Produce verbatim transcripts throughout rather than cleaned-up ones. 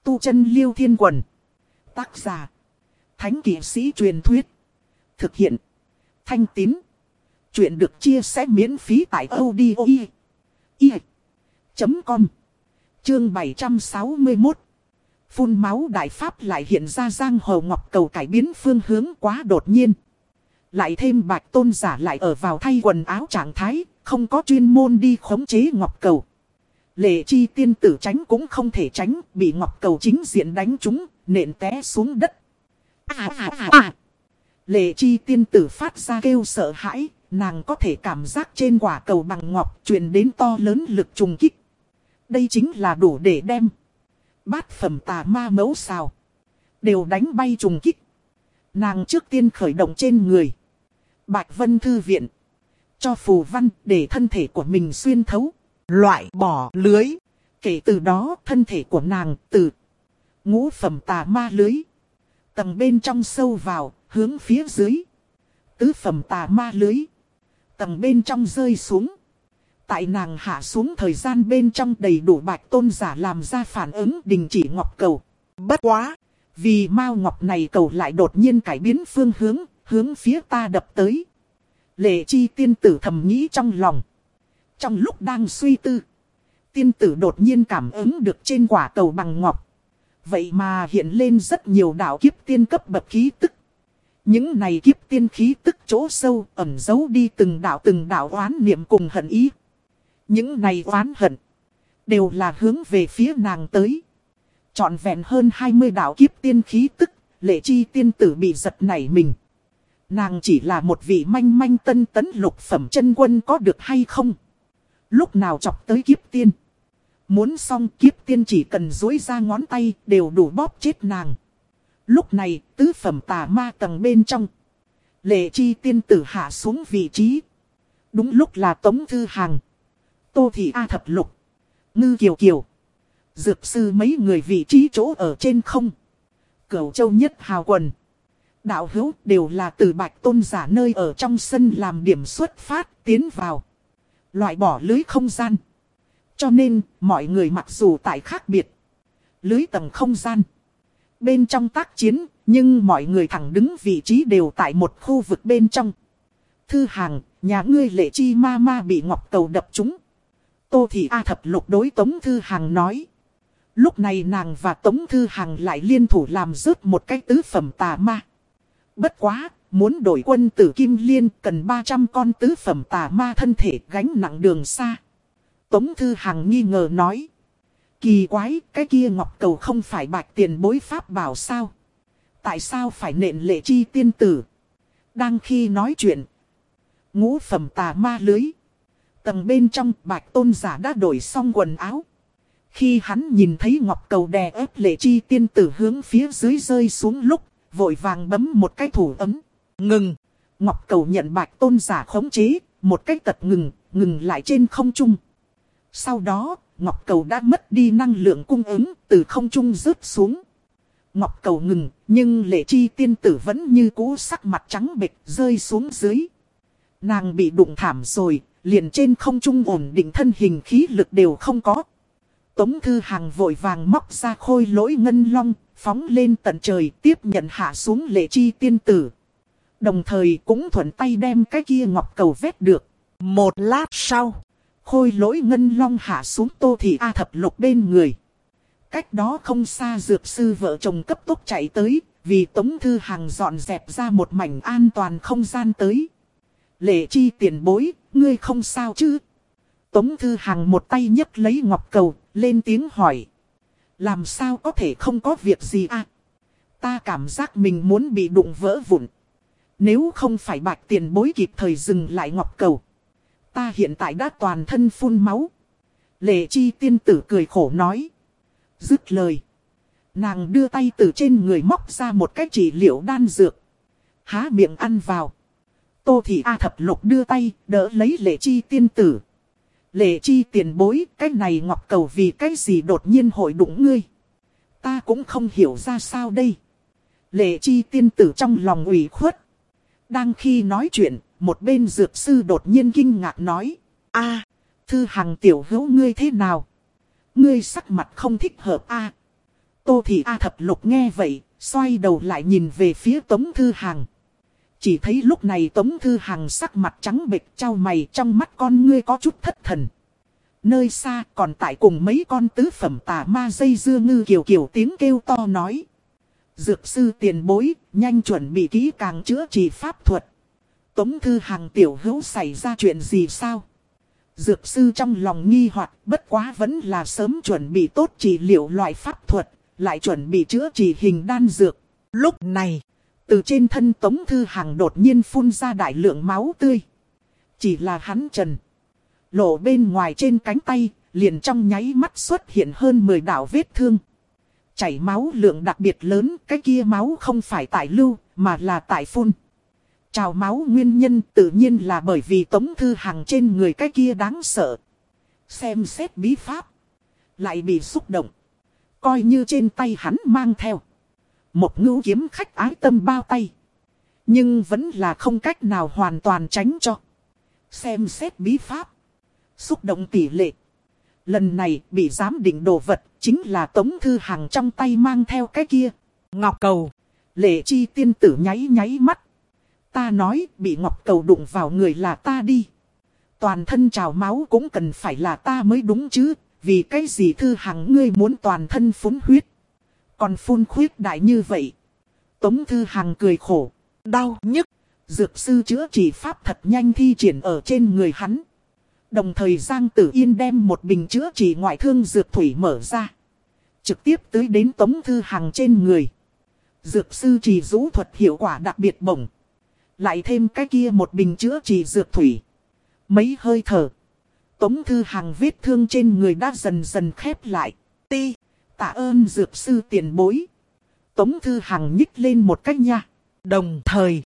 Tu chân Liêu Thiên Quần. Tác giả. Thánh kỵ sĩ truyền thuyết. Thực hiện. Thanh Tín. Chuyện được chia sẻ miễn phí tại audio chấm com. Chương bảy trăm sáu mươi mốt. Phun máu đại pháp lại hiện ra giang hồ ngọc cầu cải biến phương hướng quá đột nhiên. Lại thêm Bạch Tôn giả lại ở vào thay quần áo trạng thái, không có chuyên môn đi khống chế ngọc cầu. Lệ Chi tiên tử tránh cũng không thể tránh, bị ngọc cầu chính diện đánh trúng, nện té xuống đất. À à à à. Lệ Chi tiên tử phát ra kêu sợ hãi, nàng có thể cảm giác trên quả cầu bằng ngọc truyền đến to lớn lực trùng kích. Đây chính là đủ để đem bát phẩm tà ma mẫu xào đều đánh bay trùng kích. Nàng trước tiên khởi động trên người Bạch Vân Thư Viện, cho phù văn để thân thể của mình xuyên thấu, loại bỏ lưới. Kể từ đó thân thể của nàng từ ngũ phẩm tà ma lưới tầng bên trong sâu vào, hướng phía dưới tứ phẩm tà ma lưới tầng bên trong rơi xuống. Tại nàng hạ xuống thời gian bên trong đầy đủ Bạch Tôn giả làm ra phản ứng đình chỉ ngọc cầu. Bất quá, vì mao ngọc này cầu lại đột nhiên cải biến phương hướng, hướng phía ta đập tới. Lệ Chi tiên tử thầm nghĩ trong lòng. Trong lúc đang suy tư, tiên tử đột nhiên cảm ứng được trên quả cầu bằng ngọc. Vậy mà hiện lên rất nhiều đạo kiếp tiên cấp bậc khí tức. Những này kiếp tiên khí tức chỗ sâu ẩn giấu đi từng đạo từng đạo oán niệm cùng hận ý. Những này oán hận đều là hướng về phía nàng tới. Trọn vẹn hơn hai mươi đạo kiếp tiên khí tức, Lệ Chi tiên tử bị giật nảy mình. Nàng chỉ là một vị manh manh tân tấn lục phẩm chân quân có được hay không? Lúc nào chọc tới kiếp tiên? Muốn xong kiếp tiên chỉ cần duỗi ra ngón tay đều đủ bóp chết nàng. Lúc này tứ phẩm tà ma tầng bên trong, Lệ Chi tiên tử hạ xuống vị trí. Đúng lúc là Tống Thư Hàng, Tô Thị A Thập Lục, Ngư Kiều Kiều, Dược Sư mấy người vị trí chỗ ở trên không. Cửu Châu Nhất Hào Quần, đạo hữu đều là từ Bạch Tôn giả nơi ở trong sân làm điểm xuất phát tiến vào, loại bỏ lưới không gian. Cho nên mọi người mặc dù tại khác biệt lưới tầng không gian bên trong tác chiến, nhưng mọi người thẳng đứng vị trí đều tại một khu vực bên trong. Thư Hàng, nhà ngươi Lệ Chi ma ma bị ngọc cầu đập trúng. Tô Thị A Thập Lục đối Tống Thư Hàng nói. Lúc này nàng và Tống Thư Hàng lại liên thủ làm rớt một cái tứ phẩm tà ma. Bất quá, muốn đổi quân tử Kim Liên cần ba trăm con tứ phẩm tà ma thân thể gánh nặng đường xa. Tống Thư Hàng nghi ngờ nói. Kỳ quái, cái kia ngọc cầu không phải Bạch tiền bối pháp bảo sao? Tại sao phải nện Lệ Chi tiên tử? Đang khi nói chuyện, ngũ phẩm tà ma lưới tầng bên trong, Bạch Tôn giả đã đổi xong quần áo. Khi hắn nhìn thấy ngọc cầu đè ép Lệ Chi tiên tử hướng phía dưới rơi xuống lúc, vội vàng bấm một cái thủ ấm. Ngừng. Ngọc cầu nhận Bạch Tôn giả khống chế, một cái tật ngừng, ngừng lại trên không trung. Sau đó, ngọc cầu đã mất đi năng lượng cung ứng, từ không trung rớt xuống. Ngọc cầu ngừng, nhưng Lệ Chi tiên tử vẫn như cũ sắc mặt trắng bệch rơi xuống dưới. Nàng bị đụng thảm rồi, liền trên không trung ổn định thân hình khí lực đều không có. Tống Thư Hàng vội vàng móc ra khôi lỗi ngân long, phóng lên tận trời tiếp nhận hạ xuống Lệ Chi tiên tử. Đồng thời cũng thuận tay đem cái kia ngọc cầu vét được. Một lát sau, khôi lỗi ngân long hạ xuống Tô Thị A Thập Lục bên người. Cách đó không xa Dược Sư vợ chồng cấp tốc chạy tới, vì Tống Thư Hàng dọn dẹp ra một mảnh an toàn không gian tới. Lệ Chi tiền bối, ngươi không sao chứ? Tống Thư Hàng một tay nhấc lấy ngọc cầu, lên tiếng hỏi. Làm sao có thể không có việc gì à? Ta cảm giác mình muốn bị đụng vỡ vụn. Nếu không phải Bạch tiền bối kịp thời dừng lại ngọc cầu, ta hiện tại đã toàn thân phun máu. Lệ Chi tiên tử cười khổ nói. Dứt lời, nàng đưa tay từ trên người móc ra một cái trị liệu đan dược, há miệng ăn vào. Tô Thị A Thập Lục đưa tay đỡ lấy Lệ Chi tiên tử. Lệ Chi tiền bối, cái này ngọc cầu vì cái gì đột nhiên hội đụng ngươi? Ta cũng không hiểu ra sao đây. Lệ Chi tiên tử trong lòng ủy khuất. Đang khi nói chuyện, một bên Dược Sư đột nhiên kinh ngạc nói. A, Thư Hàng tiểu hữu ngươi thế nào? Ngươi sắc mặt không thích hợp a. Tô Thị A Thập Lục nghe vậy, xoay đầu lại nhìn về phía Tống Thư Hằng. Chỉ thấy lúc này Tống Thư Hằng sắc mặt trắng bệch, chau mày, trong mắt con ngươi có chút thất thần. Nơi xa còn tại cùng mấy con tứ phẩm tà ma dây dưa, Ngư Kiều Kiều tiếng kêu to nói. Dược sư tiền bối, nhanh chuẩn bị kỹ càng chữa trị pháp thuật. Tống Thư Hằng tiểu hữu xảy ra chuyện gì sao? Dược sư trong lòng nghi hoặc, bất quá vẫn là sớm chuẩn bị tốt trị liệu loại pháp thuật, lại chuẩn bị chữa trị hình đan dược. Lúc này, từ trên thân Tống Thư Hằng đột nhiên phun ra đại lượng máu tươi. Chỉ là hắn trần lộ bên ngoài trên cánh tay, liền trong nháy mắt xuất hiện hơn mười đạo vết thương. Chảy máu lượng đặc biệt lớn, cái kia máu không phải tại lưu, mà là tại phun. Trào máu nguyên nhân tự nhiên là bởi vì Tống Thư Hằng trên người cái kia đáng sợ. Xem xét bí pháp, lại bị xúc động. Coi như trên tay hắn mang theo một ngưu kiếm khách ái tâm bao tay, nhưng vẫn là không cách nào hoàn toàn tránh cho. Xem xét bí pháp, xúc động tỷ lệ. Lần này bị giám định đồ vật chính là Tống Thư Hằng trong tay mang theo cái kia ngọc cầu. Lệ Chi tiên tử nháy nháy mắt. Ta nói bị ngọc cầu đụng vào người là ta đi. Toàn thân trào máu cũng cần phải là ta mới đúng chứ. Vì cái gì Thư Hằng ngươi muốn toàn thân phun huyết, còn phun khuyết đại như vậy? Tống Thư Hằng cười khổ. Đau nhức. Dược sư chữa trị pháp thật nhanh thi triển ở trên người hắn. Đồng thời Giang Tử Yên đem một bình chữa trị ngoại thương dược thủy mở ra, trực tiếp tưới đến Tống Thư Hằng trên người. Dược sư trì rũ thuật hiệu quả đặc biệt bổng. Lại thêm cái kia một bình chữa trị dược thủy. Mấy hơi thở, Tống Thư Hằng vết thương trên người đã dần dần khép lại. Ti, tạ ơn dược sư tiền bối. Tống Thư Hằng nhích lên một cách nha. Đồng thời,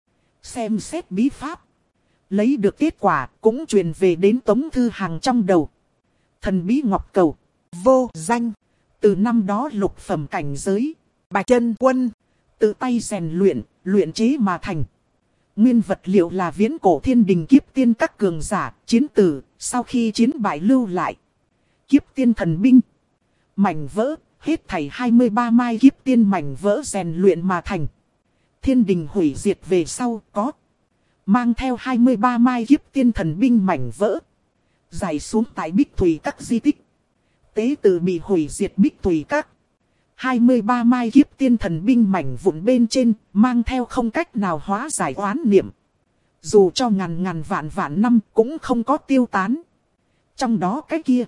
xem xét bí pháp, lấy được kết quả cũng truyền về đến Tống Thư Hằng trong đầu. Thần bí ngọc cầu, vô danh. Từ năm đó lục phẩm cảnh giới, Bạch Chân Quân tự tay rèn luyện, luyện chế mà thành. Nguyên vật liệu là viễn cổ thiên đình kiếp tiên các cường giả, chiến tử, sau khi chiến bại lưu lại. Kiếp tiên thần binh, mảnh vỡ, hết thảy hai mươi ba mai kiếp tiên mảnh vỡ rèn luyện mà thành. Thiên đình hủy diệt về sau có mang theo hai mươi ba mai kiếp tiên thần binh mảnh vỡ, rải xuống tại Bích Thủy các di tích. Tế tự bị hủy diệt Bích Thủy các. hai mươi ba mai kiếp tiên thần binh mảnh vụn bên trên, mang theo không cách nào hóa giải oán niệm. Dù cho ngàn ngàn vạn vạn năm cũng không có tiêu tán. Trong đó cái kia,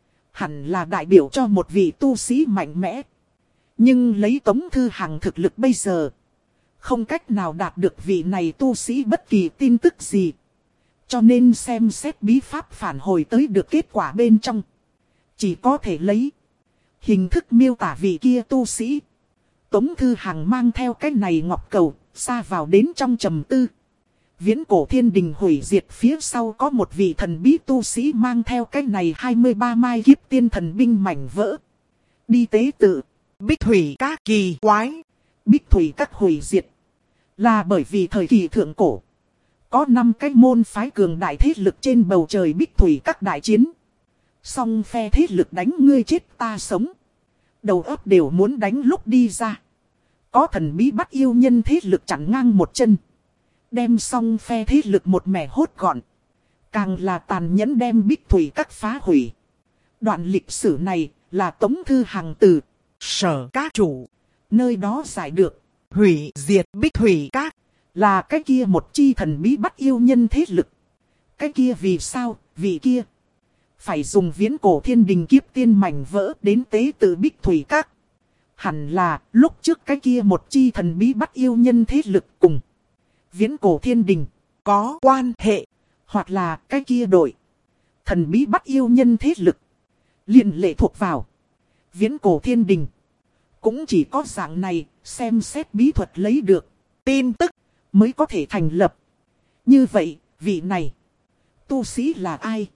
hẳn là đại biểu cho một vị tu sĩ mạnh mẽ. Nhưng lấy Tống Thư Hằng thực lực bây giờ, không cách nào đạt được vị này tu sĩ bất kỳ tin tức gì. Cho nên xem xét bí pháp phản hồi tới được kết quả bên trong, chỉ có thể lấy hình thức miêu tả vị kia tu sĩ. Tống Thư Hằng mang theo cái này ngọc cầu, xa vào đến trong trầm tư. Viễn cổ thiên đình hủy diệt phía sau có một vị thần bí tu sĩ mang theo cái này hai mươi ba mai kiếp tiên thần binh mảnh vỡ. Đi tế tự, Bích Thủy các kỳ quái. Bích Thủy các hủy diệt là bởi vì thời kỳ thượng cổ, có năm cái môn phái cường đại thế lực trên bầu trời Bích Thủy các đại chiến. Song phe thế lực đánh ngươi chết ta sống, đầu óc đều muốn đánh lúc đi ra. Có thần bí bắt yêu nhân thế lực chặn ngang một chân, đem song phe thế lực một mẻ hốt gọn. Càng là tàn nhẫn đem Bích Thủy các phá hủy. Đoạn lịch sử này là Tống Thư Hằng từ Sở Các Chủ nơi đó giải được. Hủy diệt Bích Thủy các là cái kia một chi thần bí bắt yêu nhân thế lực. Cái kia vì sao, vị kia phải dùng viễn cổ thiên đình kiếp tiên mảnh vỡ đến tế tự Bích Thủy các. Hẳn là lúc trước cái kia một chi thần bí bắt yêu nhân thế lực cùng viễn cổ thiên đình có quan hệ. Hoặc là cái kia đội thần bí bắt yêu nhân thế lực liền lệ thuộc vào viễn cổ thiên đình. Cũng chỉ có dạng này, xem xét bí thuật lấy được tin tức mới có thể thành lập. Như vậy, vị này tu sĩ là ai?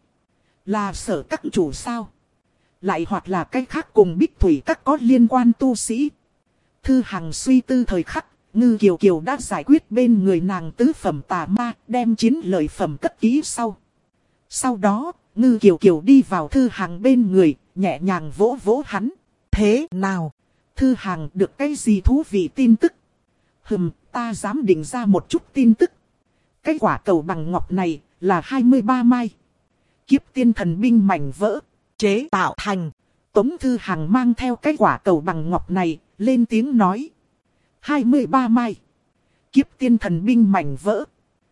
Là Sở Các Chủ sao? Lại hoặc là cái khác cùng Bích Thủy các có liên quan tu sĩ? Thư Hằng suy tư thời khắc, Ngư Kiều Kiều đã giải quyết bên người nàng tứ phẩm tà ma, đem chiến lợi phẩm cất kỹ sau. Sau đó, Ngư Kiều Kiều đi vào Thư Hằng bên người, nhẹ nhàng vỗ vỗ hắn. Thế nào? Thư Hàng được cái gì thú vị tin tức? Hừm, ta dám định ra một chút tin tức. Cái quả cầu bằng ngọc này là hai mươi ba mai. Kiếp tiên thần binh mảnh vỡ. Chế tạo thành. Tống Thư Hàng mang theo cái quả cầu bằng ngọc này, lên tiếng nói. hai mươi ba mai. Kiếp tiên thần binh mảnh vỡ.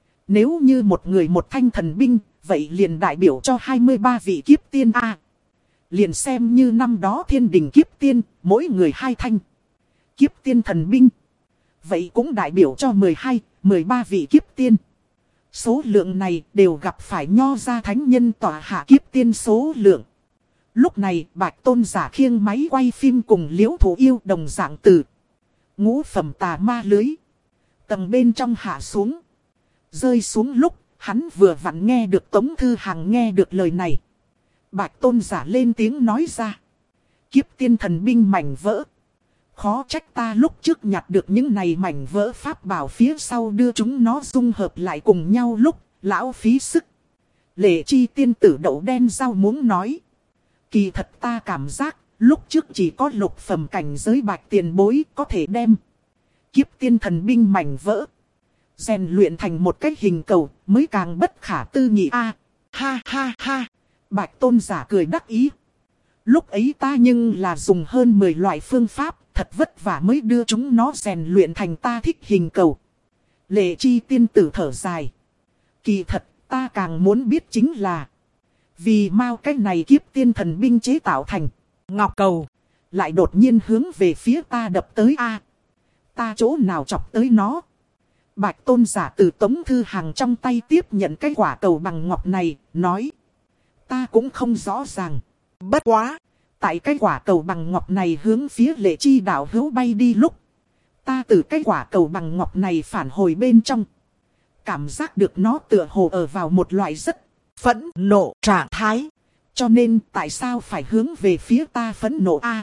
Nếu như một người một thanh thần binh, vậy liền đại biểu cho hai mươi ba vị kiếp tiên A. Liền xem như năm đó thiên đình kiếp tiên, mỗi người hai thanh. Kiếp tiên thần binh. Vậy cũng đại biểu cho mười hai, mười ba vị kiếp tiên. Số lượng này đều gặp phải nho gia thánh nhân tỏa hạ kiếp tiên số lượng. Lúc này Bạch Tôn Giả khiêng máy quay phim cùng Liễu Thủ Yêu đồng dạng từ ngũ phẩm tà ma lưới. Tầng bên trong hạ xuống. Rơi xuống lúc hắn vừa vặn nghe được Tống Thư Hàng nghe được lời này. Bạch Tôn Giả lên tiếng nói ra. Kiếp tiên thần binh mảnh vỡ. Khó trách ta lúc trước nhặt được những này mảnh vỡ pháp bảo phía sau đưa chúng nó dung hợp lại cùng nhau lúc lão phí sức. Lệ Chi tiên tử đậu đen rau muống nói. Kỳ thật ta cảm giác lúc trước chỉ có lục phẩm cảnh giới bạch tiền bối có thể đem kiếp tiên thần binh mảnh vỡ rèn luyện thành một cái hình cầu mới càng bất khả tư nghị a. Ha ha ha. Bạch Tôn Giả cười đắc ý. Lúc ấy ta nhưng là dùng hơn mười loại phương pháp, thật vất vả mới đưa chúng nó rèn luyện thành ta thích hình cầu. Lệ Chi tiên tử thở dài. Kỳ thật, ta càng muốn biết chính là vì mau cái này kiếp tiên thần binh chế tạo thành ngọc cầu, lại đột nhiên hướng về phía ta đập tới a. Ta chỗ nào chọc tới nó? Bạch Tôn Giả từ Tống Thư Hàng trong tay tiếp nhận cái quả cầu bằng ngọc này, nói. Ta cũng không rõ ràng. Bất quá, tại cái quả cầu bằng ngọc này hướng phía Lệ Chi đạo hữu bay đi lúc, ta từ cái quả cầu bằng ngọc này phản hồi bên trong. Cảm giác được nó tựa hồ ở vào một loại rất phẫn nộ trạng thái. Cho nên tại sao phải hướng về phía ta phẫn nộ a?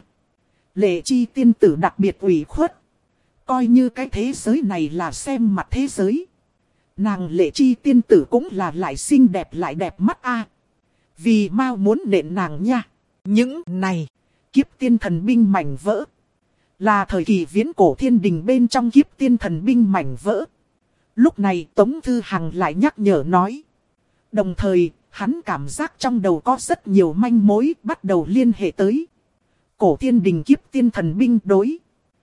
Lệ Chi tiên tử đặc biệt ủy khuất. Coi như cái thế giới này là xem mặt thế giới. Nàng Lệ Chi tiên tử cũng là lại xinh đẹp lại đẹp mắt a. Vì mau muốn nện nàng nha. Những này, kiếp tiên thần binh mảnh vỡ. Là thời kỳ viễn cổ thiên đình bên trong kiếp tiên thần binh mảnh vỡ. Lúc này Tống Thư Hằng lại nhắc nhở nói. Đồng thời, hắn cảm giác trong đầu có rất nhiều manh mối bắt đầu liên hệ tới cổ thiên đình kiếp tiên thần binh đối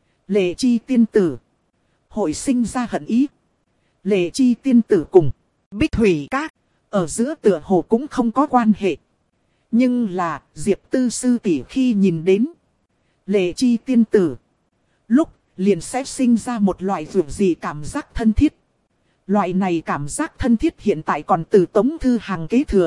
Lệ Chi tiên tử. Hội sinh ra hận ý. Lệ Chi tiên tử cùng Bích Thủy Các ở giữa tựa hồ cũng không có quan hệ. Nhưng là Diệp Tư sư tỷ khi nhìn đến Lệ Chi tiên tử lúc liền sẽ sinh ra một loại vượt gì cảm giác thân thiết. Loại này cảm giác thân thiết hiện tại còn từ Tống Thư Hàng kế thừa.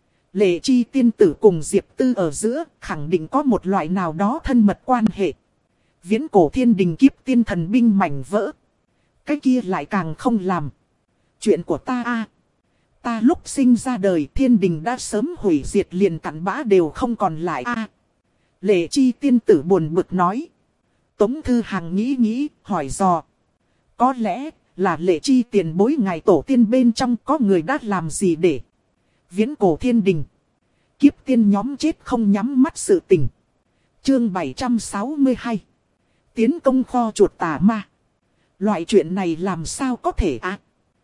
Lệ Chi tiên tử cùng Diệp Tư ở giữa khẳng định có một loại nào đó thân mật quan hệ. Viễn cổ thiên đình kiếp tiên thần binh mảnh vỡ. Cái kia lại càng không làm. Chuyện của ta a Ta lúc sinh ra đời thiên đình đã sớm hủy diệt liền cặn bã đều không còn lại a. Lệ Chi tiên tử buồn bực nói. Tống Thư Hàng nghĩ nghĩ, hỏi dò. Có lẽ là Lệ Chi tiền bối ngài tổ tiên bên trong có người đã làm gì để viễn cổ thiên đình kiếp tiên nhóm chết không nhắm mắt sự tình. Chương bảy trăm sáu mươi hai. Tiến công kho chuột tà ma. Loại chuyện này làm sao có thể á? À?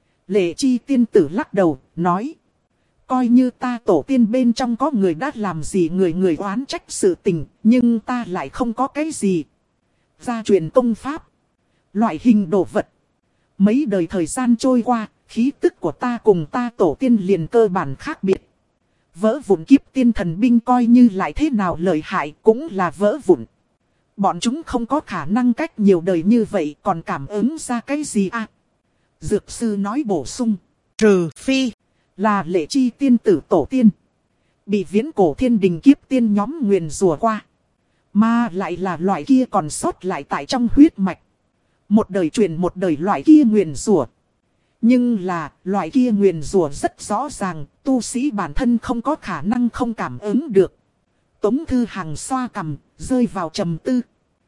Lệ Chi tiên tử lắc đầu, nói. Coi như ta tổ tiên bên trong có người đã làm gì người người oán trách sự tình, nhưng ta lại không có cái gì. Gia truyền công pháp. Loại hình đồ vật. Mấy đời thời gian trôi qua, khí tức của ta cùng ta tổ tiên liền cơ bản khác biệt. Vỡ vụn kiếp tiên thần binh coi như lại thế nào lợi hại cũng là vỡ vụn. Bọn chúng không có khả năng cách nhiều đời như vậy còn cảm ứng ra cái gì à? Dược sư nói bổ sung. Trừ phi là Lệ Chi tiên tử tổ tiên bị viễn cổ thiên đình kiếp tiên nhóm nguyền rủa qua. Mà lại là loại kia còn sót lại tại trong huyết mạch. Một đời truyền một đời loại kia nguyền rủa. Nhưng là loại kia nguyền rủa rất rõ ràng. Tu sĩ bản thân không có khả năng không cảm ứng được. Tống Thư Hằng xoa cằm, rơi vào trầm tư.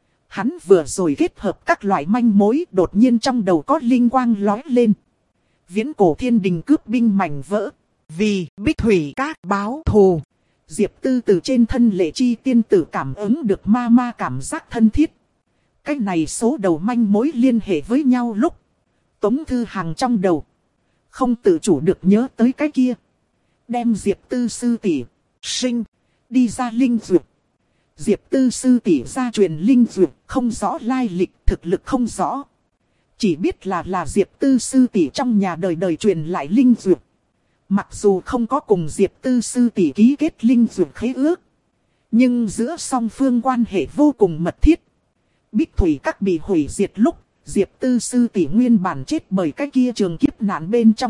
Hắn vừa rồi kết hợp các loại manh mối, đột nhiên trong đầu có linh quang lói lên. Viễn cổ thiên đình cướp binh mảnh vỡ. Vì Bích Thủy Các báo thù. Diệp Tư từ trên thân Lệ Chi tiên tử cảm ứng được ma ma cảm giác thân thiết. cái này số đầu manh mối liên hệ với nhau lúc, Tống Thư Hằng trong đầu không tự chủ được nhớ tới cái kia. Đem Diệp Tư sư tỷ sinh đi ra linh dược. Diệp Tư sư tỷ gia truyền linh dược, không rõ lai lịch, thực lực không rõ. Chỉ biết là là Diệp Tư sư tỷ trong nhà đời đời truyền lại linh dược. Mặc dù không có cùng Diệp Tư sư tỷ ký kết linh dược khế ước, nhưng giữa song phương quan hệ vô cùng mật thiết. Bích Thủy Các bị hủy diệt lúc, Diệp Tư sư tỷ nguyên bản chết bởi cái kia trường kiếp nạn bên trong.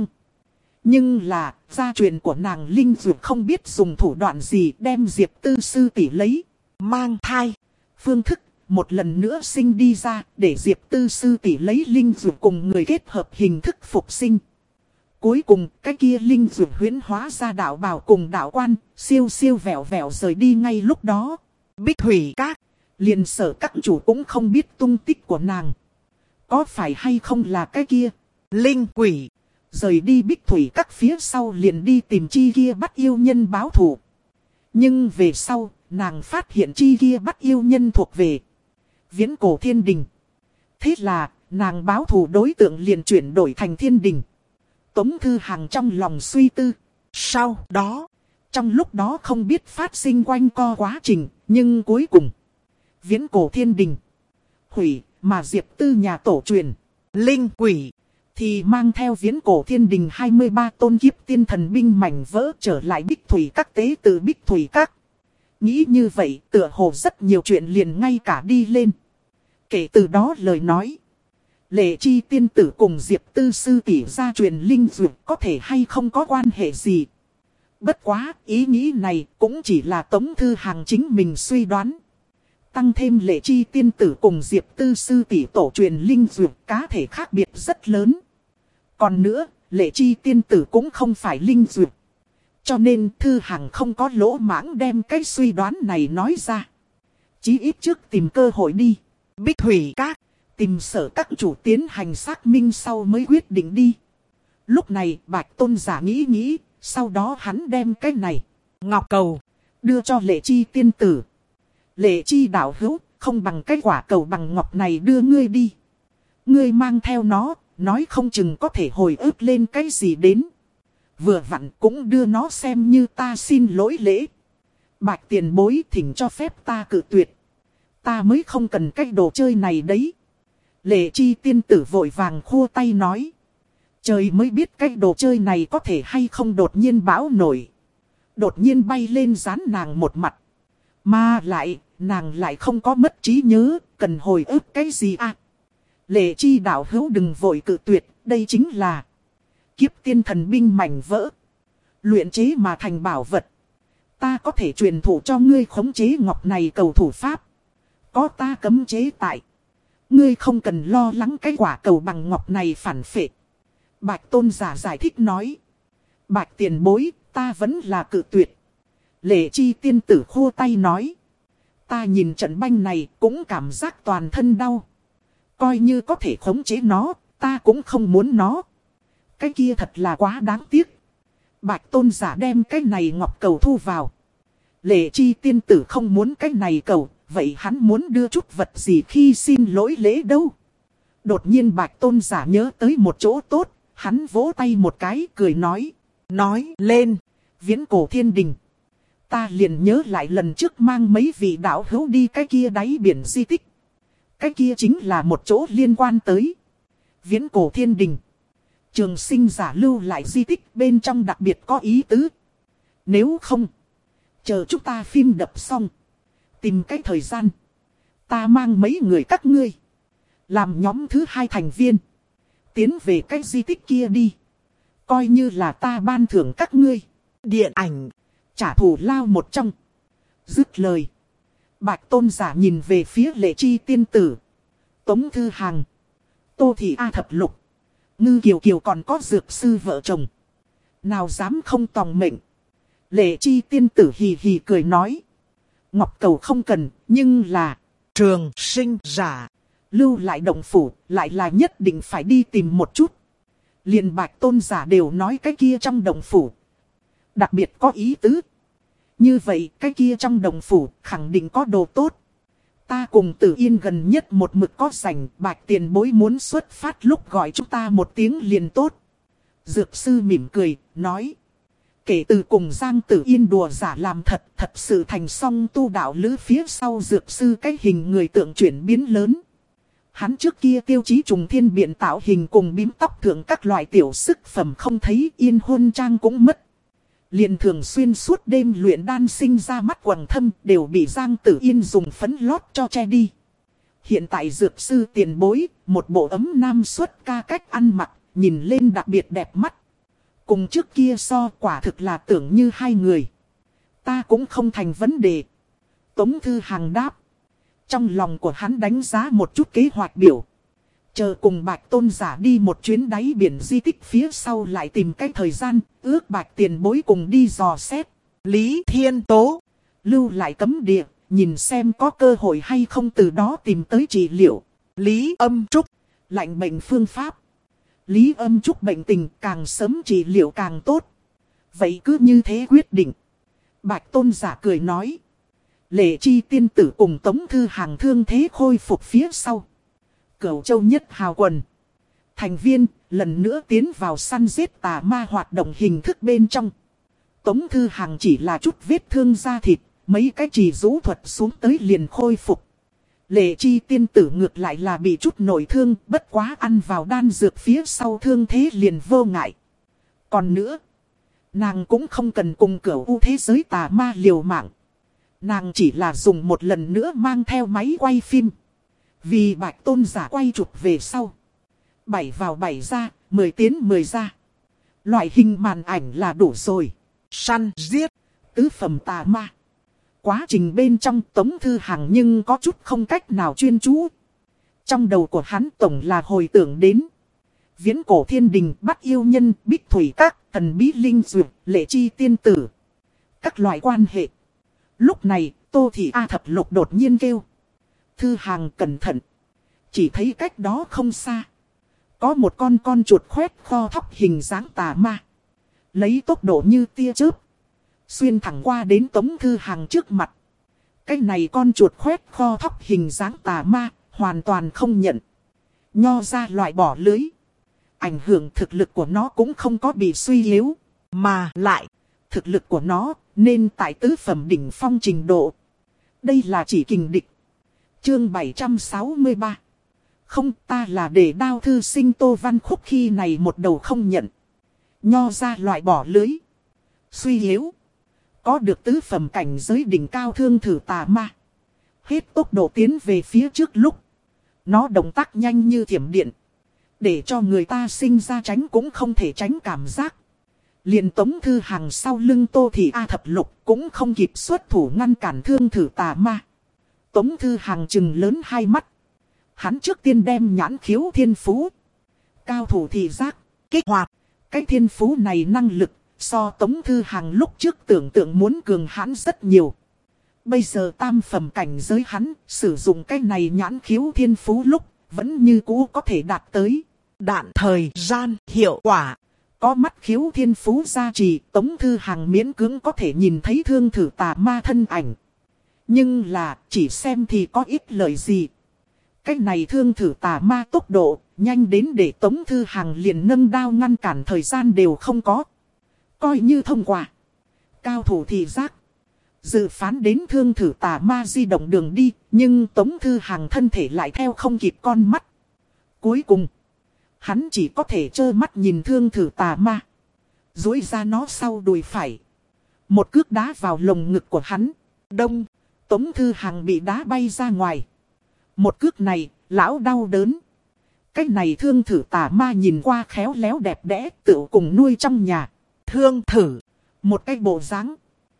Nhưng là, gia truyền của nàng linh dược không biết dùng thủ đoạn gì đem Diệp Tư sư tỷ lấy, mang thai. Phương thức, một lần nữa sinh đi ra, để Diệp Tư sư tỷ lấy linh dược cùng người kết hợp hình thức phục sinh. Cuối cùng, cái kia linh dược huyễn hóa ra đạo bào cùng đạo quan, siêu siêu vẹo vẹo rời đi ngay lúc đó. Bích Thủy Các, liền Sở các chủ cũng không biết tung tích của nàng. Có phải hay không là cái kia linh quỷ. Rời đi Bích Thủy Các phía sau liền đi tìm chi kia bắt yêu nhân báo thù. Nhưng về sau, nàng phát hiện chi kia bắt yêu nhân thuộc về Viễn Cổ Thiên Đình. Thế là, nàng báo thù đối tượng liền chuyển đổi thành Thiên Đình. Tống Thư Hằng trong lòng suy tư. Sau đó, trong lúc đó không biết phát sinh quanh co quá trình, nhưng cuối cùng, Viễn Cổ Thiên Đình hủy, mà Diệp Tư nhà tổ truyền linh quỷ thì mang theo Viễn Cổ Thiên Đình hai mươi ba tôn kiếp tiên thần binh mảnh vỡ trở lại Bích Thủy Các tế từ Bích Thủy Các. Nghĩ như vậy, tựa hồ rất nhiều chuyện liền ngay cả đi lên. Kể từ đó lời nói, Lệ Chi tiên tử cùng Diệp Tư sư tỷ gia truyền linh dược có thể hay không có quan hệ gì. Bất quá, ý nghĩ này cũng chỉ là Tống Thư Hằng chính mình suy đoán. Tăng thêm Lệ Chi tiên tử cùng Diệp Tư sư tỷ tổ truyền linh dược cá thể khác biệt rất lớn. Còn nữa, Lệ Chi tiên tử cũng không phải linh dược. Cho nên Thư Hằng không có lỗ mãng đem cái suy đoán này nói ra. Chí ít trước tìm cơ hội đi. Bích Thủy Các, tìm Sở các chủ tiến hành xác minh sau mới quyết định đi. Lúc này Bạch Tôn giả nghĩ nghĩ, sau đó hắn đem cái này ngọc cầu đưa cho Lệ Chi tiên tử. Lệ Chi đạo hữu, không bằng cái quả cầu bằng ngọc này đưa ngươi đi. Ngươi mang theo nó, nói không chừng có thể hồi ức lên cái gì đến. Vừa vặn cũng đưa nó xem như ta xin lỗi lễ. Bạch tiền bối thỉnh cho phép ta cự tuyệt. Ta mới không cần cái đồ chơi này đấy. Lệ Chi tiên tử vội vàng khua tay nói. Trời mới biết cái đồ chơi này có thể hay không đột nhiên bão nổi. Đột nhiên bay lên dán nàng một mặt. Mà lại, nàng lại không có mất trí nhớ, cần hồi ức cái gì à. Lệ Chi đạo hữu đừng vội cự tuyệt, đây chính là kiếp tiên thần binh mảnh vỡ. Luyện chế mà thành bảo vật. Ta có thể truyền thụ cho ngươi khống chế ngọc này cầu thủ pháp. Có ta cấm chế tại. Ngươi không cần lo lắng cái quả cầu bằng ngọc này phản phệ. Bạch Tôn giả giải thích nói. Bạch tiền bối, ta vẫn là cự tuyệt. Lệ Chi tiên tử khô tay nói. Ta nhìn trận banh này cũng cảm giác toàn thân đau. Coi như có thể khống chế nó, ta cũng không muốn nó. Cái kia thật là quá đáng tiếc. Bạch Tôn giả đem cái này ngọc cầu thu vào. Lệ Chi tiên tử không muốn cái này cầu, vậy hắn muốn đưa chút vật gì khi xin lỗi lễ đâu. Đột nhiên Bạch Tôn giả nhớ tới một chỗ tốt, hắn vỗ tay một cái cười nói. Nói lên, Viễn Cổ Thiên Đình. Ta liền nhớ lại lần trước mang mấy vị đạo hữu đi cái kia đáy biển di tích. Cái kia chính là một chỗ liên quan tới Viễn Cổ Thiên Đình. Trường sinh giả lưu lại di tích bên trong đặc biệt có ý tứ. Nếu không, chờ chúng ta phim đập xong, tìm cái thời gian, ta mang mấy người các ngươi làm nhóm thứ hai thành viên, tiến về cái di tích kia đi. Coi như là ta ban thưởng các ngươi điện ảnh, trả thù lao một trong. Dứt lời, Bạch Tôn giả nhìn về phía Lệ Chi tiên tử, Tống Thư Hằng, Tô Thị A Thập Lục, Ngư Kiều Kiều còn có dược sư vợ chồng. Nào dám không tòng mệnh. Lệ Chi tiên tử hì hì cười nói. Ngọc cầu không cần, nhưng là trường sinh giả lưu lại động phủ, lại là nhất định phải đi tìm một chút. Liền Bạch Tôn giả đều nói cái kia trong động phủ đặc biệt có ý tứ. Như vậy cái kia trong động phủ khẳng định có đồ tốt. Ta cùng Tử Yên gần nhất một mực có rảnh, Bạch tiền bối muốn xuất phát lúc gọi chúng ta một tiếng liền tốt. Dược sư mỉm cười, nói. Kể từ cùng Giang Tử Yên đùa giả làm thật, thật sự thành song tu đạo lữ phía sau dược sư cái hình người tượng chuyển biến lớn. Hắn trước kia tiêu chí trùng thiên biện tạo hình cùng bím tóc thượng các loại tiểu sức phẩm không thấy, yên hôn trang cũng mất. Liền thường xuyên suốt đêm luyện đan sinh ra mắt quầng thâm đều bị Giang Tử Yên dùng phấn lót cho che đi. Hiện tại dược sư tiền bối, một bộ ấm nam xuất ca cách ăn mặc, nhìn lên đặc biệt đẹp mắt. Cùng trước kia so quả thực là tưởng như hai người. Ta cũng không thành vấn đề. Tống Thư Hàng đáp. Trong lòng của hắn đánh giá một chút kế hoạch biểu. Chờ cùng Bạch Tôn giả đi một chuyến đáy biển di tích phía sau lại tìm cách thời gian, ước Bạch tiền bối cùng đi dò xét. Lý Thiên Tố lưu lại cấm địa, nhìn xem có cơ hội hay không từ đó tìm tới trị liệu. Lý Âm Trúc lạnh bệnh phương pháp. Lý Âm Trúc bệnh tình càng sớm trị liệu càng tốt. Vậy cứ như thế quyết định. Bạch Tôn giả cười nói. Lệ Chi tiên tử cùng Tống Thư Hàng thương thế khôi phục phía sau. Cửu Châu Nhất Hào Quần. Thành viên lần nữa tiến vào săn giết tà ma hoạt động hình thức bên trong. Tống Thư Hàng chỉ là chút vết thương da thịt. Mấy cái chỉ rũ thuật xuống tới liền khôi phục. Lệ Chi tiên tử ngược lại là bị chút nổi thương, bất quá ăn vào đan dược phía sau thương thế liền vô ngại. Còn nữa, nàng cũng không cần cùng cửu u thế giới tà ma liều mạng. Nàng chỉ là dùng một lần nữa mang theo máy quay phim. Vì Bạch Tôn giả quay chụp về sau. Bảy vào bảy ra, mười tiến mười ra. Loại hình màn ảnh là đủ rồi. Săn, giết, tứ phẩm tà ma. Quá trình bên trong Tống Thư Hàng nhưng có chút không cách nào chuyên chú. Trong đầu của hắn tổng là hồi tưởng đến. Viễn cổ thiên đình, bắt yêu nhân, bích thủy các, thần bí linh dược, Lệ Chi tiên tử. Các loại quan hệ. Lúc này, Tô Thị A Thập Lục đột nhiên kêu. Thư Hàng cẩn thận. Chỉ thấy cách đó không xa. Có một con con chuột khoét kho thóc hình dáng tà ma. Lấy tốc độ như tia chớp. Xuyên thẳng qua đến Tống Thư Hàng trước mặt. Cái này con chuột khoét kho thóc hình dáng tà ma, hoàn toàn không nhận. Nho ra loại bỏ lưới. Ảnh hưởng thực lực của nó cũng không có bị suy yếu. Mà lại, thực lực của nó nên tại tứ phẩm đỉnh phong trình độ. Đây là chỉ kình địch. Chương bảy trăm sáu mươi ba. Không, ta là để đao thư sinh Tô Văn Khúc khi này một đầu không nhận. Nho ra loại bỏ lưới. Suy yếu. Có được tứ phẩm cảnh giới đỉnh cao thương thử tà ma. Hết tốc độ tiến về phía trước lúc. Nó động tác nhanh như thiểm điện. Để cho người ta sinh ra tránh cũng không thể tránh cảm giác. Liền Tống Thư Hàng sau lưng Tô Thị A Thập Lục cũng không kịp xuất thủ ngăn cản thương thử tà ma. Tống Thư Hàng trừng lớn hai mắt. Hắn trước tiên đem nhãn khiếu thiên phú. Cao thủ thị giác, kích hoạt. Cái thiên phú này năng lực. So Tống Thư Hàng lúc trước tưởng tượng muốn cường hãn rất nhiều. Bây giờ tam phẩm cảnh giới hắn, sử dụng cái này nhãn khiếu thiên phú lúc, vẫn như cũ có thể đạt tới. Đạn thời gian hiệu quả. Có mắt khiếu thiên phú gia trì, Tống Thư Hàng miễn cưỡng có thể nhìn thấy thương thử tà ma thân ảnh. Nhưng là, chỉ xem thì có ít lợi gì. Cái này thương thử tà ma tốc độ, nhanh đến để Tống Thư Hàng liền nâng đao ngăn cản thời gian đều không có. Coi như thông qua. Cao thủ thị giác. Dự phán đến thương thử tà ma di động đường đi. Nhưng Tống Thư Hàng thân thể lại theo không kịp con mắt. Cuối cùng. Hắn chỉ có thể trơ mắt nhìn thương thử tà ma. Duỗi ra nó sau đùi phải. Một cước đá vào lồng ngực của hắn. Đông. Tống Thư Hàng bị đá bay ra ngoài. Một cước này. Lão đau đớn. Cái này thương thử tà ma nhìn qua khéo léo đẹp đẽ. Tựu cùng nuôi trong nhà. Thương thử. Một cái bộ dáng.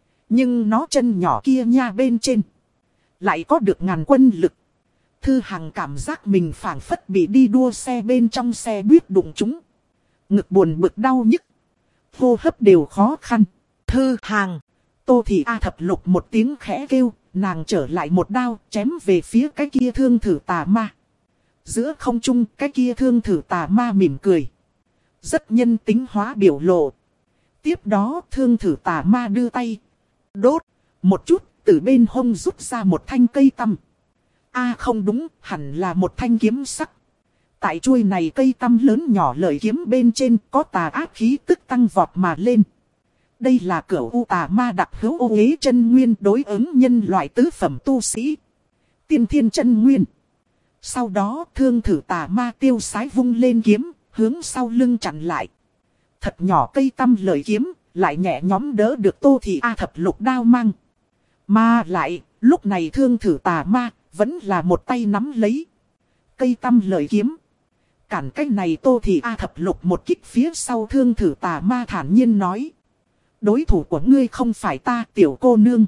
Nhưng nó chân nhỏ kia nha bên trên. Lại có được ngàn quân lực. Thư Hàng cảm giác mình phảng phất bị đi đua xe bên trong xe buýt đụng chúng. Ngực buồn bực đau nhức. Hô hấp đều khó khăn. Thư Hàng. Tô Thị A Thập Lục một tiếng khẽ kêu. Nàng trở lại một đao chém về phía cái kia thương thử tà ma. Giữa không trung cái kia thương thử tà ma mỉm cười. Rất nhân tính hóa biểu lộ. Tiếp đó thương thử tà ma đưa tay. Đốt. Một chút từ bên hông rút ra một thanh cây tăm. a không đúng, hẳn là một thanh kiếm sắc. Tại chuôi này cây tăm lớn nhỏ lợi kiếm bên trên có tà ác khí tức tăng vọt mà lên. Đây là cửu u tà ma đặc hữu ô uế chân nguyên đối ứng nhân loại tứ phẩm tu sĩ. Tiên thiên chân nguyên. Sau đó thương thử tà ma tiêu sái vung lên kiếm, hướng sau lưng chặn lại. Thật nhỏ cây tăm lợi kiếm, lại nhẹ nhóm đỡ được Tô Thị A thập lục đao mang. Mà lại, lúc này thương thử tà ma, vẫn là một tay nắm lấy cây tăm lợi kiếm. Cản cách này Tô Thị A thập lục một kích phía sau thương thử tà ma thản nhiên nói. Đối thủ của ngươi không phải ta, tiểu cô nương.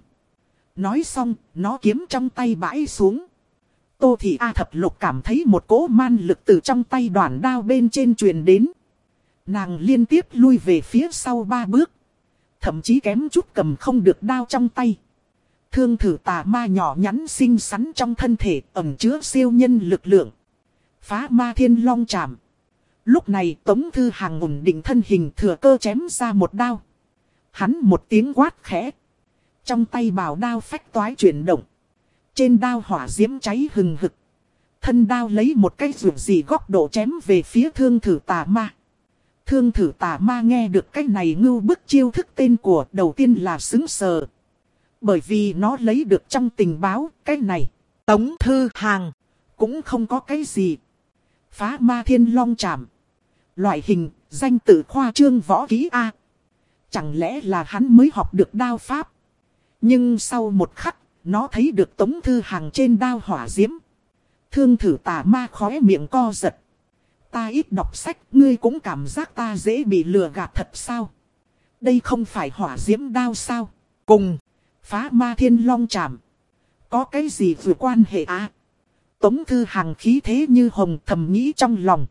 Nói xong, nó kiếm trong tay bãi xuống. Tô Thị A thập lục cảm thấy một cỗ man lực từ trong tay đoạn đao bên trên truyền đến. Nàng liên tiếp lui về phía sau ba bước. Thậm chí kém chút cầm không được đao trong tay. Thương thử tà ma nhỏ nhắn xinh xắn trong thân thể ẩn chứa siêu nhân lực lượng. Phá ma thiên long chạm. Lúc này Tống Thư Hàng ổn định thân hình thừa cơ chém ra một đao. Hắn một tiếng quát khẽ. Trong tay bảo đao phách toái chuyển động. Trên đao hỏa diễm cháy hừng hực. Thân đao lấy một cái rượu gì góc độ chém về phía thương thử tà ma. Thương thử tà ma nghe được cái này ngưu bức chiêu thức tên của đầu tiên là xứng sờ. Bởi vì nó lấy được trong tình báo cái này. Tống Thư Hàng cũng không có cái gì. Phá ma thiên long chạm. Loại hình danh tự khoa trương võ ký A. Chẳng lẽ là hắn mới học được đao pháp. Nhưng sau một khắc, nó thấy được Tống Thư Hàng trên đao hỏa diễm. Thương thử tà ma khóe miệng co giật. Ta ít đọc sách, ngươi cũng cảm giác ta dễ bị lừa gạt thật sao? Đây không phải hỏa diễm đao sao? Cùng, phá ma thiên long chạm. Có cái gì vừa quan hệ à? Tống Thư Hàng khí thế như hồng thầm nghĩ trong lòng.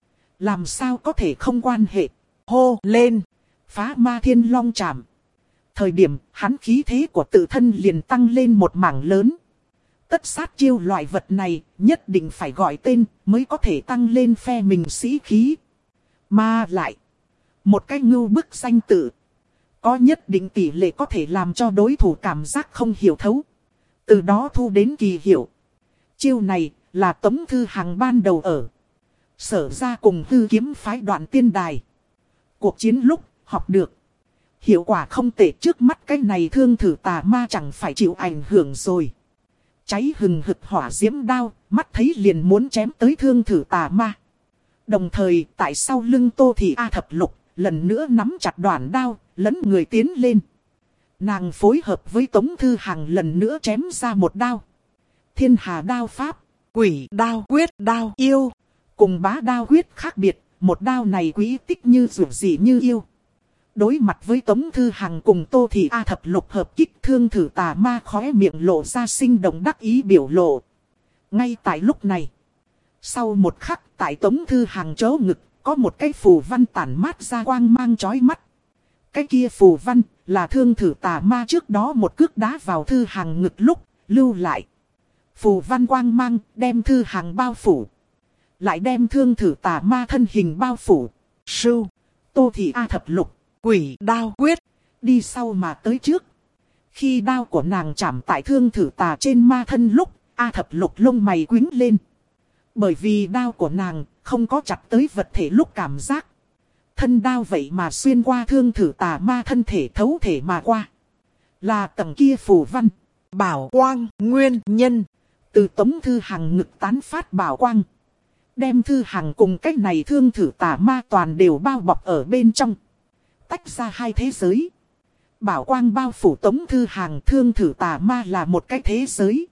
Làm sao có thể không quan hệ? Hô lên, phá ma thiên long chạm. Thời điểm hắn khí thế của tự thân liền tăng lên một mảng lớn. Tất sát chiêu loại vật này nhất định phải gọi tên mới có thể tăng lên phe mình sĩ khí. Mà lại, một cái ngưu bức danh tự. Có nhất định tỷ lệ có thể làm cho đối thủ cảm giác không hiểu thấu. Từ đó thu đến kỳ hiệu. Chiêu này là Tống Thư Hàng ban đầu ở Sở ra cùng Hư Kiếm phái Đoạn Tiên Đài. Cuộc chiến lúc học được. Hiệu quả không tệ, trước mắt cái này thương thử tà ma chẳng phải chịu ảnh hưởng rồi. Cháy hừng hực hỏa diễm đao, mắt thấy liền muốn chém tới thương thử tà ma. Đồng thời tại sau lưng Tô Thị A thập lục, lần nữa nắm chặt đoạn đao, lấn người tiến lên. Nàng phối hợp với Tống Thư Hàng lần nữa chém ra một đao. Thiên hà đao pháp, quỷ đao quyết đao yêu. Cùng bá đao quyết khác biệt, một đao này quý tích như rủ dị như yêu. Đối mặt với Tống Thư Hàng cùng Tô Thị A thập lục hợp kích, thương thử tà ma khóe miệng lộ ra sinh động đắc ý biểu lộ. Ngay tại lúc này, sau một khắc tại Tống Thư Hàng chỗ ngực, có một cái phù văn tản mát ra quang mang chói mắt. Cái kia phù văn là thương thử tà ma trước đó một cước đá vào Thư Hàng ngực lúc lưu lại. Phù văn quang mang đem Thư Hàng bao phủ. Lại đem thương thử tà ma thân hình bao phủ. Sưu, Tô Thị A thập lục. Quỷ đao quyết, đi sau mà tới trước. Khi đao của nàng chạm tại thương thử tà trên ma thân lúc, A thập lục lông mày quính lên. Bởi vì đao của nàng không có chặt tới vật thể lúc cảm giác. Thân đao vậy mà xuyên qua thương thử tà ma thân thể thấu thể mà qua. Là tầng kia phù văn, bảo quang, nguyên nhân. Từ Tống Thư Hàng ngực tán phát bảo quang. Đem Thư Hàng cùng cách này thương thử tà ma toàn đều bao bọc ở bên trong. Tách ra hai thế giới. Bảo quang bao phủ Tống Thư Hàng, thương thử tà ma là một cái thế giới.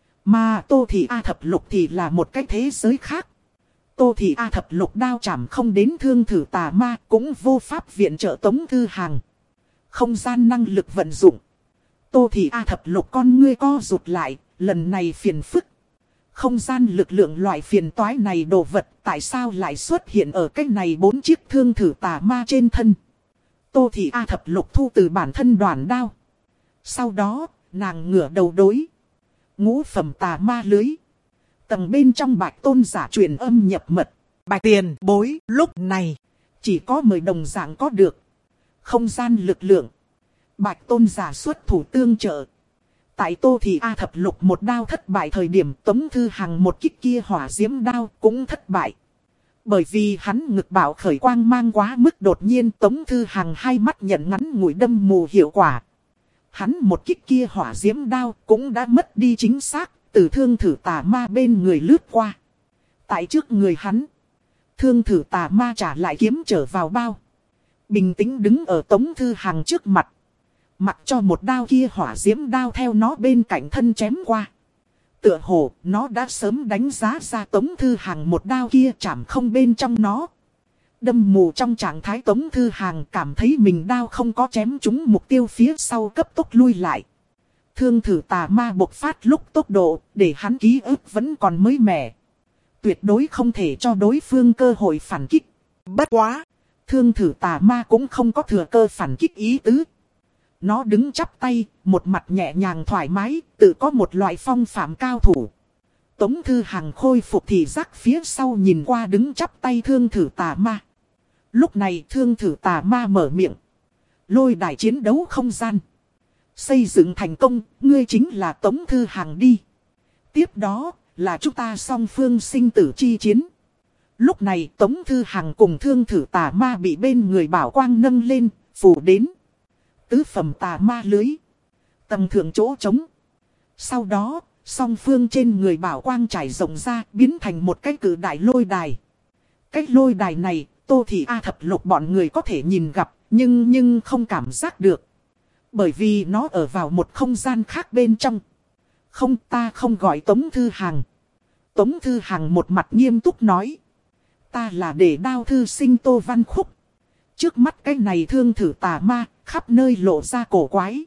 Mà Tô Thị A thập lục thì là một cái thế giới khác. Tô Thị A thập lục đao chảm không đến thương thử tà ma, cũng vô pháp viện trợ Tống Thư Hàng. Không gian năng lực vận dụng. Tô Thị A thập lục con ngươi co rụt lại, lần này phiền phức. Không gian lực lượng loại phiền toái này đồ vật tại sao lại xuất hiện ở cái này bốn chiếc thương thử tà ma trên thân. Tô Thị A thập lục thu từ bản thân đoàn đao. Sau đó, nàng ngửa đầu đối. Ngũ phẩm tà ma lưới. Tầng bên trong Bạch Tôn giả truyền âm nhập mật. Bạch tiền bối lúc này. Chỉ có mười đồng dạng có được. Không gian lực lượng. Bạch Tôn giả xuất thủ tương trợ. Tại Tô Thị A thập lục một đao thất bại thời điểm Tống Thư Hằng một kích kia hỏa diễm đao cũng thất bại. Bởi vì hắn ngực bảo khởi quang mang quá mức đột nhiên Tống Thư Hằng hai mắt nhận ngắn ngủi đâm mù hiệu quả. Hắn một kích kia hỏa diễm đao cũng đã mất đi chính xác, từ Thương Thử Tà Ma bên người lướt qua. Tại trước người hắn, Thương Thử Tà Ma trả lại kiếm trở vào bao. Bình tĩnh đứng ở Tống Thư Hằng trước mặt. Mặc cho một đao kia hỏa diễm đao theo nó bên cạnh thân chém qua. Tựa hồ nó đã sớm đánh giá ra Tống Thư Hằng một đao kia chạm không bên trong nó. Đâm mù trong trạng thái Tống Thư Hằng cảm thấy mình đao không có chém trúng mục tiêu phía sau cấp tốc lui lại. Thương Thử Tà Ma bộc phát lúc tốc độ để hắn ký ức vẫn còn mới mẻ. Tuyệt đối không thể cho đối phương cơ hội phản kích. Bất quá, Thương Thử Tà Ma cũng không có thừa cơ phản kích ý tứ. Nó đứng chắp tay, một mặt nhẹ nhàng thoải mái, tự có một loại phong phạm cao thủ. Tống Thư Hằng khôi phục thị giác phía sau nhìn qua đứng chắp tay Thương Thử Tà Ma. Lúc này Thương Thử Tà Ma mở miệng. Lôi đài chiến đấu không gian. Xây dựng thành công, ngươi chính là Tống Thư Hằng đi. Tiếp đó là chúng ta song phương sinh tử chi chiến. Lúc này Tống Thư Hằng cùng Thương Thử Tà Ma bị bên người bảo quang nâng lên, phủ đến. Tứ phẩm tà ma lưới. Tầng thượng chỗ trống. Sau đó, song phương trên người bảo quang trải rộng ra biến thành một cái cử đại lôi đài. Cái lôi đài này, Tô Thị A thập lục bọn người có thể nhìn gặp, nhưng nhưng không cảm giác được. Bởi vì nó ở vào một không gian khác bên trong. Không, ta không gọi Tống Thư Hằng. Tống Thư Hằng một mặt nghiêm túc nói. Ta là để đao thư sinh Tô Văn Khúc. Trước mắt cái này Thương Thử Tà Ma, khắp nơi lộ ra cổ quái.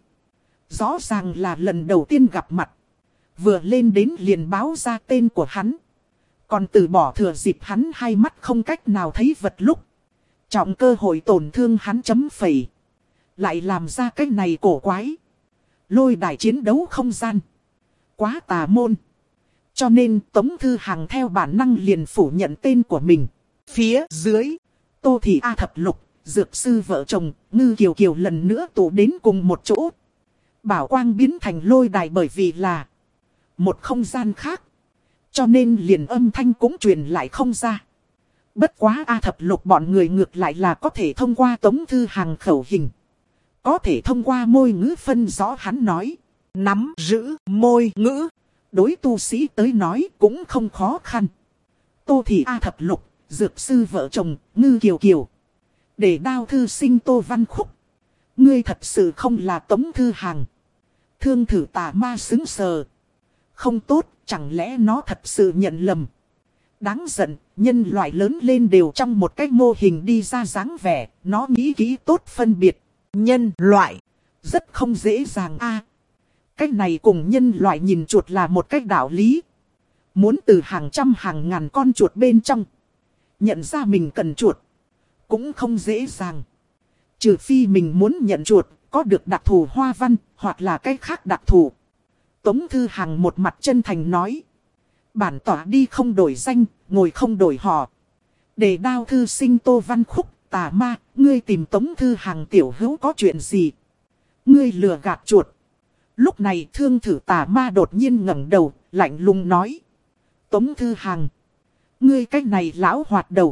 Rõ ràng là lần đầu tiên gặp mặt. Vừa lên đến liền báo ra tên của hắn. Còn từ bỏ thừa dịp hắn hai mắt không cách nào thấy vật lúc. Trọng cơ hội tổn thương hắn chấm phẩy. Lại làm ra cái này cổ quái. Lôi đài chiến đấu không gian. Quá tà môn. Cho nên Tống Thư Hằng theo bản năng liền phủ nhận tên của mình. Phía dưới, Tô Thị A thập lục, Dược Sư vợ chồng, Ngư Kiều Kiều lần nữa tụ đến cùng một chỗ. Bảo quang biến thành lôi đài bởi vì là một không gian khác. Cho nên liền âm thanh cũng truyền lại không ra. Bất quá A thập lục bọn người ngược lại là có thể thông qua Tống Thư Hằng khẩu hình. Có thể thông qua môi ngữ phân rõ hắn nói. Nắm giữ môi ngữ. Đối tu sĩ tới nói cũng không khó khăn. Tô Thị A thập lục, Dược Sư vợ chồng, Ngư Kiều Kiều. Để đao thư sinh Tô Văn Khúc. Ngươi thật sự không là Tống Thư Hằng. Thương Thử Tà Ma xứng sờ. Không tốt, chẳng lẽ nó thật sự nhận lầm. Đáng giận, nhân loại lớn lên đều trong một cái mô hình đi ra dáng vẻ. Nó nghĩ kỹ tốt phân biệt. Nhân loại. Rất không dễ dàng a. Cách này cùng nhân loại nhìn chuột là một cách đạo lý. Muốn từ hàng trăm hàng ngàn con chuột bên trong nhận ra mình cần chuột cũng không dễ dàng. Trừ phi mình muốn nhận chuột có được đặc thù hoa văn hoặc là cái khác đặc thù. Tống Thư Hằng một mặt chân thành nói. Bản tỏa đi không đổi danh, ngồi không đổi họ. Để đao thư sinh Tô Văn Khúc, Tà Ma, ngươi tìm Tống Thư Hằng tiểu hữu có chuyện gì? Ngươi lừa gạt chuột. Lúc này Thương Thử Tà Ma đột nhiên ngẩng đầu, lạnh lùng nói. Tống Thư Hằng, ngươi cách này lão hoạt đầu.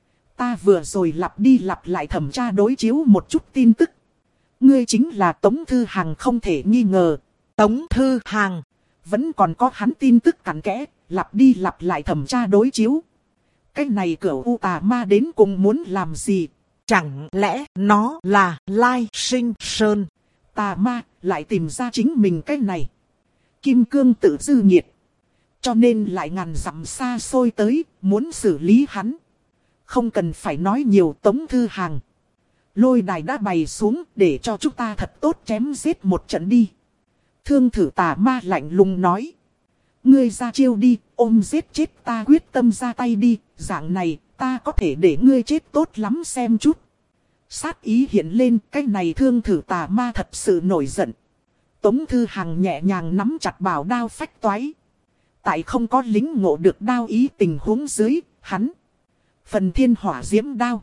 Ta vừa rồi lặp đi lặp lại thẩm tra đối chiếu một chút tin tức. Ngươi chính là Tống Thư Hằng không thể nghi ngờ. Tống Thư Hằng, vẫn còn có hắn tin tức cặn kẽ, lặp đi lặp lại thẩm tra đối chiếu. Cái này cửu U Tà Ma đến cùng muốn làm gì? Chẳng lẽ nó là Lai Sinh Sơn? Tà Ma lại tìm ra chính mình cái này. Kim cương tự dư nhiệt. Cho nên lại ngàn dặm xa xôi tới, muốn xử lý hắn. Không cần phải nói nhiều. Tống Thư Hằng, lôi đài đã bày xuống để cho chúng ta thật tốt chém giết một trận đi. Thương Thử Tà Ma lạnh lùng nói. Ngươi ra chiêu đi, ôm giết chết ta quyết tâm ra tay đi. Dạng này ta có thể để ngươi chết tốt lắm xem chút. Sát ý hiện lên, cái này Thương Thử Tà Ma thật sự nổi giận. Tống Thư Hằng nhẹ nhàng nắm chặt bảo đao phách toái. Tại không có lính ngộ được đao ý tình huống dưới, hắn phần thiên hỏa diễm đao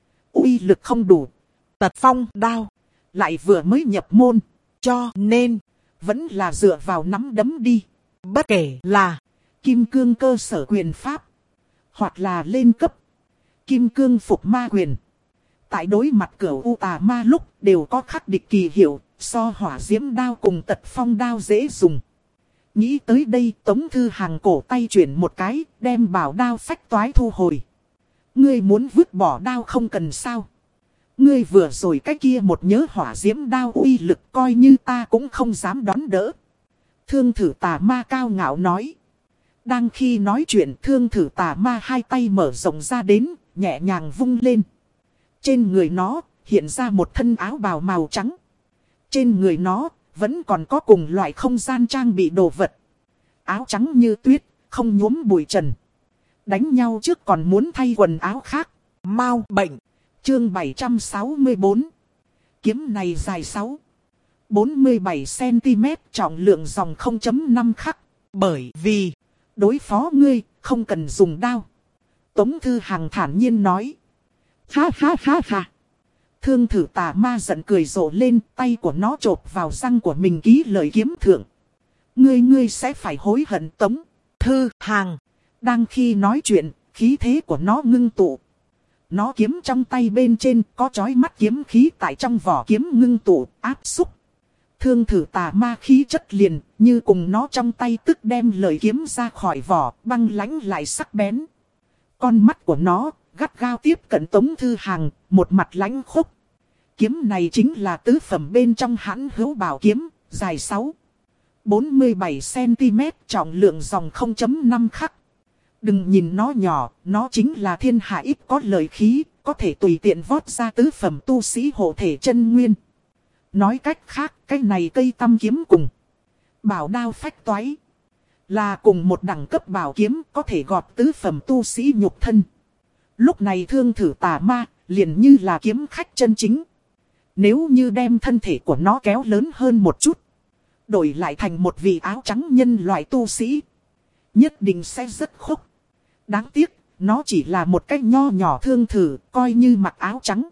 uy lực không đủ. Tật phong đao lại vừa mới nhập môn, cho nên vẫn là dựa vào nắm đấm đi. Bất kể là kim cương cơ sở quyền pháp, hoặc là lên cấp kim cương phục ma quyền. Tại đối mặt cửu u tà ma lúc đều có khắc địch kỳ hiệu, so hỏa diễm đao cùng tật phong đao dễ dùng. Nghĩ tới đây, Tống Thư Hàng cổ tay chuyển một cái, đem bảo đao phách toái thu hồi. Ngươi muốn vứt bỏ đao không cần sao. Ngươi vừa rồi cái kia một nhớ hỏa diễm đao uy lực coi như ta cũng không dám đón đỡ. Thương thử tà ma cao ngạo nói. Đang khi nói chuyện, thương thử tà ma hai tay mở rộng ra đến, nhẹ nhàng vung lên. Trên người nó hiện ra một thân áo bào màu trắng. Trên người nó vẫn còn có cùng loại không gian trang bị đồ vật. Áo trắng như tuyết, không nhuốm bụi trần. Đánh nhau trước còn muốn thay quần áo khác. mau bệnh. Chương bảy trăm sáu mươi bốn. Kiếm này dài sáu, bốn mươi bảy xăng-ti-mét, trọng lượng dòng không chấm năm khắc. Bởi vì đối phó ngươi, không cần dùng đao. Tống Thư Hàng thản nhiên nói. Ha ha ha ha. Thương thử tà ma giận cười rộ lên, tay của nó chộp vào răng của mình ký lời kiếm thượng. Ngươi ngươi sẽ phải hối hận. Tống Thư Hàng đang khi nói chuyện, khí thế của nó ngưng tụ. Nó kiếm trong tay bên trên có chói mắt kiếm khí tại trong vỏ kiếm ngưng tụ, áp xúc. Thương thử tà ma khí chất liền, như cùng nó trong tay tức đem lời kiếm ra khỏi vỏ, băng lãnh lại sắc bén. Con mắt của nó gắt gao tiếp cận Tống Thư Hàng, một mặt lãnh khốc. Kiếm này chính là tứ phẩm bên trong hãn hữu bảo kiếm, dài sáu, bốn mươi bảy xăng-ti-mét, trọng lượng dòng không chấm năm khắc. Đừng nhìn nó nhỏ, nó chính là thiên hạ ít có lợi khí, có thể tùy tiện vót ra tứ phẩm tu sĩ hộ thể chân nguyên. Nói cách khác, cái này cây tăm kiếm cùng bảo đao phách toái là cùng một đẳng cấp bảo kiếm, có thể gọt tứ phẩm tu sĩ nhục thân. Lúc này thương thử tà ma liền như là kiếm khách chân chính. Nếu như đem thân thể của nó kéo lớn hơn một chút, đổi lại thành một vị áo trắng nhân loại tu sĩ, nhất định sẽ rất khốc. Đáng tiếc, nó chỉ là một cái nho nhỏ thương thử, coi như mặc áo trắng.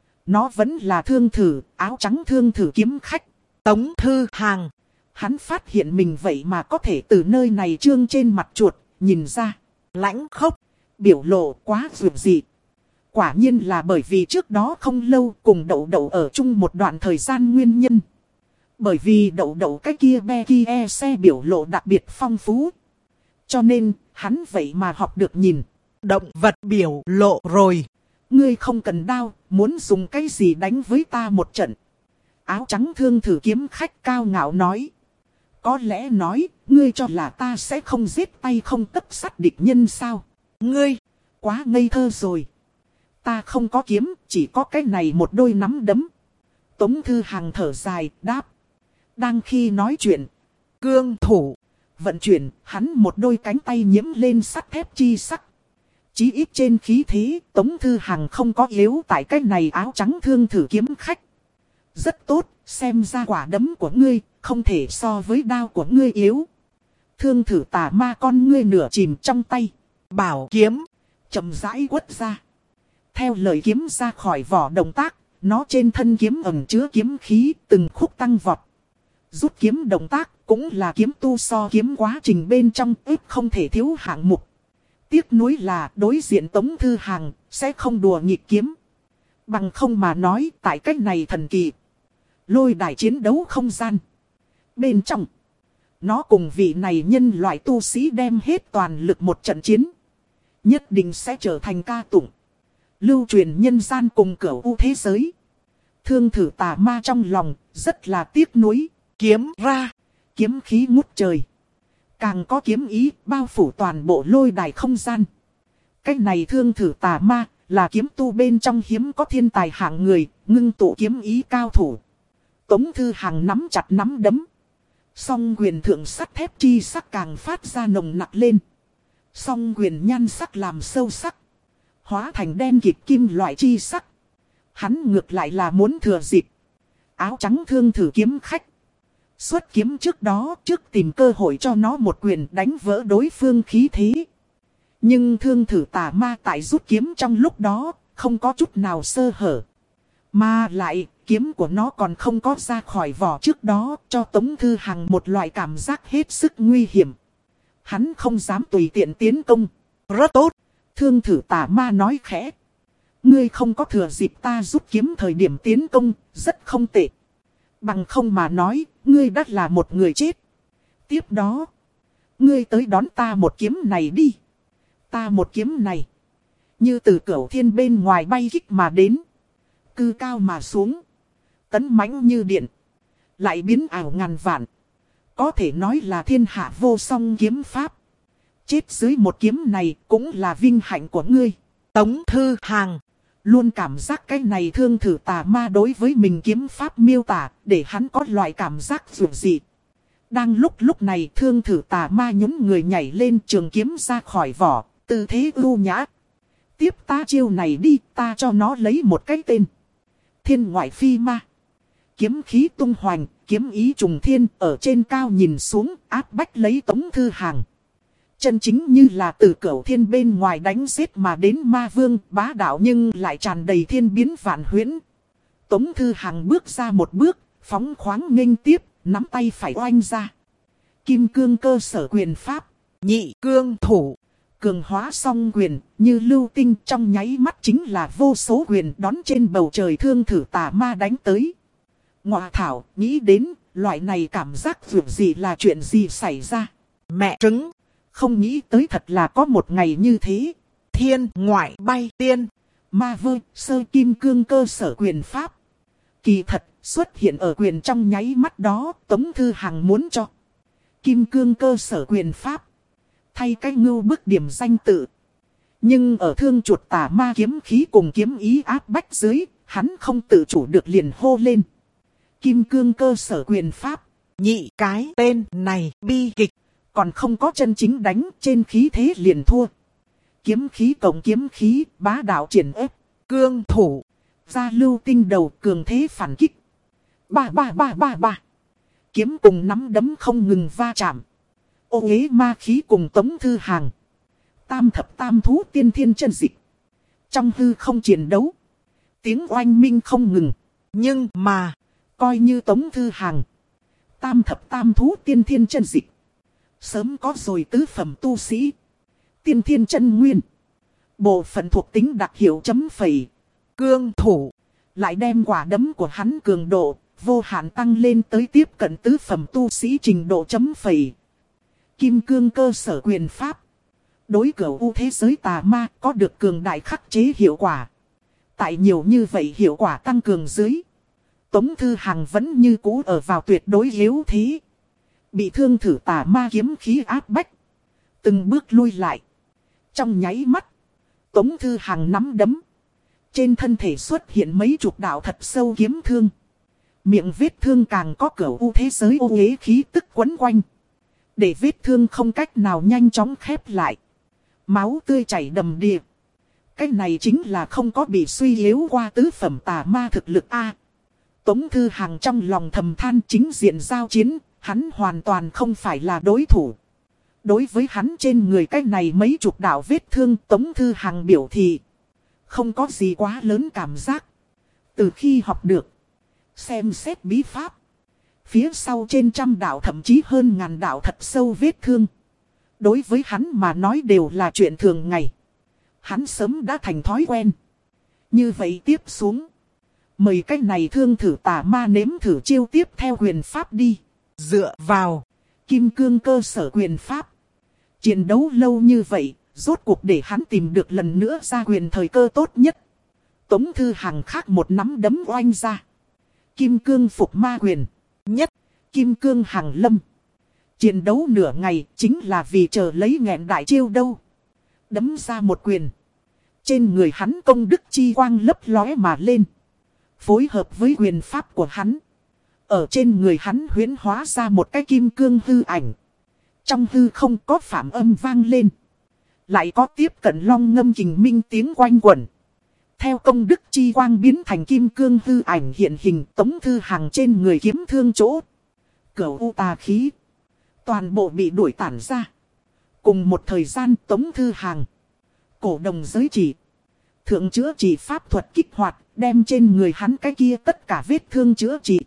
Nó vẫn là thương thử, áo trắng thương thử kiếm khách. Tống Thư Hàng, hắn phát hiện mình vậy mà có thể từ nơi này trương trên mặt chuột, nhìn ra lãnh khốc, biểu lộ quá dường dị. Quả nhiên là bởi vì trước đó không lâu cùng đậu đậu ở chung một đoạn thời gian nguyên nhân. Bởi vì đậu đậu cái kia be kia xe biểu lộ đặc biệt phong phú. Cho nên, hắn vậy mà học được nhìn động vật biểu lộ rồi. Ngươi không cần đao, muốn dùng cái gì đánh với ta một trận. Áo trắng thương thử kiếm khách cao ngạo nói. Có lẽ nói, ngươi cho là ta sẽ không giết tay không tấc sắt địch nhân sao? Ngươi, quá ngây thơ rồi. Ta không có kiếm, chỉ có cái này một đôi nắm đấm. Tống Thư Hàng thở dài, đáp. Đang khi nói chuyện, cương thủ vận chuyển, hắn một đôi cánh tay nhiễm lên sắt thép chi sắc. Chí ít trên khí thế, Tống Thư Hàng không có yếu tại cái này áo trắng thương thử kiếm khách. Rất tốt, xem ra quả đấm của ngươi, không thể so với đao của ngươi yếu. Thương thử tà ma con ngươi nửa chìm trong tay. Bảo kiếm chậm rãi quất ra. Theo lời kiếm ra khỏi vỏ động tác, nó trên thân kiếm ẩn chứa kiếm khí từng khúc tăng vọt. Rút kiếm động tác cũng là kiếm tu so kiếm quá trình bên trong ít không thể thiếu hạng mục. Tiếc nuối là đối diện Tống Thư Hàng sẽ không đùa nghịch kiếm. Bằng không mà nói tại cách này thần kỳ. Lôi đài chiến đấu không gian. Bên trong, nó cùng vị này nhân loại tu sĩ đem hết toàn lực một trận chiến. Nhất định sẽ trở thành ca tụng. Lưu truyền nhân gian cùng cửu u thế giới. Thương thử tà ma trong lòng rất là tiếc nuối. Kiếm ra, kiếm khí ngút trời. Càng có kiếm ý bao phủ toàn bộ lôi đài không gian. Cái này thương thử tà ma là kiếm tu bên trong hiếm có thiên tài hạng người, ngưng tụ kiếm ý cao thủ. Tống Thư Hàng nắm chặt nắm đấm. Song quyền thượng sắt thép chi sắc càng phát ra nồng nặc lên. Song quyền nhan sắc làm sâu sắc. Hóa thành đen kịt kim loại chi sắc. Hắn ngược lại là muốn thừa dịp. Áo trắng thương thử kiếm khách. Xuất kiếm trước đó trước tìm cơ hội cho nó một quyền đánh vỡ đối phương khí thế. Nhưng thương thử tà ma tại rút kiếm trong lúc đó không có chút nào sơ hở. Mà lại Kiếm của nó còn không có ra khỏi vỏ trước đó, cho Tống Thư Hằng một loại cảm giác hết sức nguy hiểm. Hắn không dám tùy tiện tiến công. Rất tốt. Thương Thử Tà Ma nói khẽ. Ngươi không có thừa dịp ta rút kiếm thời điểm tiến công, rất không tệ. Bằng không mà nói, ngươi đã là một người chết. Tiếp đó, ngươi tới đón ta một kiếm này đi. Ta một kiếm này, như từ cửu thiên bên ngoài bay kích mà đến. Cư cao mà xuống, tấn mãnh như điện, lại biến ảo ngàn vạn. Có thể nói là thiên hạ vô song kiếm pháp. Chết dưới một kiếm này cũng là vinh hạnh của ngươi. Tống Thư Hằng luôn cảm giác cái này Thương Thử Tà Ma đối với mình kiếm pháp miêu tả, để hắn có loại cảm giác dù gì. Đang lúc lúc này Thương Thử Tà Ma nhún người nhảy lên, trường kiếm ra khỏi vỏ, tư thế ưu nhã. Tiếp ta chiêu này đi, ta cho nó lấy một cái tên. Thiên Ngoại Phi Ma. Kiếm khí tung hoành, kiếm ý trùng thiên, ở trên cao nhìn xuống, áp bách lấy Tống Thư Hằng. Chân chính như là từ cửu thiên bên ngoài đánh giết mà đến ma vương, bá đạo nhưng lại tràn đầy thiên biến vạn huyễn. Tống Thư Hằng bước ra một bước, phóng khoáng nghênh tiếp, nắm tay phải oanh ra. Kim cương cơ sở quyền pháp, nhị cương thủ. Cường hóa song quyền, như lưu tinh trong nháy mắt chính là vô số quyền đón trên bầu trời Thương Thử Tà Ma đánh tới. Ngọa thảo, nghĩ đến, loại này cảm giác vượt gì là chuyện gì xảy ra. Mẹ trứng, không nghĩ tới thật là có một ngày như thế. Thiên Ngoại Bay Tiên. Ma Vơ, sơ kim cương cơ sở quyền pháp. Kỳ thật, xuất hiện ở quyền trong nháy mắt đó, Tống Thư Hằng muốn cho kim cương cơ sở quyền pháp thay cái ngưu bức điểm danh tự. Nhưng ở Thương Chuột Tà Ma kiếm khí cùng kiếm ý áp bách dưới, hắn không tự chủ được liền hô lên. Kim cương cơ sở quyền pháp. Nhị cái tên này bi kịch. Còn không có chân chính đánh, trên khí thế liền thua. Kiếm khí cộng kiếm khí, bá đạo triển ép. Cương thủ. Ra lưu tinh đầu, cường thế phản kích. Ba ba ba ba ba. Kiếm cùng nắm đấm không ngừng va chạm. Ô uế ma khí cùng Tống Thư Hằng. Tam thập tam thú tiên thiên chân dịch. Trong hư không chiến đấu, tiếng oanh minh không ngừng. Nhưng mà, coi như Tống Thư Hằng, tam thập tam thú tiên thiên chân dịch, sớm có rồi tứ phẩm tu sĩ, tiên thiên chân nguyên, bộ phận thuộc tính đặc hiệu chấm phẩy. Cương thủ lại đem quả đấm của hắn cường độ vô hạn tăng lên tới tiếp cận tứ phẩm tu sĩ trình độ chấm phẩy. Kim cương cơ sở quyền pháp, đối cửu u thế giới tà ma có được cường đại khắc chế hiệu quả. Tại nhiều như vậy hiệu quả tăng cường dưới, Tống Thư Hằng vẫn như cũ ở vào tuyệt đối yếu thế. Bị Thương Thử Tà Ma kiếm khí áp bách, từng bước lui lại. Trong nháy mắt, Tống Thư Hằng nắm đấm, trên thân thể xuất hiện mấy chục đạo thật sâu kiếm thương. Miệng vết thương càng có cửu u thế giới ô uế khí tức quấn quanh, để vết thương không cách nào nhanh chóng khép lại. Máu tươi chảy đầm đìa. Cái này chính là không có bị suy yếu qua tứ phẩm tà ma thực lực A. Tống Thư Hằng trong lòng thầm than, chính diện giao chiến, hắn hoàn toàn không phải là đối thủ. Đối với hắn trên người cái này mấy chục đạo vết thương, Tống Thư Hằng biểu thị không có gì quá lớn cảm giác. Từ khi học được xem xét bí pháp, phía sau trên trăm đạo thậm chí hơn ngàn đạo thật sâu vết thương, đối với hắn mà nói đều là chuyện thường ngày. Hắn sớm đã thành thói quen. Như vậy tiếp xuống, mời cái này Thương Thử Tà Ma nếm thử chiêu tiếp theo quyền pháp đi. Dựa vào kim cương cơ sở quyền pháp, chiến đấu lâu như vậy, rốt cuộc để hắn tìm được lần nữa ra quyền thời cơ tốt nhất. Tống Thư Hằng khác một nắm đấm oanh ra. Kim cương phục ma quyền nhất, kim cương hằng lâm. Chiến đấu nửa ngày chính là vì chờ lấy nghẹn đại chiêu đâu. Đấm ra một quyền, trên người hắn công đức chi quang lấp lóe mà lên, phối hợp với quyền pháp của hắn, ở trên người hắn huyễn hóa ra một cái kim cương hư ảnh. Trong hư không có phạm âm vang lên, lại có tiếp cận long ngâm kình minh tiếng quanh quẩn. Theo công đức chi quang biến thành kim cương hư ảnh hiện hình, Tống Thư Hằng trên người kiếm thương chỗ, cửu u tà khí toàn bộ bị đuổi tản ra. Cùng một thời gian, Tống Thư Hằng cổ đồng giới chỉ, thượng chữa chỉ pháp thuật kích hoạt, đem trên người hắn cái kia tất cả vết thương chữa trị.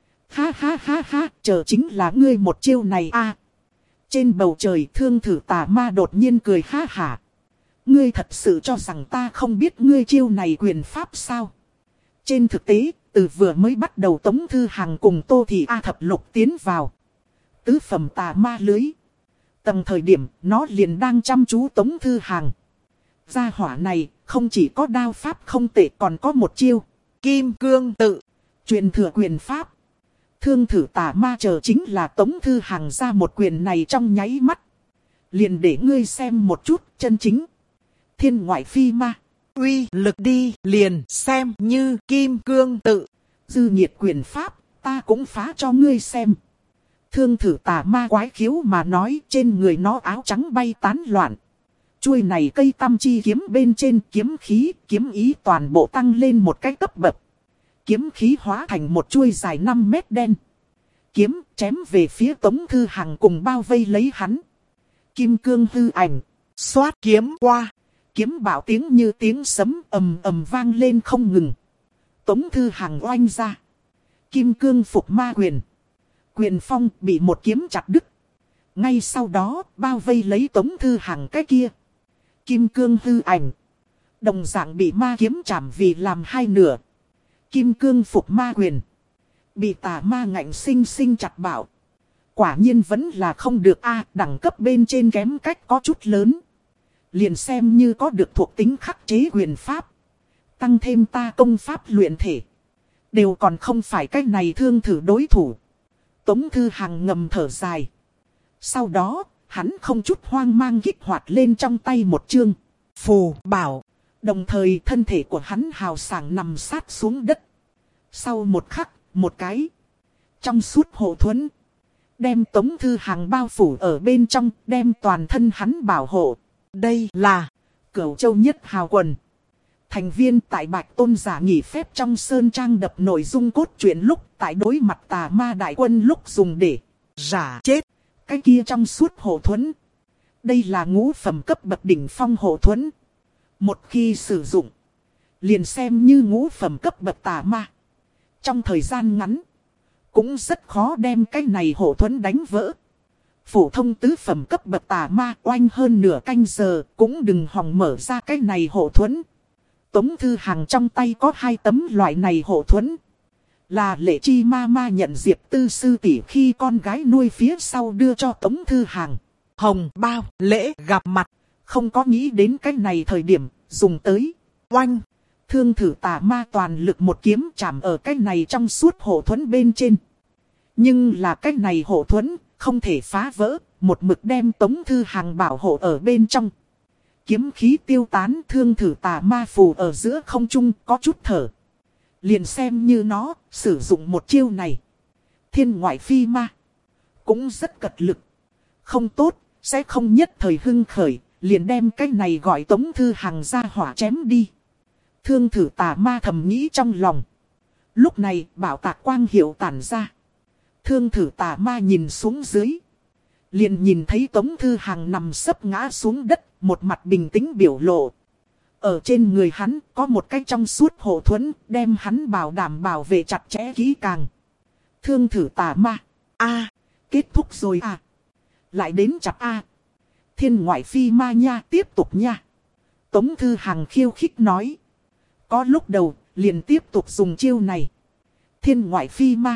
Ha ha ha ha, chờ chính là ngươi một chiêu này a. Trên bầu trời Thương Thử Tà Ma đột nhiên cười ha hả. Ngươi thật sự cho rằng ta không biết ngươi chiêu này quyền pháp sao? Trên thực tế, từ vừa mới bắt đầu Tống Thư Hằng cùng Tô Thị A Thập Lục tiến vào tứ phẩm tà ma lưới. Tầm thời điểm nó liền đang chăm chú Tống Thư Hằng. Gia hỏa này không chỉ có đao pháp không tệ còn có một chiêu Kim Cương Tự, truyền thừa quyền pháp. Thương Thử Tà Ma chờ chính là Tống Thư Hằng ra một quyền này trong nháy mắt. Liền để ngươi xem một chút chân chính thiên ngoại phi ma uy lực đi, liền xem như Kim Cương Tự. Dư nhiệt quyền pháp, ta cũng phá cho ngươi xem. Thương Thử Tà Ma quái khiếu mà nói, trên người nó áo trắng bay tán loạn. Chuôi này cây tam chi kiếm bên trên kiếm khí, kiếm ý toàn bộ tăng lên một cái cấp bậc. Kiếm khí hóa thành một chuôi dài năm mét đen. Kiếm chém về phía Tống Thư Hằng cùng bao vây lấy hắn. Kim cương hư ảnh, xoát kiếm qua. Kiếm bảo tiếng như tiếng sấm ầm ầm vang lên không ngừng. Tống Thư Hằng oanh ra. Kim cương phục ma quyền. Quyền phong bị một kiếm chặt đứt. Ngay sau đó bao vây lấy Tống Thư Hằng cái kia kim cương hư ảnh. Đồng dạng bị ma kiếm chạm vì làm hai nửa. Kim cương phục ma quyền. Bị tà ma ngạnh sinh sinh chặt bảo. Quả nhiên vẫn là không được a, đẳng cấp bên trên kém cách có chút lớn. Liền xem như có được thuộc tính khắc chế quyền pháp. Tăng thêm ta công pháp luyện thể. Đều còn không phải cách này Thương Thử đối thủ. Tống Thư Hằng ngầm thở dài. Sau đó, hắn không chút hoang mang kích hoạt lên trong tay một chương phù bảo. Đồng thời thân thể của hắn hào sảng nằm sát xuống đất. Sau một khắc, một cái trong suốt hộ thuẫn đem Tống Thư Hằng bao phủ ở bên trong, đem toàn thân hắn bảo hộ. Đây là Cửu Châu Nhất Hào Quần. Thành viên tại Bạch Tôn giả nghỉ phép trong sơn trang đập nội dung cốt truyện lúc tại đối mặt tà ma đại quân lúc dùng để giả chết. Cái kia trong suốt hộ thuẫn. Đây là ngũ phẩm cấp bậc đỉnh phong hộ thuẫn. Một khi sử dụng, liền xem như ngũ phẩm cấp bậc tà ma. Trong thời gian ngắn, cũng rất khó đem cái này hộ thuẫn đánh vỡ. Phổ thông tứ phẩm cấp bậc tà ma oanh hơn nửa canh giờ, cũng đừng hòng mở ra cái này hộ thuẫn. Tống Thư Hằng trong tay có hai tấm loại này hộ thuẫn. Là Lệ Chi ma ma nhận Diệp Tư sư tỷ khi con gái nuôi phía sau đưa cho Tống Thư Hằng. Hồng bao, lễ gặp mặt. Không có nghĩ đến cái này thời điểm, dùng tới. Oanh, Thương Thử Tà Ma toàn lực một kiếm chạm ở cái này trong suốt hộ thuẫn bên trên. Nhưng là cái này hộ thuẫn, không thể phá vỡ, một mực đem Tống Thư Hằng bảo hộ ở bên trong. Kiếm khí tiêu tán, Thương Thử Tà Ma phù ở giữa không trung có chút thở. Liền xem như nó, sử dụng một chiêu này. Thiên ngoại phi ma. Cũng rất cật lực. Không tốt, sẽ không nhất thời hưng khởi. Liền đem cái này gọi Tống Thư Hằng ra hỏa chém đi. Thương Thử Tà Ma thầm nghĩ trong lòng. Lúc này bảo tạc quang hiệu tản ra. Thương Thử Tà Ma nhìn xuống dưới. Liền nhìn thấy Tống Thư Hằng nằm sấp ngã xuống đất. Một mặt bình tĩnh biểu lộ. Ở trên người hắn có một cái trong suốt hộ thuẫn, đem hắn bảo đảm bảo vệ chặt chẽ kỹ càng. Thương Thử Tà Ma. A, kết thúc rồi à. Lại đến chặt A. Thiên ngoại phi ma nha, tiếp tục nha. Tống Thư Hằng khiêu khích nói. Có lúc đầu, liền tiếp tục dùng chiêu này. Thiên ngoại phi ma.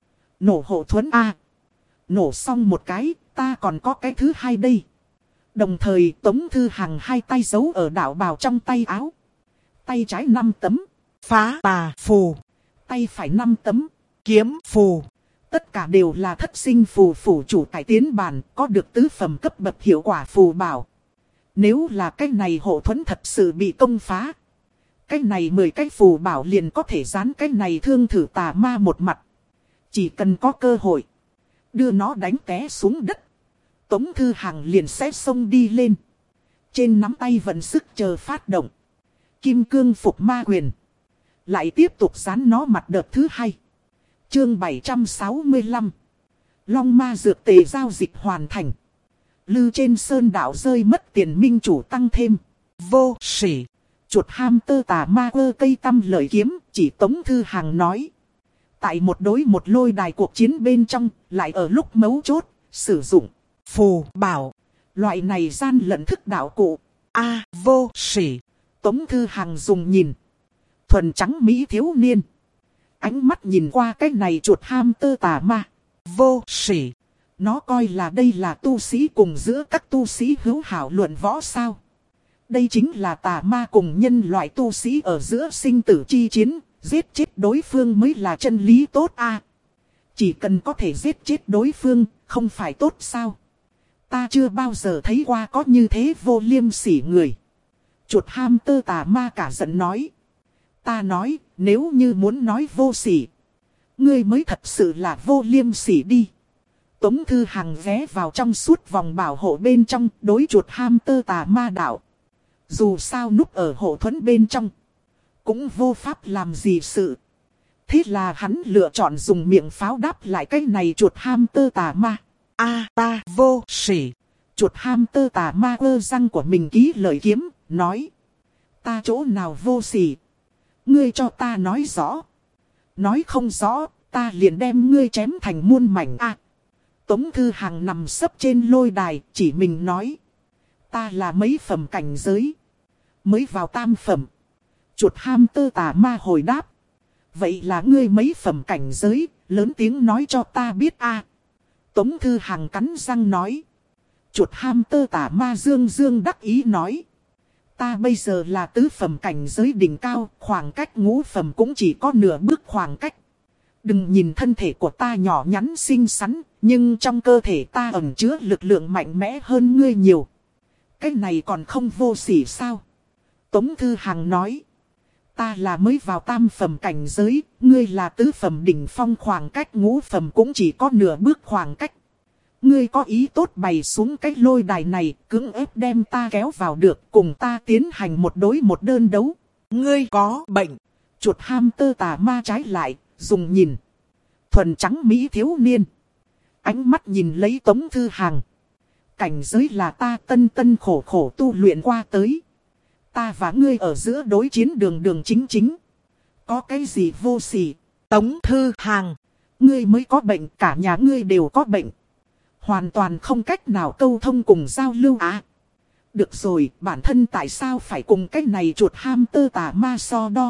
Nổ hộ thuẫn A. Nổ xong một cái, ta còn có cái thứ hai đây. Đồng thời Tống Thư Hằng hai tay giấu ở đạo bào trong tay áo. Tay trái năm tấm. Phá tà phù. Tay phải năm tấm. Kiếm phù. Tất cả đều là thất sinh phù phủ chủ cải tiến bản, có được tứ phẩm cấp bậc hiệu quả phù bảo. Nếu là cái này hộ thuẫn thật sự bị công phá, cái này mười cái phù bảo liền có thể dán cái này Thương Thử Tà Ma một mặt. Chỉ cần có cơ hội, đưa nó đánh té xuống đất, Tống Thư Hằng liền sẽ xông đi lên. Trên nắm tay vận sức chờ phát động. Kim cương phục ma quyền. Lại tiếp tục dán nó mặt đợt thứ hai. Chương bảy trăm sáu mươi lăm. Long ma dược tề giao dịch hoàn thành. Lư trên sơn đảo rơi mất tiền minh chủ tăng thêm. Vô sỉ. Chuột hamster tà ma ơ cây tăm lợi kiếm, chỉ Tống Thư Hằng nói. Tại một đối một lôi đài cuộc chiến bên trong, lại ở lúc mấu chốt, sử dụng phù bảo. Loại này gian lận thức đạo cụ. A vô sỉ. Tống Thư Hằng dùng nhìn. Thuần trắng mỹ thiếu niên. Ánh mắt nhìn qua cái này chuột hamster tà ma. Vô sỉ. Nó coi là đây là tu sĩ cùng giữa các tu sĩ hữu hảo luận võ sao. Đây chính là tà ma cùng nhân loại tu sĩ ở giữa sinh tử chi chiến. Giết chết đối phương mới là chân lý tốt a. Chỉ cần có thể giết chết đối phương, không phải tốt sao? Ta chưa bao giờ thấy qua có như thế vô liêm sỉ người. Chuột hamster tà ma cả giận nói. Ta nói, nếu như muốn nói vô sỉ, ngươi mới thật sự là vô liêm sỉ đi. Tống Thư Hằng ghé vào trong suốt vòng bảo hộ bên trong, đối chuột hamster tà ma đạo. Dù sao núp ở hộ thuẫn bên trong, cũng vô pháp làm gì sự. Thế là hắn lựa chọn dùng miệng pháo đáp lại cái này chuột hamster tà ma. A ta vô sỉ. Chuột hamster tà ma ơ răng của mình ký lời kiếm, nói. Ta chỗ nào vô sỉ? Ngươi cho ta nói rõ. Nói không rõ, ta liền đem ngươi chém thành muôn mảnh a. Tống Thư Hằng nằm sấp trên lôi đài, chỉ mình nói. Ta là mấy phẩm cảnh giới. Mới vào tam phẩm. Chuột hamster tà ma hồi đáp. Vậy là ngươi mấy phẩm cảnh giới, lớn tiếng nói cho ta biết a. Tống Thư Hằng cắn răng nói. Chuột hamster tà ma dương dương đắc ý nói. Ta bây giờ là tứ phẩm cảnh giới đỉnh cao, khoảng cách ngũ phẩm cũng chỉ có nửa bước khoảng cách. Đừng nhìn thân thể của ta nhỏ nhắn xinh xắn, nhưng trong cơ thể ta ẩn chứa lực lượng mạnh mẽ hơn ngươi nhiều. Cái này còn không vô sỉ sao? Tống Thư Hằng nói. Ta là mới vào tam phẩm cảnh giới, ngươi là tứ phẩm đỉnh phong, khoảng cách ngũ phẩm cũng chỉ có nửa bước khoảng cách. Ngươi có ý tốt bày xuống cái lôi đài này, cưỡng ép đem ta kéo vào được, cùng ta tiến hành một đối một đơn đấu. Ngươi có bệnh. Chuột hamster tà ma trái lại, dùng nhìn. Thuần trắng mỹ thiếu niên. Ánh mắt nhìn lấy Tống Thư Hằng. Cảnh giới là ta tân tân khổ khổ tu luyện qua tới. Ta và ngươi ở giữa đối chiến đường đường chính chính. Có cái gì vô sỉ? Tống Thư Hằng. Ngươi mới có bệnh, cả nhà ngươi đều có bệnh. Hoàn toàn không cách nào câu thông cùng giao lưu à. Được rồi, bản thân tại sao phải cùng cái này chuột hamster tà ma so đo?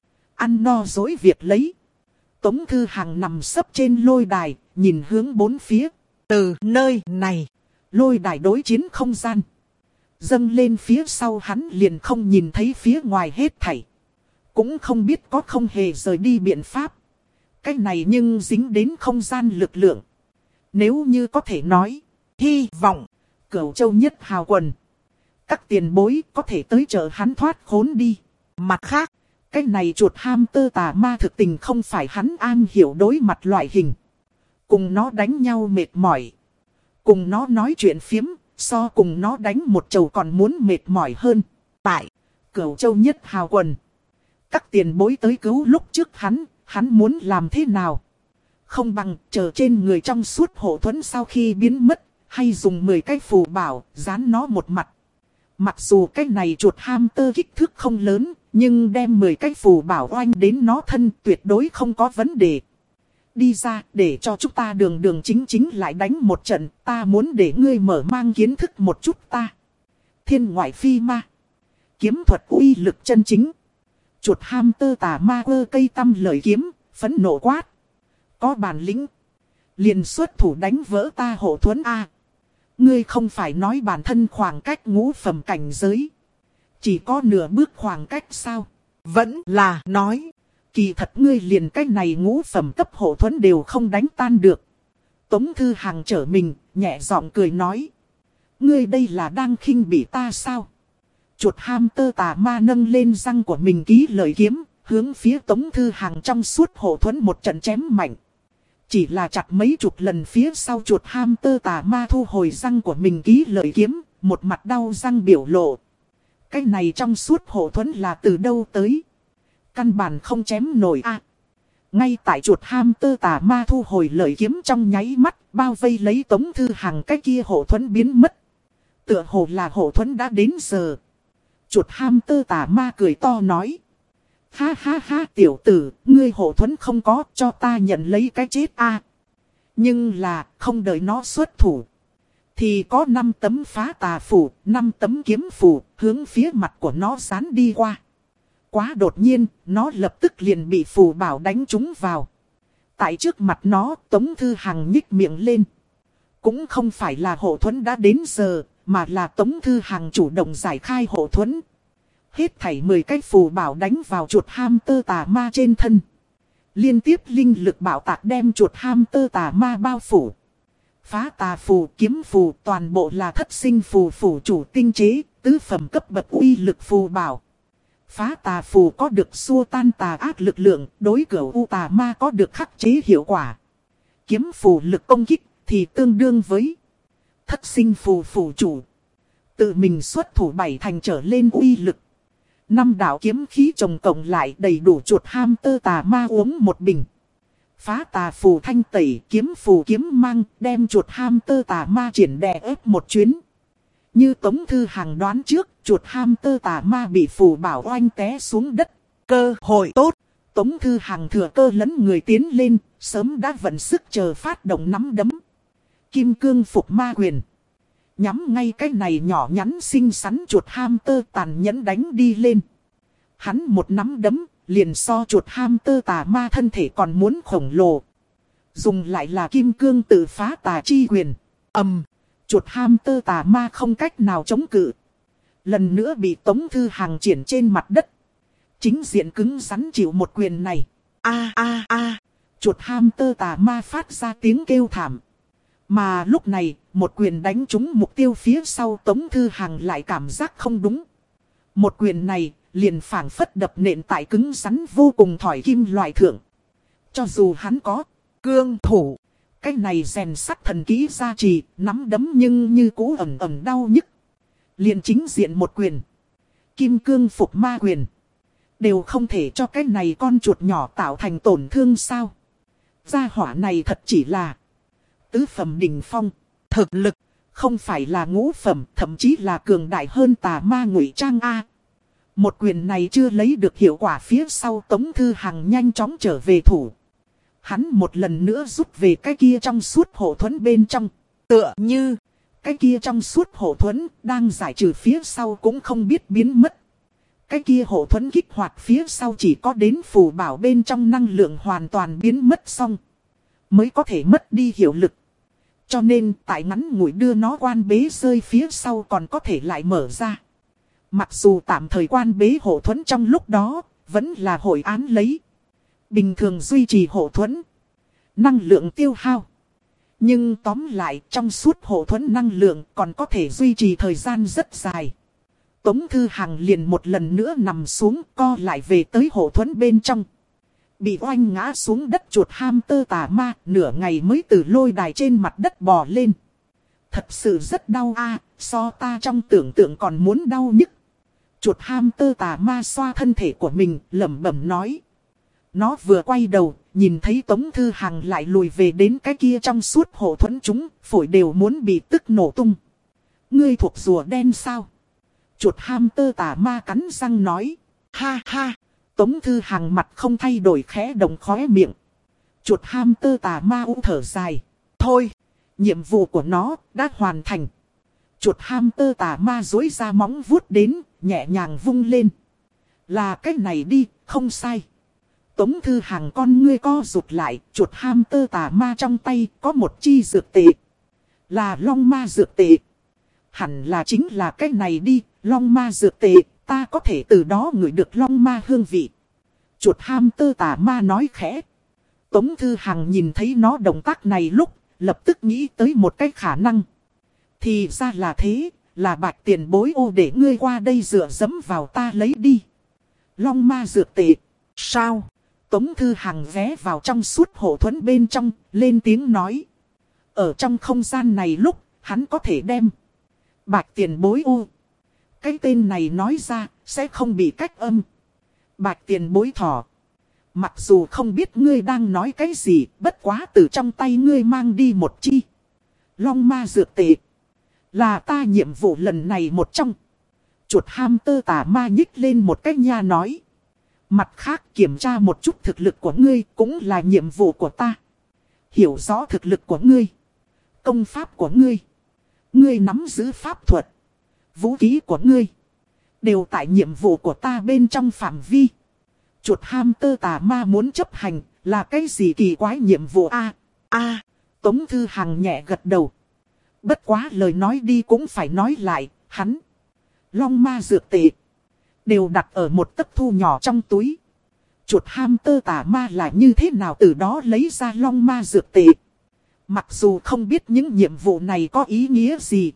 Ăn no dối việc lấy. Tống Thư Hằng nằm sấp trên lôi đài, nhìn hướng bốn phía. Từ nơi này, lôi đài đối chiến không gian. Dâng lên phía sau hắn liền không nhìn thấy phía ngoài hết thảy. Cũng không biết có không hề rời đi biện pháp. Cái này nhưng dính đến không gian lực lượng. Nếu như có thể nói, hy vọng, Cửu Châu nhất hào quần. Các tiền bối có thể tới chợ hắn thoát khốn đi. Mặt khác, cái này chuột hamster tà ma thực tình không phải hắn an hiểu đối mặt loại hình. Cùng nó đánh nhau mệt mỏi. Cùng nó nói chuyện phiếm, so cùng nó đánh một chầu còn muốn mệt mỏi hơn. Tại Cửu Châu nhất hào quần. Các tiền bối tới cứu lúc trước hắn, hắn muốn làm thế nào? Không bằng chờ trên người trong suốt hộ thuẫn sau khi biến mất, hay dùng mười cái phù bảo, dán nó một mặt. Mặc dù cái này chuột hamster kích thước không lớn, nhưng đem mười cái phù bảo oanh đến nó thân tuyệt đối không có vấn đề. Đi ra để cho chúng ta đường đường chính chính lại đánh một trận, ta muốn để ngươi mở mang kiến thức một chút ta. Thiên ngoại phi ma. Kiếm thuật uy lực chân chính. Chuột hamster tà ma ơ cây tăm lời kiếm, phẫn nộ quát. Có bản lĩnh. Liền xuất thủ đánh vỡ ta hộ thuẫn A. Ngươi không phải nói bản thân khoảng cách ngũ phẩm cảnh giới. Chỉ có nửa bước khoảng cách sao? Vẫn là nói. Kỳ thật ngươi liền cái này ngũ phẩm cấp hộ thuẫn đều không đánh tan được. Tống Thư Hằng trở mình, nhẹ giọng cười nói. Ngươi đây là đang khinh bỉ ta sao? Chuột hamster tà ma nâng lên răng của mình ký lời kiếm, hướng phía Tống Thư Hằng trong suốt hộ thuẫn một trận chém mạnh. Chỉ là chặt mấy chục lần phía sau chuột hamster tà ma thu hồi răng của mình ký lời kiếm, một mặt đau răng biểu lộ. Cái này trong suốt hộ thuẫn là từ đâu tới? Căn bản không chém nổi a. À, ngay tại chuột hamster tà ma thu hồi lời kiếm trong nháy mắt, bao vây lấy Tống Thư Hằng cái kia hộ thuẫn biến mất. Tựa hồ là hộ thuẫn đã đến giờ. Chuột hamster tà ma cười to nói. Ha ha ha tiểu tử, ngươi hộ thuẫn không có, cho ta nhận lấy cái chết a. Nhưng là, không đợi nó xuất thủ. Thì có năm tấm phá tà phù, năm tấm kiếm phù, hướng phía mặt của nó dán đi qua. Quá đột nhiên, nó lập tức liền bị phù bảo đánh trúng vào. Tại trước mặt nó, Tống Thư Hằng nhích miệng lên. Cũng không phải là hộ thuẫn đã đến giờ, mà là Tống Thư Hằng chủ động giải khai hộ thuẫn. Hết thảy mười cái phù bảo đánh vào chuột hamster tà ma trên thân. Liên tiếp linh lực bảo tạc đem chuột hamster tà ma bao phủ. Phá tà phù, kiếm phù, toàn bộ là thất sinh phù phù chủ tinh chế, tứ phẩm cấp bậc uy lực phù bảo. Phá tà phù có được xua tan tà ác lực lượng, đối cửu u tà ma có được khắc chế hiệu quả. Kiếm phù lực công kích thì tương đương với thất sinh phù phù chủ. Tự mình xuất thủ bảy thành trở lên uy lực. Năm đạo kiếm khí chồng cộng lại đầy đủ chuột hamster tà ma uống một bình. Phá tà phù thanh tẩy, kiếm phù kiếm mang, đem chuột hamster tà ma triển đè ép một chuyến. Như Tống Thư Hằng đoán trước, chuột hamster tà ma bị phù bảo oanh té xuống đất. Cơ hội tốt, Tống Thư Hằng thừa cơ lấn người tiến lên, sớm đã vận sức chờ phát động nắm đấm. Kim cương phục ma quyền. Nhắm ngay cái này nhỏ nhắn xinh xắn chuột hamster tàn nhẫn đánh đi lên. Hắn một nắm đấm, liền so chuột hamster tà ma thân thể còn muốn khổng lồ. Dùng lại là kim cương tự phá tà chi quyền. Ầm, chuột hamster tà ma không cách nào chống cự. Lần nữa bị Tống Thư Hằng triển trên mặt đất. Chính diện cứng rắn chịu một quyền này. A a a, chuột hamster tà ma phát ra tiếng kêu thảm. Mà lúc này, một quyền đánh trúng mục tiêu phía sau Tống Thư Hằng lại cảm giác không đúng. Một quyền này, liền phảng phất đập nện tại cứng rắn vô cùng thỏi kim loại thượng. Cho dù hắn có cương thủ, cái này rèn sắt thần kỹ gia trì, nắm đấm nhưng như cũ ẩm ẩm đau nhức. Liền chính diện một quyền, kim cương phục ma quyền, đều không thể cho cái này con chuột nhỏ tạo thành tổn thương sao. Gia hỏa này thật chỉ là tứ phẩm đỉnh phong, thực lực không phải là ngũ phẩm, thậm chí là cường đại hơn tà ma ngụy trang A. Một quyền này chưa lấy được hiệu quả phía sau Tống Thư Hằng nhanh chóng trở về thủ. Hắn một lần nữa rút về cái kia trong suốt hộ thuẫn bên trong. Tựa như cái kia trong suốt hộ thuẫn đang giải trừ phía sau cũng không biết biến mất. Cái kia hộ thuẫn kích hoạt phía sau chỉ có đến phù bảo bên trong năng lượng hoàn toàn biến mất xong mới có thể mất đi hiệu lực. Cho nên tại ngắn ngủi đưa nó quan bế rơi phía sau còn có thể lại mở ra. Mặc dù tạm thời quan bế hộ thuẫn trong lúc đó, vẫn là hội án lấy. Bình thường duy trì hộ thuẫn, năng lượng tiêu hao. Nhưng tóm lại trong suốt hộ thuẫn năng lượng còn có thể duy trì thời gian rất dài. Tống Thư Hằng liền một lần nữa nằm xuống co lại về tới hộ thuẫn bên trong. Bị oanh ngã xuống đất chuột hamster tà ma nửa ngày mới từ lôi đài trên mặt đất bò lên. Thật sự rất đau a, so ta trong tưởng tượng còn muốn đau nhức. Chuột hamster tà ma xoa thân thể của mình lẩm bẩm nói. Nó vừa quay đầu, nhìn thấy Tống Thư Hằng lại lùi về đến cái kia trong suốt hộ thuẫn chúng, phổi đều muốn bị tức nổ tung. Ngươi thuộc rùa đen sao? Chuột hamster tà ma cắn răng nói. Ha ha, Tống Thư Hằng mặt không thay đổi khẽ động khóe miệng. Chuột hamster tà ma u thở dài. Thôi, nhiệm vụ của nó đã hoàn thành. Chuột hamster tà ma dối ra móng vuốt đến, nhẹ nhàng vung lên. Là cái này đi, không sai. Tống Thư Hằng con ngươi co rụt lại, chuột hamster tà ma trong tay có một chi dược tệ. Là long ma dược tệ. Hẳn là chính là cái này đi, long ma dược tệ, ta có thể từ đó ngửi được long ma hương vị. Chuột hamster tà ma nói khẽ. Tống Thư Hằng nhìn thấy nó động tác này lúc, lập tức nghĩ tới một cái khả năng. Thì ra là thế, là Bạch tiền bối ô để ngươi qua đây dựa dẫm vào ta lấy đi. Long ma dược tệ. Sao? Tống Thư Hằng ghé vào trong suốt hộ thuẫn bên trong, lên tiếng nói. Ở trong không gian này lúc, hắn có thể đem Bạch tiền bối ô. Cái tên này nói ra, sẽ không bị cách âm. Bạch tiền bối thỏ. Mặc dù không biết ngươi đang nói cái gì, bất quá từ trong tay ngươi mang đi một chi long ma dược tệ. Là ta nhiệm vụ lần này một trong. Chuột Chuột hamster tà ma nhích lên một cái nha nói. Mặt khác kiểm tra một chút thực lực của ngươi cũng là nhiệm vụ của ta. Hiểu rõ thực lực của ngươi, công pháp của ngươi, ngươi nắm giữ pháp thuật, vũ khí của ngươi, đều tại nhiệm vụ của ta bên trong phạm vi. Chuột hamster tà ma muốn chấp hành là cái gì kỳ quái nhiệm vụ a? A, Tống Thư Hằng nhẹ gật đầu. Bất quá lời nói đi cũng phải nói lại, hắn long ma dược tệ đều đặt ở một tấc thu nhỏ trong túi. Chuột hamster tà ma là như thế nào từ đó lấy ra long ma dược tệ. Mặc dù không biết những nhiệm vụ này có ý nghĩa gì,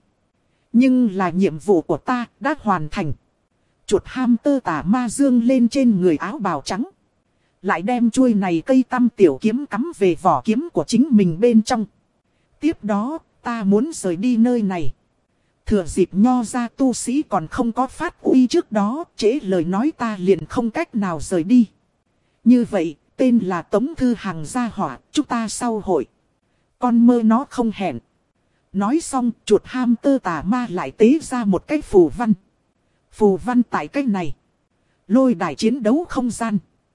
nhưng là nhiệm vụ của ta đã hoàn thành. Chuột hamster tà ma dương lên trên người áo bào trắng, lại đem chuôi này cây tăm tiểu kiếm cắm về vỏ kiếm của chính mình bên trong. Tiếp đó, ta muốn rời đi nơi này. Thừa dịp nho ra tu sĩ còn không có phát uy trước đó, trễ lời nói ta liền không cách nào rời đi. Như vậy, tên là Tống Thư Hằng gia hỏa, chúng ta sau hội. Con mơ nó không hẹn. Nói xong, chuột hamster tà ma lại tế ra một cái phù văn. Phù văn tại cái này lôi đài chiến đấu không gian.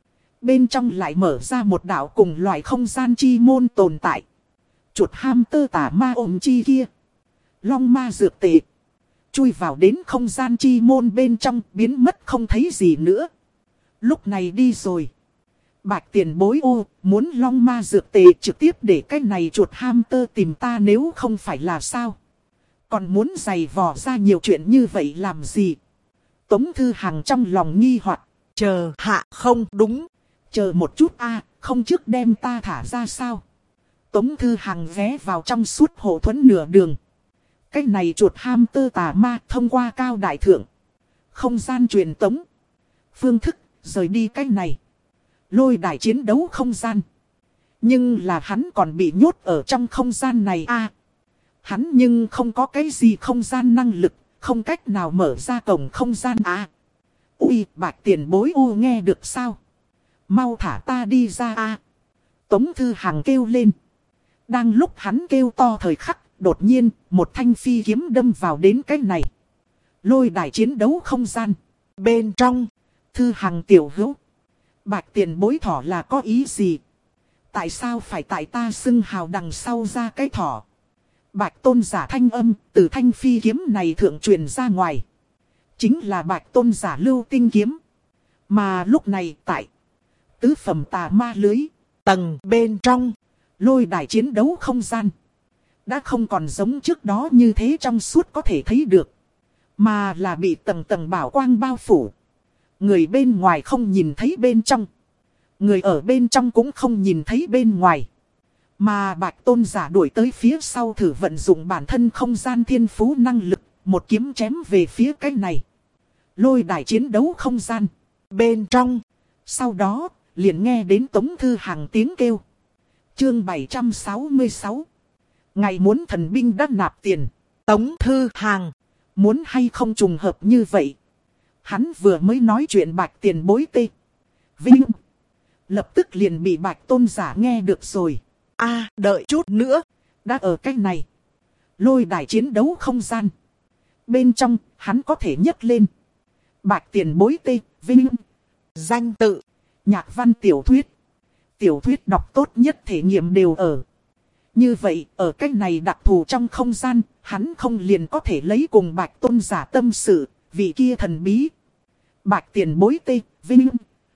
Bên trong lại mở ra một đạo cùng loại không gian chi môn tồn tại. Chuột hamster tà ma ôm chi kia, long ma dược tệ, chui vào đến không gian chi môn bên trong, biến mất không thấy gì nữa. Lúc này đi rồi. Bạch tiền bối ô, muốn long ma dược tệ trực tiếp để cái này chuột hamster tìm ta nếu không phải là sao. Còn muốn giày vò ra nhiều chuyện như vậy làm gì? Tống Thư Hằng trong lòng nghi hoặc. Chờ hạ không đúng. Chờ một chút a, không trước đem ta thả ra sao? Tống Thư Hằng ghé vào trong suốt hộ thuẫn nửa đường. Cái này chuột hamster tà ma thông qua cao đại thượng không gian truyền tống phương thức rời đi cái này lôi đài chiến đấu không gian. Nhưng là hắn còn bị nhốt ở trong không gian này a. Hắn nhưng không có cái gì không gian năng lực, không cách nào mở ra cổng không gian a. Ui, Bạch tiền bối u nghe được sao? Mau thả ta đi ra a. Tống Thư Hằng kêu lên. Đang lúc hắn kêu to thời khắc, đột nhiên, một thanh phi kiếm đâm vào đến cái này lôi đài chiến đấu không gian. Bên trong, Thư Hằng tiểu hữu, Bạch tiền bối thỏ là có ý gì? Tại sao phải tại ta xưng hào đằng sau ra cái thỏ? Bạch tôn giả thanh âm từ thanh phi kiếm này thượng truyền ra ngoài. Chính là Bạch tôn giả lưu tinh kiếm. Mà lúc này tại tứ phẩm tà ma lưới tầng bên trong lôi đài chiến đấu không gian đã không còn giống trước đó như thế trong suốt có thể thấy được, mà là bị tầng tầng bảo quang bao phủ. Người bên ngoài không nhìn thấy bên trong, người ở bên trong cũng không nhìn thấy bên ngoài. Mà Bạch tôn giả đuổi tới phía sau thử vận dụng bản thân không gian thiên phú năng lực, một kiếm chém về phía cái này lôi đài chiến đấu không gian bên trong. Sau đó liền nghe đến Tống Thư Hằng tiếng kêu. Chương bảy trăm sáu mươi sáu. Ngày muốn thần binh đã nạp tiền. Tống Thư Hằng muốn hay không trùng hợp như vậy. Hắn vừa mới nói chuyện Bạch tiền bối tê Vinh, lập tức liền bị Bạch tôn giả nghe được rồi. A, à, đợi chút nữa. Đã ở cách này lôi đài chiến đấu không gian bên trong, hắn có thể nhấc lên Bạch tiền bối tê Vinh danh tự, nhạc văn tiểu thuyết, tiểu thuyết đọc tốt nhất thể nghiệm đều ở. Như vậy, ở cách này đặc thù trong không gian, hắn không liền có thể lấy cùng Bạch tôn giả tâm sự, vị kia thần bí. Bạch tiền bối tê Vinh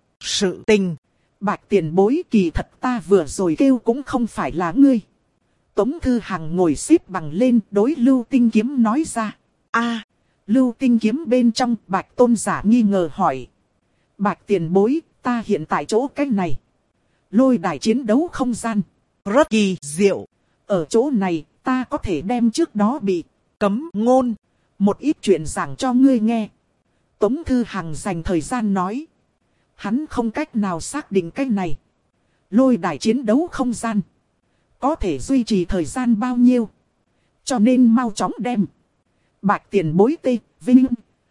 sự tình. Bạch tiền bối kỳ thật ta vừa rồi kêu cũng không phải là ngươi. Tống Thư Hằng ngồi xếp bằng lên đối lưu tinh kiếm nói ra. A, à, lưu tinh kiếm bên trong Bạch tôn giả nghi ngờ hỏi. Bạch tiền bối, ta hiện tại chỗ cách này lôi đài chiến đấu không gian rất kỳ diệu. Ở chỗ này, ta có thể đem trước đó bị cấm ngôn một ít chuyện giảng cho ngươi nghe. Tống Thư Hằng dành thời gian nói. Hắn không cách nào xác định cái này lôi đài chiến đấu không gian có thể duy trì thời gian bao nhiêu, cho nên mau chóng đem Bạch tiền bối tê Vinh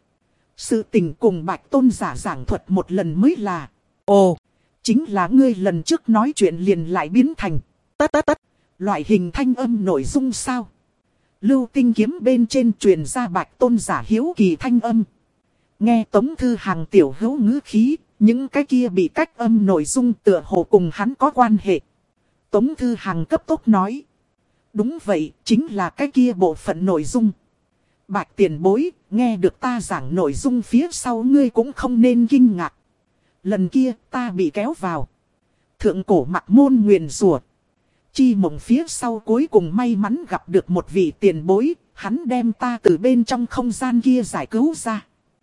sự tình cùng Bạch tôn giả giảng thuật một lần mới là. Ồ, chính là ngươi lần trước nói chuyện liền lại biến thành tất tất tất loại hình thanh âm nội dung sao? Lưu tinh kiếm bên trên truyền ra Bạch tôn giả hiếu kỳ thanh âm. Nghe Tống Thư Hằng tiểu hữu ngữ khí, những cái kia bị cách âm nội dung tựa hồ cùng hắn có quan hệ. Tống Thư Hằng cấp tốc nói. Đúng vậy, chính là cái kia bộ phận nội dung. Bạch tiền bối, nghe được ta giảng nội dung phía sau ngươi cũng không nên kinh ngạc. Lần kia ta bị kéo vào. Thượng cổ mặc môn nguyền rủa. Chi mộng phía sau cuối cùng may mắn gặp được một vị tiền bối, hắn đem ta từ bên trong không gian kia giải cứu ra.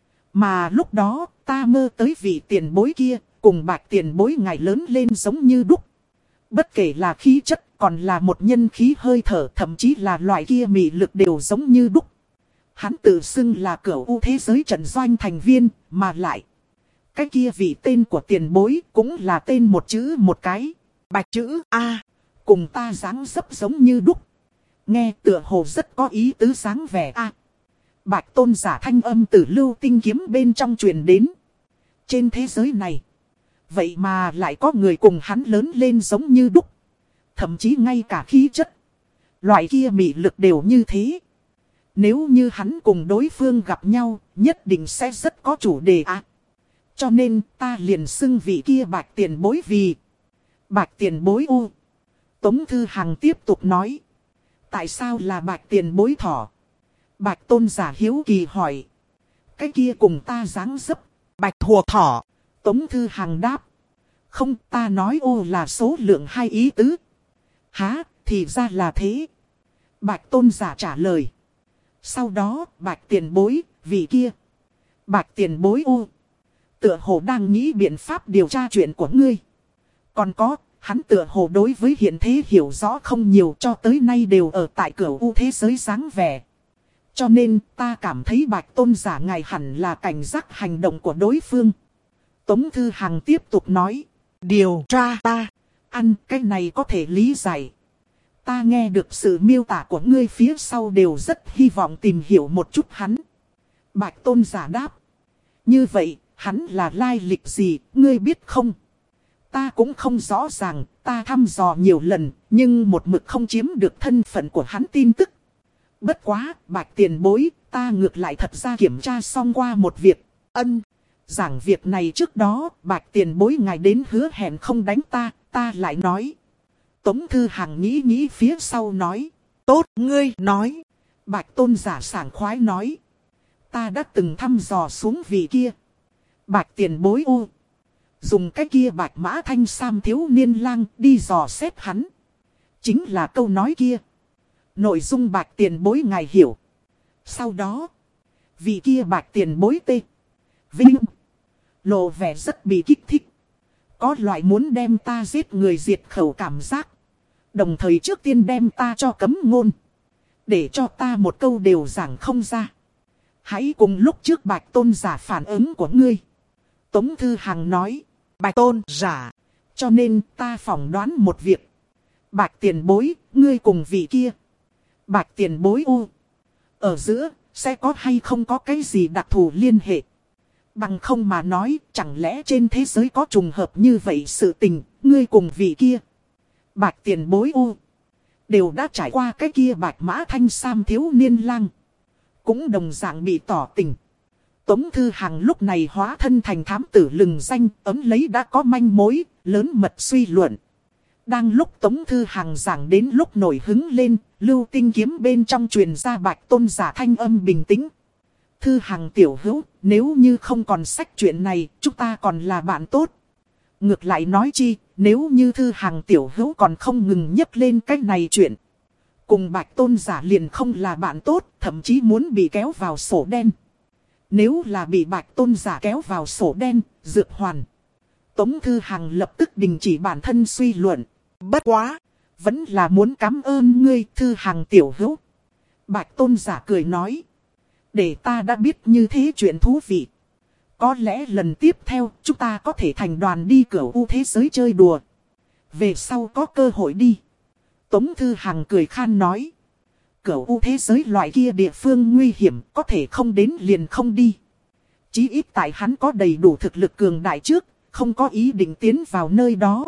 Mà lúc đó, ta mơ tới vị tiền bối kia, cùng bạch tiền bối ngài lớn lên giống như đúc. Bất kể là khí chất, còn là một nhân khí hơi thở, thậm chí là loại kia mị lực đều giống như đúc. Hắn tự xưng là cửu u thế giới trận doanh thành viên, mà lại. Cái kia vị tên của tiền bối cũng là tên một chữ một cái. Bạch chữ A, cùng ta dáng dấp giống như đúc. Nghe tựa hồ rất có ý tứ dáng vẻ A. Bạch tôn giả thanh âm từ lưu tinh kiếm bên trong truyền đến. Trên thế giới này, vậy mà lại có người cùng hắn lớn lên giống như đúc. Thậm chí ngay cả khí chất, loại kia mị lực đều như thế. Nếu như hắn cùng đối phương gặp nhau, nhất định sẽ rất có chủ đề à. Cho nên ta liền xưng vị kia bạch tiền bối vì bạch tiền bối u. Tống Thư Hằng tiếp tục nói. Tại sao là bạch tiền bối thỏ? Bạch tôn giả hiếu kỳ hỏi. Cái kia cùng ta dáng dấp. Bạch hùa thỏ. Tống Thư Hằng đáp. Không, ta nói ô là số lượng hai ý tứ. Hả, thì ra là thế. Bạch tôn giả trả lời. Sau đó, bạch tiền bối, vị kia. Bạch tiền bối ô. Tựa hồ đang nghĩ biện pháp điều tra chuyện của ngươi. Còn có, hắn tựa hồ đối với hiện thế hiểu rõ không nhiều, cho tới nay đều ở tại cửa u thế giới dáng vẻ. Cho nên ta cảm thấy bạch tôn giả ngài hẳn là cảnh giác hành động của đối phương. Tống Thư Hằng tiếp tục nói. Điều tra ta. Ăn cái này có thể lý giải. Ta nghe được sự miêu tả của ngươi phía sau đều rất hy vọng tìm hiểu một chút hắn. Bạch tôn giả đáp. Như vậy, hắn là lai lịch gì, ngươi biết không? Ta cũng không rõ ràng, ta thăm dò nhiều lần, nhưng một mực không chiếm được thân phận của hắn tin tức. Bất quá, bạch tiền bối, ta ngược lại thật ra kiểm tra xong qua một việc. Ân, giảng việc này trước đó, bạch tiền bối ngài đến hứa hẹn không đánh ta, ta lại nói. Tống Thư Hằng nghĩ nghĩ phía sau nói. Tốt, ngươi nói. Bạch tôn giả sảng khoái nói. Ta đã từng thăm dò xuống vị kia. Bạch tiền bối u. Dùng cái kia bạch mã thanh sam thiếu niên lang đi dò xét hắn. Chính là câu nói kia. Nội dung bạch tiền bối ngài hiểu. Sau đó, vị kia bạch tiền bối tê. Vinh. Lộ vẻ rất bị kích thích. Có loại muốn đem ta giết người diệt khẩu cảm giác. Đồng thời trước tiên đem ta cho cấm ngôn. Để cho ta một câu đều giảng không ra. Hãy cùng lúc trước bạch tôn giả phản ứng của ngươi. Tống Thư Hằng nói. Bạch tôn giả. Cho nên ta phỏng đoán một việc. Bạch tiền bối, ngươi cùng vị kia. Bạch tiền bối u. Ở giữa, sẽ có hay không có cái gì đặc thù liên hệ. Bằng không mà nói, chẳng lẽ trên thế giới có trùng hợp như vậy sự tình, ngươi cùng vị kia. Bạch tiền bối u. Đều đã trải qua cái kia bạch mã thanh sam thiếu niên lang. Cũng đồng dạng bị tỏ tình. Tống Thư Hằng lúc này hóa thân thành thám tử lừng danh, ấm lấy đã có manh mối, lớn mật suy luận. Đang lúc Tống Thư Hằng giảng đến lúc nổi hứng lên, lưu tinh kiếm bên trong truyền ra bạch tôn giả thanh âm bình tĩnh. Thư Hằng tiểu hữu, nếu như không còn sách chuyện này, chúng ta còn là bạn tốt. Ngược lại nói chi, nếu như Thư Hằng tiểu hữu còn không ngừng nhắc lên cái này chuyện. Cùng bạch tôn giả liền không là bạn tốt, thậm chí muốn bị kéo vào sổ đen. Nếu là bị bạch tôn giả kéo vào sổ đen, dược hoàn. Tống Thư Hằng lập tức đình chỉ bản thân suy luận. Bất quá, vẫn là muốn cảm ơn ngươi Thư Hằng tiểu hữu. Bạch tôn giả cười nói. Để ta đã biết như thế chuyện thú vị. Có lẽ lần tiếp theo chúng ta có thể thành đoàn đi cửa u thế giới chơi đùa. Về sau có cơ hội đi. Tống Thư Hằng cười khan nói. Cửa u thế giới loại kia địa phương nguy hiểm có thể không đến liền không đi. Chí ít tại hắn có đầy đủ thực lực cường đại trước, không có ý định tiến vào nơi đó.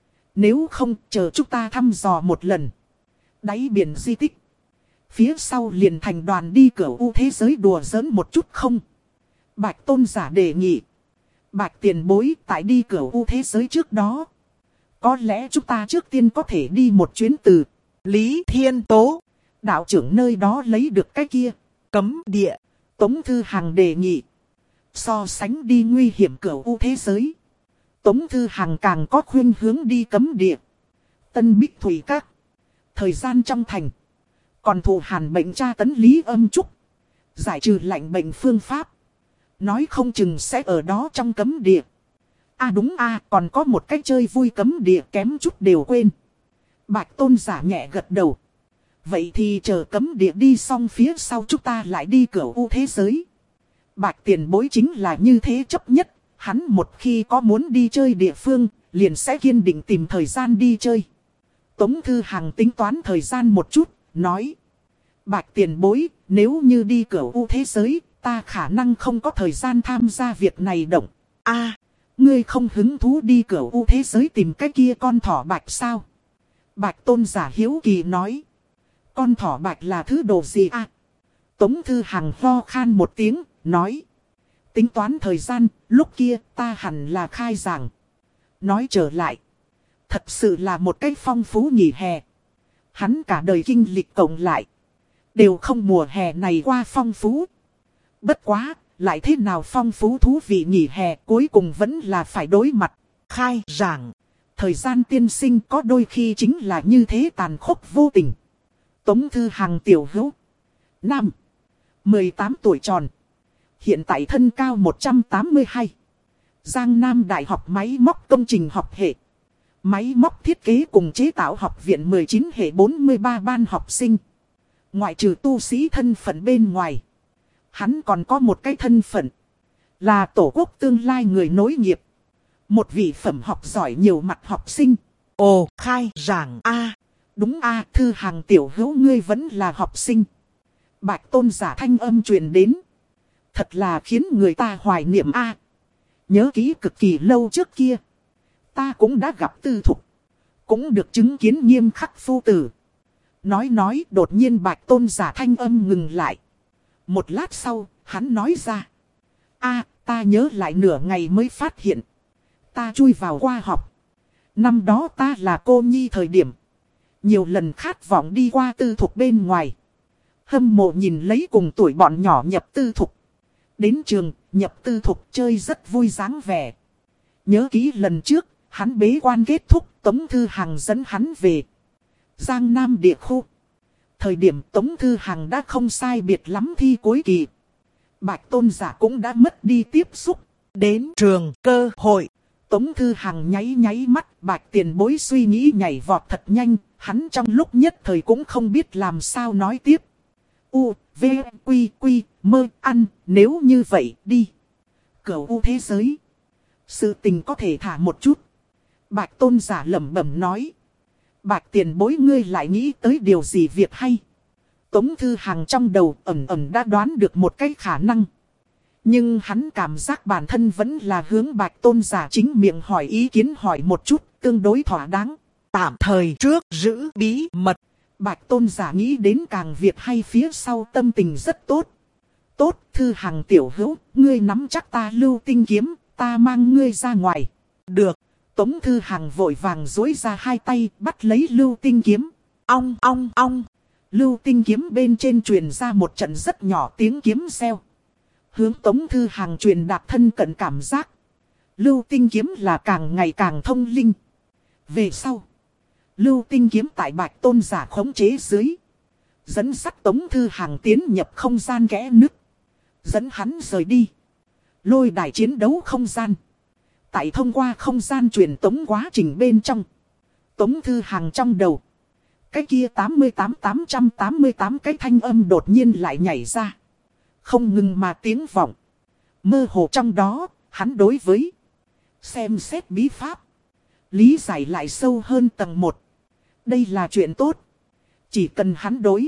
Nếu không chờ chúng ta thăm dò một lần. Đáy biển di tích. Phía sau liền thành đoàn đi cửa u thế giới đùa giỡn một chút không. Bạch tôn giả đề nghị. Bạch tiền bối tại đi Cửu U thế giới trước đó. Có lẽ chúng ta trước tiên có thể đi một chuyến từ Lý Thiên Tố. đạo trưởng nơi đó lấy được cái kia. Cấm địa. Tống Thư Hằng đề nghị. So sánh đi nguy hiểm Cửu U thế giới. Tống Thư Hằng càng có khuyên hướng đi cấm địa. Tân Bích Thủy Các. Thời gian trong thành. Còn thù hàn bệnh tra tấn Lý Âm Trúc. Giải trừ lạnh bệnh phương pháp. Nói không chừng sẽ ở đó trong cấm địa. À đúng à, còn có một cách chơi vui cấm địa kém chút đều quên. Bạch tôn giả nhẹ gật đầu. Vậy thì chờ cấm địa đi xong phía sau chúng ta lại đi Cửu U thế giới. Bạch tiền bối chính là như thế chấp nhất. Hắn một khi có muốn đi chơi địa phương, liền sẽ kiên định tìm thời gian đi chơi. Tống Thư Hằng tính toán thời gian một chút, nói. Bạch tiền bối, nếu như đi Cửu U thế giới, ta khả năng không có thời gian tham gia việc này động. À, ngươi không hứng thú đi Cửu U thế giới tìm cái kia con thỏ bạch sao? Bạch tôn giả hiếu kỳ nói. Con thỏ bạch là thứ đồ gì à? Tống Thư Hằng ho khan một tiếng, nói. Tính toán thời gian, lúc kia ta hẳn là khai giảng. Nói trở lại. Thật sự là một cái phong phú nghỉ hè. Hắn cả đời kinh lịch cộng lại. Đều không mùa hè này qua phong phú. Bất quá, lại thế nào phong phú thú vị nghỉ hè cuối cùng vẫn là phải đối mặt. Khai giảng. Thời gian tiên sinh có đôi khi chính là như thế tàn khốc vô tình. Tống Thư Hằng tiểu hữu. Nam. mười tám tuổi tròn. Hiện tại thân cao một trăm tám mươi hai. Giang Nam Đại học Máy móc Công trình học hệ. Máy móc thiết kế cùng chế tạo học viện mười chín hệ bốn mươi ba ban học sinh. Ngoại trừ tu sĩ thân phận bên ngoài. Hắn còn có một cái thân phận. Là tổ quốc tương lai người nối nghiệp. Một vị phẩm học giỏi nhiều mặt học sinh. Ồ, khai giảng A. Đúng A, Thư Hằng tiểu hữu ngươi vẫn là học sinh. Bạch tôn giả thanh âm truyền đến. Thật là khiến người ta hoài niệm A. Nhớ kỹ cực kỳ lâu trước kia. Ta cũng đã gặp Tư Thục. Cũng được chứng kiến nghiêm khắc phu tử. Nói nói đột nhiên bạch tôn giả thanh âm ngừng lại. Một lát sau, hắn nói ra. A, ta nhớ lại nửa ngày mới phát hiện. Ta chui vào khoa học. Năm đó ta là cô nhi thời điểm. Nhiều lần khát vọng đi qua Tư Thục bên ngoài. Hâm mộ nhìn lấy cùng tuổi bọn nhỏ nhập Tư Thục. Đến trường, nhập Tư Thục chơi rất vui dáng vẻ. Nhớ kỹ lần trước, hắn bế quan kết thúc, Tống Thư Hằng dẫn hắn về Giang Nam địa khu. Thời điểm Tống Thư Hằng đã không sai biệt lắm thi cuối kỳ. Bạch tôn giả cũng đã mất đi tiếp xúc. Đến trường cơ hội. Tống Thư Hằng nháy nháy mắt, bạch tiền bối suy nghĩ nhảy vọt thật nhanh. Hắn trong lúc nhất thời cũng không biết làm sao nói tiếp. U, V, Quy, Quy, mơ, ăn, nếu như vậy, đi. Cửu U thế giới. Sự tình có thể thả một chút. Bạch tôn giả lẩm bẩm nói. Bạch tiền bối ngươi lại nghĩ tới điều gì việc hay. Tống Thư Hằng trong đầu ẩn ẩn đã đoán được một cái khả năng. Nhưng hắn cảm giác bản thân vẫn là hướng bạch tôn giả chính miệng hỏi ý kiến hỏi một chút tương đối thỏa đáng. Tạm thời trước giữ bí mật. Bạch tôn giả nghĩ đến càng việc hay phía sau tâm tình rất tốt. Tốt, Thư Hằng tiểu hữu, ngươi nắm chắc ta lưu tinh kiếm, ta mang ngươi ra ngoài. Được. Tống Thư Hằng vội vàng duỗi ra hai tay bắt lấy lưu tinh kiếm. Ong ong ong. Lưu tinh kiếm bên trên truyền ra một trận rất nhỏ tiếng kiếm reo. Hướng Tống Thư Hằng truyền đạt thân cận cảm giác. Lưu tinh kiếm là càng ngày càng thông linh. Về sau, lưu tinh kiếm tại bạch tôn giả khống chế dưới. Dẫn sắt Tống Thư Hằng tiến nhập không gian kẽ nứt. Dẫn hắn rời đi. Lôi đài chiến đấu không gian. Tại thông qua không gian truyền tống quá trình bên trong. Tống Thư Hằng trong đầu. Cái kia tám mươi tám tám trăm tám mươi tám cái thanh âm đột nhiên lại nhảy ra. Không ngừng mà tiếng vọng. Mơ hồ trong đó, hắn đối với xem xét bí pháp. Lý giải lại sâu hơn tầng một. Đây là chuyện tốt. Chỉ cần hắn đối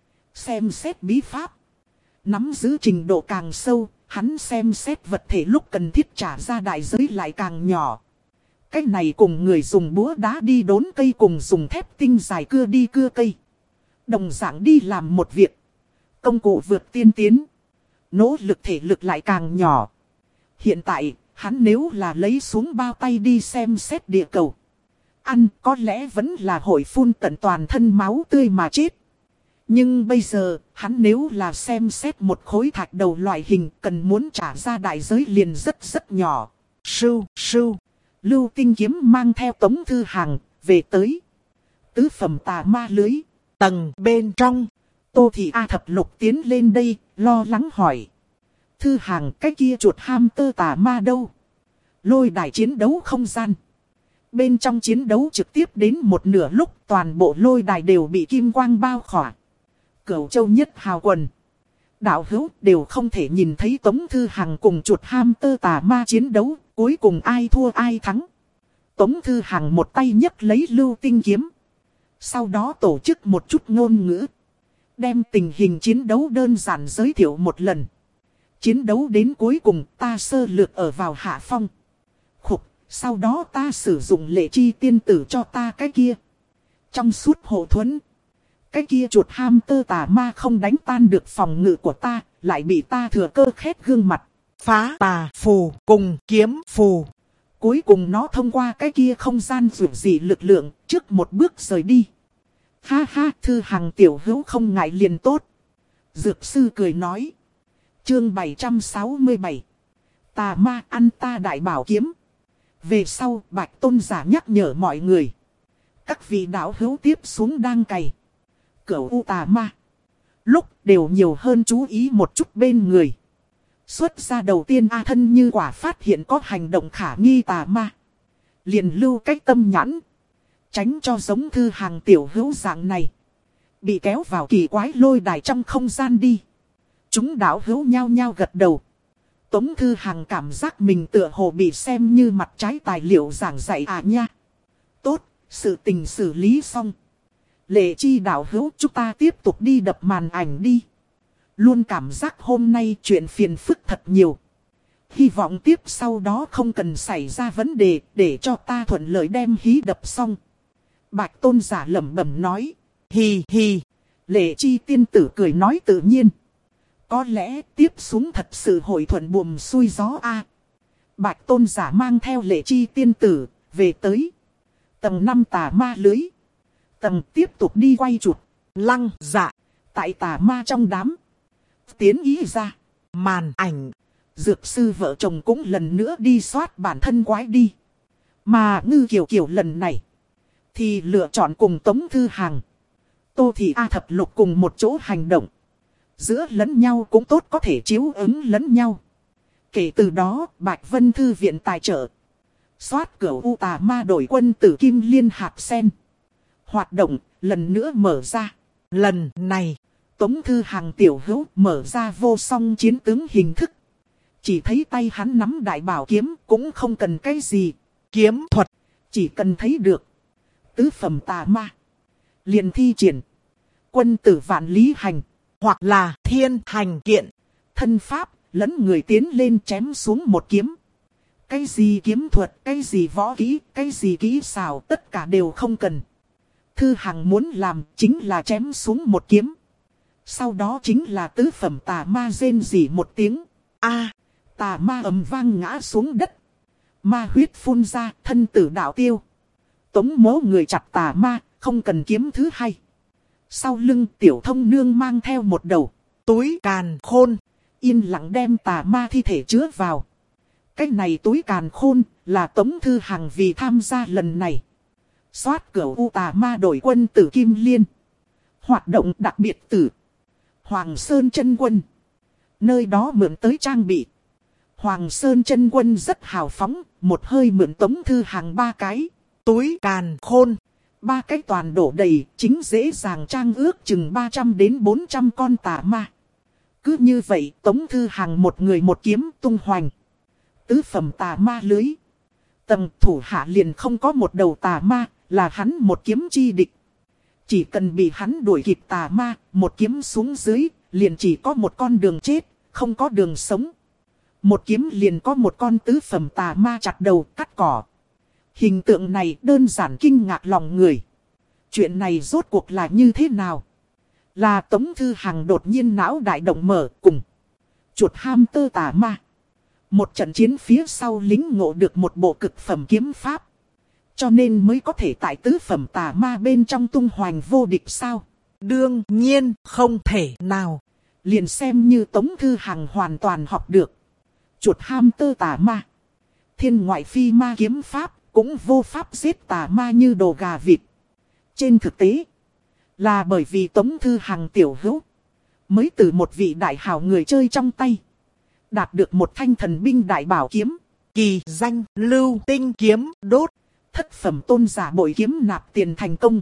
xem xét bí pháp. Nắm giữ trình độ càng sâu. Hắn xem xét vật thể lúc cần thiết trả ra đại giới lại càng nhỏ. Cách này cùng người dùng búa đá đi đốn cây cùng dùng thép tinh dài cưa đi cưa cây. Đồng dạng đi làm một việc. Công cụ vượt tiên tiến. nỗ lực thể lực lại càng nhỏ. Hiện tại, hắn nếu là lấy xuống bao tay đi xem xét địa cầu, ăn có lẽ vẫn là hội phun tận toàn thân máu tươi mà chết. Nhưng bây giờ, hắn nếu là xem xét một khối thạch đầu loại hình cần muốn trả ra đại giới liền rất rất nhỏ. Sưu, sưu. Lưu Tinh Kiếm mang theo Tống Thư Hàng, về tới tứ phẩm tà ma lưới. Tầng bên trong, Tô Thị A Thập Lục tiến lên đây, lo lắng hỏi. Thư Hàng, cái kia chuột ham tơ tà ma đâu? Lôi đài chiến đấu không gian. Bên trong chiến đấu trực tiếp đến một nửa lúc toàn bộ lôi đài đều bị kim quang bao khỏa. Cửu Châu Nhất Hào Quần, đạo hữu đều không thể nhìn thấy Tống Thư Hàng cùng chuột ham tơ tà ma chiến đấu, cuối cùng ai thua ai thắng. Tống Thư Hàng một tay nhấc lấy Lưu Tinh Kiếm, sau đó tổ chức một chút ngôn ngữ, đem tình hình chiến đấu đơn giản giới thiệu một lần. Chiến đấu đến cuối cùng ta sơ lược ở vào hạ phong. Khục, sau đó ta sử dụng lệ chi tiên tử cho ta cái kia trong suốt hộ thuẫn. Cái kia chuột ham tơ tà ma không đánh tan được phòng ngự của ta, lại bị ta thừa cơ khét gương mặt. Phá tà phù cùng kiếm phù. Cuối cùng nó thông qua cái kia không gian dù gì lực lượng, trước một bước rời đi. Ha ha, Thư Hàng tiểu hữu không ngại liền tốt. Dược sư cười nói. Chương bảy trăm sáu mươi bảy. Tà ma ăn ta đại bảo kiếm. Về sau, Bạch Tôn giả nhắc nhở mọi người. Các vị đạo hữu tiếp xuống đang cày Cửu U tà ma, lúc đều nhiều hơn chú ý một chút bên người. Xuất ra đầu tiên A Thân như quả phát hiện có hành động khả nghi tà ma, liền lưu cách tâm nhãn, tránh cho giống Thư Hàng tiểu hữu dạng này bị kéo vào kỳ quái lôi đài trong không gian đi. Chúng đạo hữu nhao nhao gật đầu. Tống Thư Hàng cảm giác mình tựa hồ bị xem như mặt trái tài liệu giảng dạy à nha. Tốt, sự tình xử lý xong. Lệ chi đạo hữu, chúng ta tiếp tục đi đập màn ảnh đi. Luôn cảm giác hôm nay chuyện phiền phức thật nhiều. Hy vọng tiếp sau đó không cần xảy ra vấn đề, để cho ta thuận lợi đem hí đập xong. Bạch Tôn giả lẩm bẩm nói. Hì hì. Lệ chi tiên tử cười nói tự nhiên. Có lẽ tiếp xuống thật sự hội thuận buồm xuôi gió a. Bạch Tôn giả mang theo Lệ chi tiên tử, về tới tầng năm tà ma lưới. Tầng tiếp tục đi quay chụp. Lăng dạ. Tại tà ma trong đám. Tiến ý ra. Màn ảnh. Dược sư vợ chồng cũng lần nữa đi soát bản thân quái đi. Mà Ngư Kiều Kiều lần này thì lựa chọn cùng Tống Thư Hàng, Tô Thị A Thập Lục cùng một chỗ hành động. Giữa lẫn nhau cũng tốt, có thể chiếu ứng lẫn nhau. Kể từ đó, Bạch Vân Thư viện tài trợ soát Cửu U tà ma đổi quân tử Kim Liên hạt sen hoạt động lần nữa mở ra. Lần này, Tống Thư Hàng tiểu hữu mở ra vô song chiến tướng hình thức. Chỉ thấy tay hắn nắm đại bảo kiếm, cũng không cần cái gì kiếm thuật, chỉ cần thấy được tứ phẩm tà ma liền thi triển quân tử vạn lý hành, hoặc là thiên hành kiện, thân pháp lẫn người tiến lên chém xuống một kiếm. Cái gì kiếm thuật, cái gì võ kỹ, cái gì kỹ xảo, tất cả đều không cần. Thư Hàng muốn làm chính là chém xuống một kiếm. Sau đó chính là tứ phẩm tà ma rên rỉ một tiếng. A, tà ma ầm vang ngã xuống đất. Ma huyết phun ra, thân tử đạo tiêu. Tống mố người chặt tà ma, không cần kiếm thứ hai. Sau lưng Tiểu Thông Nương mang theo một đầu túi càn khôn, yên lặng đem tà ma thi thể chứa vào. Cái này túi càn khôn là Tống Thư Hàng vì tham gia lần này soát Cửu U tà ma đổi quân tử Kim Liên hoạt động đặc biệt tử Hoàng Sơn Chân Quân nơi đó mượn tới trang bị. Hoàng Sơn Chân Quân rất hào phóng, một hơi mượn Tống Thư Hàng ba cái túi càn khôn, ba cái toàn đổ đầy, chính dễ dàng trang ước chừng ba trăm đến bốn trăm con tà ma. Cứ như vậy Tống Thư Hàng một người một kiếm tung hoành tứ phẩm tà ma lưới. Tầng thủ hạ liền không có một đầu tà ma, là hắn một kiếm chi địch. Chỉ cần bị hắn đuổi kịp tà ma, một kiếm xuống dưới, liền chỉ có một con đường chết, không có đường sống. Một kiếm liền có một con tứ phẩm tà ma chặt đầu cắt cỏ. Hình tượng này đơn giản kinh ngạc lòng người. Chuyện này rốt cuộc là như thế nào? Là Tống Thư Hàng đột nhiên não đại động mở cùng Chuột ham tơ tà ma. Một trận chiến phía sau lính ngộ được một bộ cực phẩm kiếm pháp. Cho nên mới có thể tại tứ phẩm tà ma bên trong tung hoành vô địch sao? Đương nhiên không thể nào. Liền xem như Tống Thư Hằng hoàn toàn học được. Chuột ham tơ tà ma. Thiên ngoại phi ma kiếm pháp cũng vô pháp giết tà ma như đồ gà vịt. Trên thực tế, là bởi vì Tống Thư Hằng tiểu hữu mới từ một vị đại hào người chơi trong tay đạt được một thanh thần binh đại bảo kiếm. Kỳ danh Lưu Tinh Kiếm Đốt. Thất phẩm tôn giả bội kiếm nạp tiền thành công.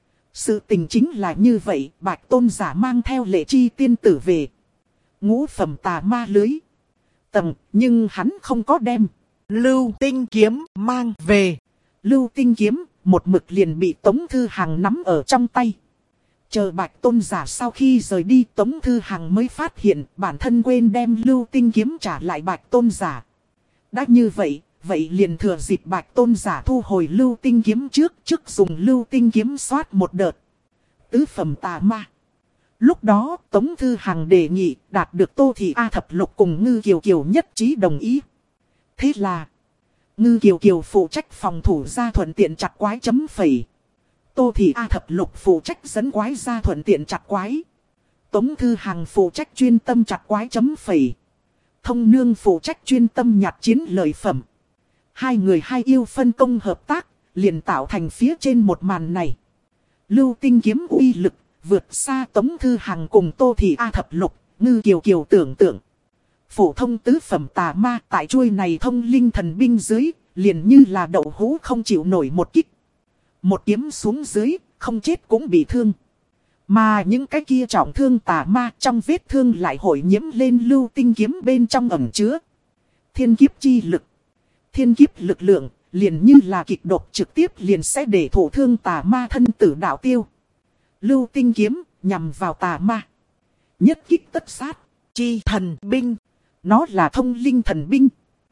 Sự tình chính là như vậy, Bạch tôn giả mang theo Lệ Chi tiên tử về. Ngũ phẩm tà ma lưới tầng, nhưng hắn không có đem Lưu Tinh Kiếm mang về. Lưu Tinh Kiếm một mực liền bị Tống Thư Hằng nắm ở trong tay. Chờ Bạch tôn giả sau khi rời đi, Tống Thư Hằng mới phát hiện bản thân quên đem Lưu Tinh Kiếm trả lại Bạch tôn giả. Đã như vậy, vậy liền thừa dịp Bạch tôn giả thu hồi Lưu Tinh Kiếm trước, trước dùng Lưu Tinh Kiếm soát một đợt tứ phẩm tà ma. Lúc đó Tống Thư Hằng đề nghị đạt được Tô Thị A Thập Lục cùng Ngư Kiều Kiều nhất trí đồng ý. Thế là Ngư Kiều Kiều phụ trách phòng thủ ra thuận tiện chặt quái chấm phẩy. Tô Thị A Thập Lục phụ trách dẫn quái ra thuận tiện chặt quái. Tống Thư Hằng phụ trách chuyên tâm chặt quái chấm phẩy. Thông Nương phụ trách chuyên tâm nhặt chiến lợi phẩm. Hai người hai yêu phân công hợp tác, liền tạo thành phía trên một màn này. Lưu Tinh Kiếm uy lực vượt xa Tống Thư Hằng cùng Tô Thị A Thập Lục, Ngư Kiều Kiều tưởng tượng. Phổ thông tứ phẩm tà ma tại chuôi này thông linh thần binh dưới, liền như là đậu hũ không chịu nổi một kích. Một kiếm xuống dưới, không chết cũng bị thương. Mà những cái kia trọng thương tà ma trong vết thương lại hội nhiễm lên Lưu Tinh Kiếm bên trong ẩn chứa thiên kiếp chi lực. Thiên kiếp lực lượng, liền như là kịch độc trực tiếp liền sẽ để thổ thương tà ma thân tử đạo tiêu. Lưu Tinh Kiếm, nhằm vào tà ma. Nhất kích tất sát, chi thần binh. Nó là thông linh thần binh.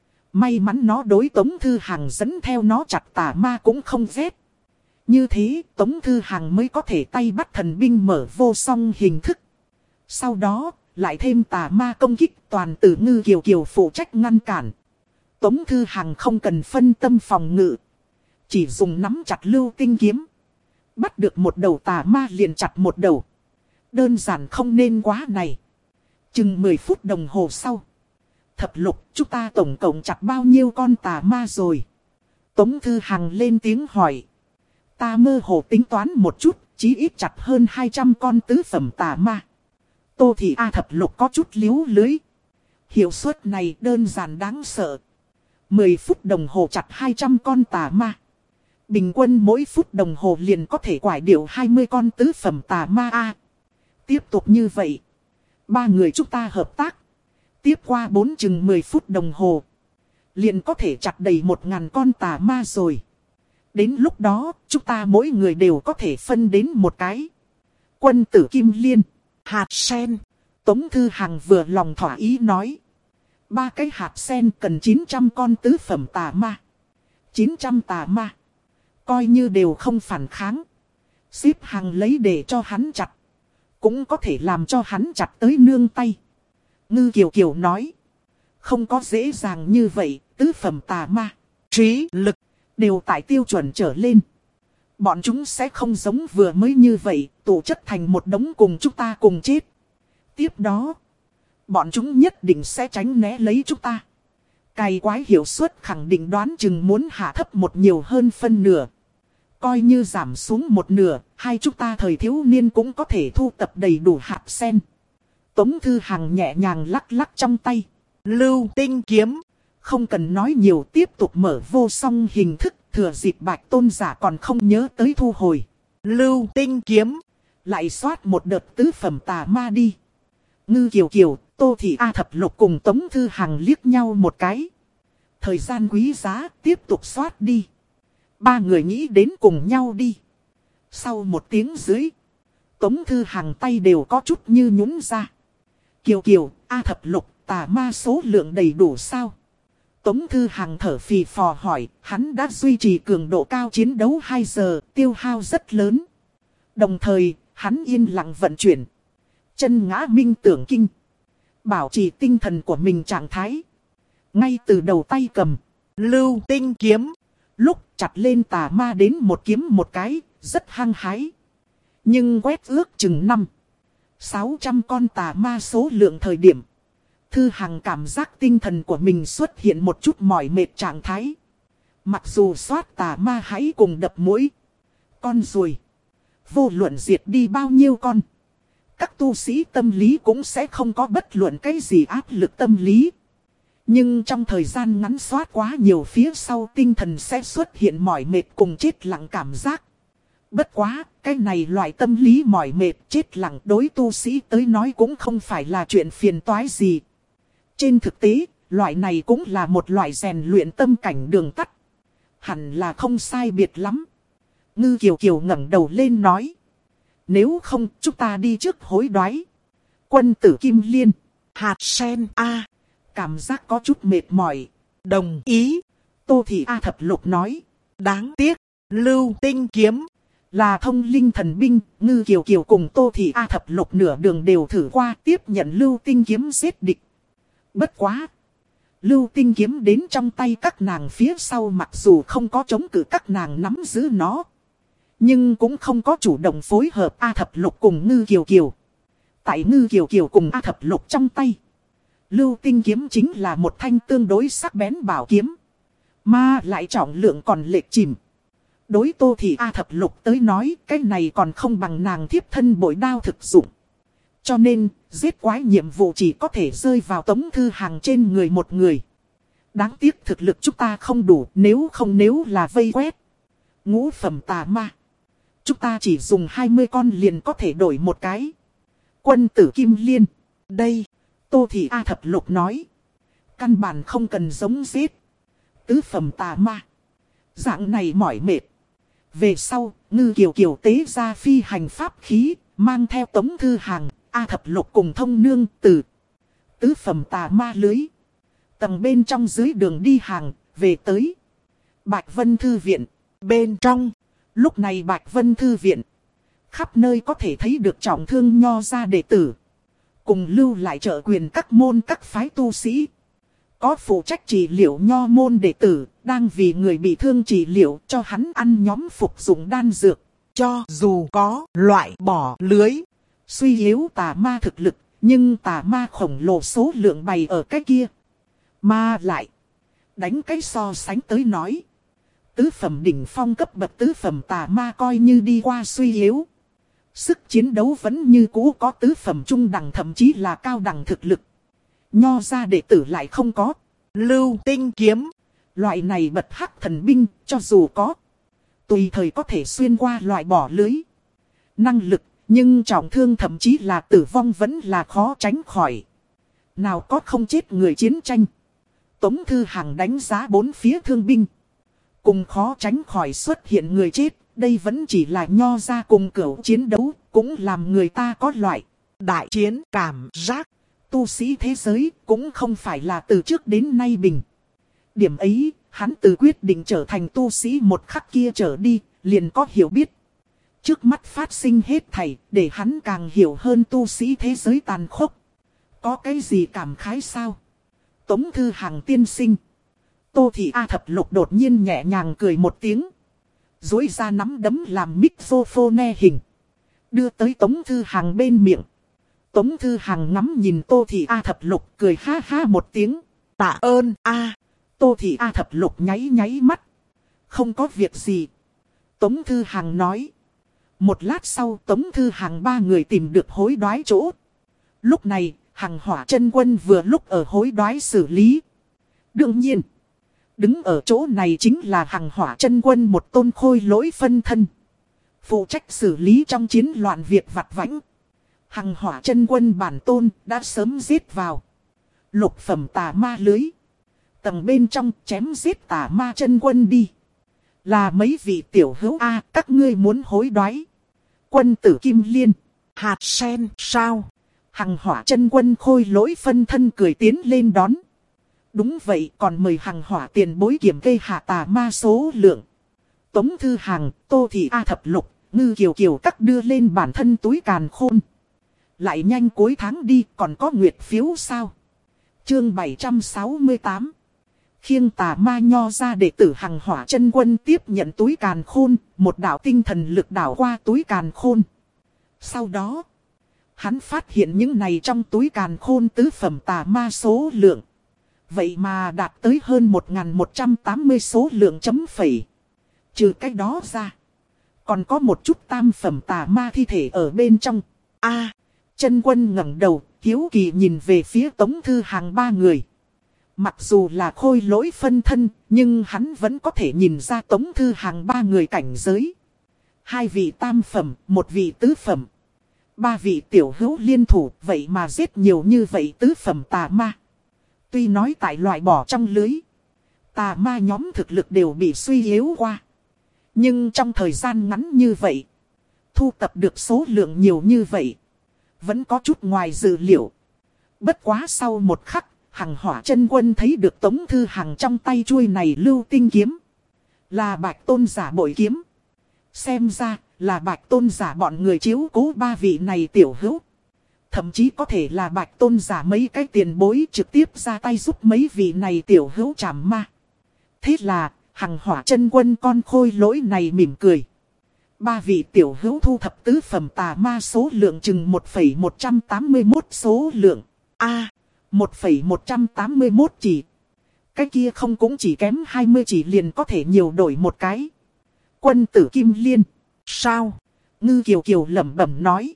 May mắn nó đối Tống Thư Hằng dẫn theo nó chặt tà ma cũng không ghét. Như thế, Tống Thư Hằng mới có thể tay bắt thần binh mở vô song hình thức. Sau đó, lại thêm tà ma công kích toàn từ Ngư Kiều Kiều phụ trách ngăn cản. Tống Thư Hằng không cần phân tâm phòng ngự. Chỉ dùng nắm chặt Lưu Tinh Kiếm. Bắt được một đầu tà ma liền chặt một đầu. Đơn giản không nên quá này. Chừng mười phút đồng hồ sau. Thập Lục, chúng ta tổng cộng chặt bao nhiêu con tà ma rồi? Tống Thư Hằng lên tiếng hỏi. Ta mơ hồ tính toán một chút, chí ít chặt hơn hai trăm con tứ phẩm tà ma. Tô Thị A Thập Lục có chút liếu lưới. Hiệu suất này đơn giản đáng sợ. mười phút đồng hồ chặt hai trăm con tà ma. Bình quân mỗi phút đồng hồ liền có thể quải điệu hai mươi con tứ phẩm tà ma A. Tiếp tục như vậy. Ba người chúng ta hợp tác. Tiếp qua bốn chừng mười phút đồng hồ. Liền có thể chặt đầy một ngàn con tà ma rồi. Đến lúc đó, chúng ta mỗi người đều có thể phân đến một cái. Quân tử Kim Liên, hạt sen. Tống Thư Hằng vừa lòng thỏa ý nói. Ba cái hạt sen cần chín trăm con tứ phẩm tà ma. chín trăm tà ma. Coi như đều không phản kháng. Xếp hàng lấy để cho hắn chặt. Cũng có thể làm cho hắn chặt tới nương tay. Ngư Kiều Kiều nói. Không có dễ dàng như vậy, tứ phẩm tà ma. Trí lực. Đều tại tiêu chuẩn trở lên. Bọn chúng sẽ không giống vừa mới như vậy, tụ chất thành một đống cùng chúng ta cùng chết. Tiếp đó, bọn chúng nhất định sẽ tránh né lấy chúng ta. Cày quái hiệu suất khẳng định đoán chừng muốn hạ thấp một nhiều hơn phân nửa. Coi như giảm xuống một nửa, hai chúng ta thời thiếu niên cũng có thể thu tập đầy đủ hạt sen. Tống Thư Hằng nhẹ nhàng lắc lắc trong tay. Lưu Tinh Kiếm. Không cần nói nhiều, tiếp tục mở vô song hình thức, thừa dịp Bạch tôn giả còn không nhớ tới thu hồi. Lưu Tinh Kiếm. Lại soát một đợt tứ phẩm tà ma đi. Ngư Kiều Kiều, Tô Thị A Thập Lục cùng Tống Thư Hằng liếc nhau một cái. Thời gian quý giá, tiếp tục soát đi. Ba người nghĩ đến cùng nhau đi. Sau một tiếng dưới, Tống Thư Hằng tay đều có chút như nhũn ra. Kiều Kiều, A Thập Lục, tà ma số lượng đầy đủ sao? Tống Thư Hằng thở phì phò hỏi, hắn đã duy trì cường độ cao chiến đấu hai giờ, tiêu hao rất lớn. Đồng thời, hắn yên lặng vận chuyển chân ngã minh tưởng kinh. Bảo trì tinh thần của mình trạng thái. Ngay từ đầu tay cầm Lưu tinh kiếm. Lúc chặt lên tà ma đến một kiếm một cái, rất hăng hái. Nhưng quét ước chừng năm sáu trăm con tà ma số lượng thời điểm. Thư Hằng cảm giác tinh thần của mình xuất hiện một chút mỏi mệt trạng thái. Mặc dù soát tà ma hãy cùng đập mũi. Con ruồi. Vô luận diệt đi bao nhiêu con. Các tu sĩ tâm lý cũng sẽ không có bất luận cái gì áp lực tâm lý. Nhưng trong thời gian ngắn soát quá nhiều phía sau tinh thần sẽ xuất hiện mỏi mệt cùng chết lặng cảm giác. Bất quá, cái này loại tâm lý mỏi mệt chết lặng đối tu sĩ tới nói cũng không phải là chuyện phiền toái gì. Trên thực tế, loại này cũng là một loại rèn luyện tâm cảnh đường tắt. Hẳn là không sai biệt lắm. Ngư Kiều Kiều ngẩng đầu lên nói. Nếu không, chúng ta đi trước hối đoái. Quân tử Kim Liên. Hạt sen A. Cảm giác có chút mệt mỏi. Đồng ý. Tô Thị A Thập Lục nói. Đáng tiếc. Lưu tinh kiếm. Là thông linh thần binh. Ngư Kiều Kiều cùng Tô Thị A Thập Lục nửa đường đều thử qua tiếp nhận lưu tinh kiếm giết địch. Bất quá. Lưu tinh kiếm đến trong tay các nàng phía sau mặc dù không có chống cự các nàng nắm giữ nó. Nhưng cũng không có chủ động phối hợp A Thập Lục cùng Ngư Kiều Kiều. Tại Ngư Kiều Kiều cùng A Thập Lục trong tay. Lưu tinh kiếm chính là một thanh tương đối sắc bén bảo kiếm. Mà lại trọng lượng còn lệch chìm. Đối Tô Thị A Thập Lục tới nói cái này còn không bằng nàng thiếp thân bội đao thực dụng. Cho nên, giết quái nhiệm vụ chỉ có thể rơi vào Tống Thư Hằng trên người một người. Đáng tiếc thực lực chúng ta không đủ, nếu không nếu là vây quét. Ngũ phẩm tà ma. Chúng ta chỉ dùng hai mươi con liền có thể đổi một cái. Quân tử Kim Liên. Đây, Tô Thị A Thập Lục nói. Căn bản không cần giống giết. Tứ phẩm tà ma. Dạng này mỏi mệt. Về sau, Ngư Kiều Kiều tế ra phi hành pháp khí, mang theo Tống Thư Hằng, A Thập Lục cùng thông nương từ tứ phẩm tà ma lưới. Tầng bên trong dưới đường đi hàng, về tới Bạch Vân Thư Viện. Bên trong, lúc này Bạch Vân Thư Viện, khắp nơi có thể thấy được trọng thương nho gia đệ tử. Cùng lưu lại trợ quyền các môn các phái tu sĩ. Có phụ trách trị liệu nho môn đệ tử, đang vì người bị thương trị liệu cho hắn ăn nhóm phục dụng đan dược. Cho dù có loại bỏ lưới, suy yếu tà ma thực lực, nhưng tà ma khổng lồ số lượng bày ở cái kia. Mà lại, đánh cái so sánh tới nói. Tứ phẩm đỉnh phong cấp bậc tứ phẩm tà ma coi như đi qua suy yếu. Sức chiến đấu vẫn như cũ có tứ phẩm trung đẳng thậm chí là cao đẳng thực lực. Nho gia đệ tử lại không có. Lưu tinh kiếm. Loại này bật hắc thần binh cho dù có. Tùy thời có thể xuyên qua loại bỏ lưới. Năng lực, nhưng trọng thương thậm chí là tử vong vẫn là khó tránh khỏi. Nào có không chết người chiến tranh. Tống Thư Hằng đánh giá bốn phía thương binh. Cùng khó tránh khỏi xuất hiện người chết. Đây vẫn chỉ là nho ra cùng cửu chiến đấu. Cũng làm người ta có loại đại chiến cảm giác. Tu sĩ thế giới cũng không phải là từ trước đến nay bình. Điểm ấy, hắn từ quyết định trở thành tu sĩ một khắc kia trở đi, liền có hiểu biết. Trước mắt phát sinh hết thảy, để hắn càng hiểu hơn tu sĩ thế giới tàn khốc. Có cái gì cảm khái sao? Tống Thư Hằng tiên sinh. Tô Thị A Thập Lục đột nhiên nhẹ nhàng cười một tiếng. Dối ra nắm đấm làm mixophone hình. Đưa tới Tống Thư Hằng bên miệng. Tống Thư Hằng ngắm nhìn Tô Thị A Thập Lục cười ha ha một tiếng. Tạ ơn a. Tô Thị A Thập Lục nháy nháy mắt. Không có việc gì. Tống Thư Hằng nói. Một lát sau Tống Thư Hằng ba người tìm được hối đoái chỗ. Lúc này, Hằng Hỏa Chân Quân vừa lúc ở hối đoái xử lý. Đương nhiên, đứng ở chỗ này chính là Hằng Hỏa Chân Quân một tôn khôi lỗi phân thân. Phụ trách xử lý trong chiến loạn việc vặt vãnh. Hằng Hỏa Chân Quân bản tôn đã sớm giết vào lục phẩm tà ma lưới. Tầng bên trong chém giết tà ma chân quân đi. Là mấy vị tiểu hữu A, các ngươi muốn hối đoái. Quân tử Kim Liên. Hạt sen sao? Hằng Hỏa Chân Quân khôi lỗi phân thân cười tiến lên đón. Đúng vậy, còn mời Hằng Hỏa tiền bối kiểm kê hạ tà ma số lượng. Tống Thư Hằng, Tô Thị A Thập Lục, Ngư Kiều Kiều các đưa lên bản thân túi càn khôn. Lại nhanh cuối tháng đi, còn có nguyệt phiếu sao? Chương bảy trăm sáu mươi tám. Khiêng tà ma nho ra đệ tử Hằng Hỏa Chân Quân tiếp nhận túi càn khôn, một đạo tinh thần lực đảo qua túi càn khôn. Sau đó, hắn phát hiện những này trong túi càn khôn tứ phẩm tà ma số lượng. Vậy mà đạt tới hơn một nghìn một trăm tám mươi số lượng chấm phẩy. Trừ cái đó ra, còn có một chút tam phẩm tà ma thi thể ở bên trong. A, Chân Quân ngẩng đầu, hiếu kỳ nhìn về phía Tống Thư Hàng ba người. Mặc dù là khôi lỗi phân thân, nhưng hắn vẫn có thể nhìn ra Tống Thư Hàng ba người cảnh giới. Hai vị tam phẩm, một vị tứ phẩm. Ba vị tiểu hữu liên thủ, vậy mà giết nhiều như vậy tứ phẩm tà ma. Tuy nói tại loại bỏ trong lưới, tà ma nhóm thực lực đều bị suy yếu qua. Nhưng trong thời gian ngắn như vậy, thu tập được số lượng nhiều như vậy, vẫn có chút ngoài dự liệu. Bất quá sau một khắc, Hằng Hỏa Chân Quân thấy được Tống Thư Hằng trong tay chuôi này lưu tinh kiếm. Là Bạch Tôn giả bội kiếm. Xem ra là Bạch Tôn giả bọn người chiếu cố ba vị này tiểu hữu. Thậm chí có thể là Bạch Tôn giả mấy cái tiền bối trực tiếp ra tay giúp mấy vị này tiểu hữu trảm ma. Thế là, Hằng Hỏa Chân Quân con khôi lỗi này mỉm cười. Ba vị tiểu hữu thu thập tứ phẩm tà ma số lượng chừng một phẩy một trăm tám mươi mốt số lượng. A, một phẩy một trăm tám mươi mốt chỉ. Cái kia không cũng chỉ kém hai mươi chỉ liền có thể nhiều đổi một cái. Quân tử Kim Liên. Sao? Ngư Kiều Kiều lẩm bẩm nói.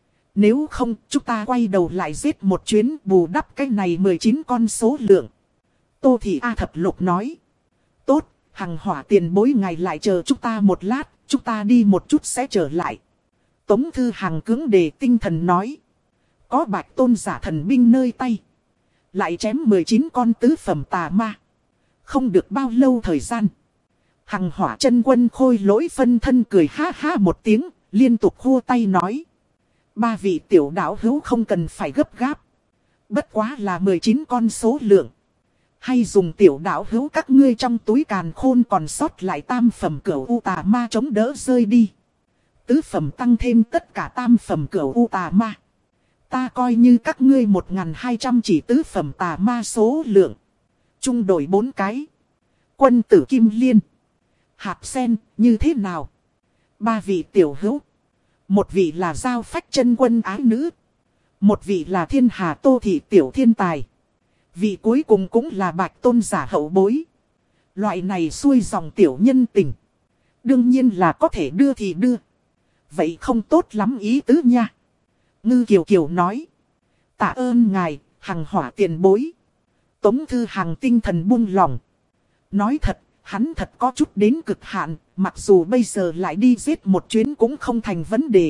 Nếu không, chúng ta quay đầu lại giết một chuyến bù đắp cái này mười chín con số lượng. Tô Thị A Thập Lục nói. Tốt, Hằng Hỏa tiền bối ngày lại chờ chúng ta một lát, chúng ta đi một chút sẽ trở lại. Tống Thư Hằng cứng đề tinh thần nói. Có Bạch Tôn giả thần binh nơi tay. Lại chém mười chín con tứ phẩm tà ma. Không được bao lâu thời gian. Hằng Hỏa Chân Quân khôi lỗi phân thân cười ha ha một tiếng, liên tục khua tay nói. Ba vị tiểu đạo hữu không cần phải gấp gáp. Bất quá là mười chín con số lượng. Hay dùng tiểu đạo hữu các ngươi trong túi càn khôn còn sót lại tam phẩm cửu u tà ma chống đỡ rơi đi. Tứ phẩm tăng thêm tất cả tam phẩm cửu u tà ma. Ta coi như các ngươi một nghìn hai trăm chỉ tứ phẩm tà ma số lượng. Trung đổi bốn cái. Quân tử Kim Liên. Hạp sen, như thế nào? Ba vị tiểu hữu. Một vị là Giao Phách Chân Quân ái nữ. Một vị là Thiên Hà Tô Thị tiểu thiên tài. Vị cuối cùng cũng là Bạch Tôn giả hậu bối. Loại này xuôi dòng tiểu nhân tình. Đương nhiên là có thể đưa thì đưa. Vậy không tốt lắm ý tứ nha. Ngư Kiều Kiều nói. Tạ ơn ngài, Hằng Hỏa tiền bối. Tống Thư Hằng tinh thần buông lỏng. Nói thật, hắn thật có chút đến cực hạn, mặc dù bây giờ lại đi giết một chuyến cũng không thành vấn đề.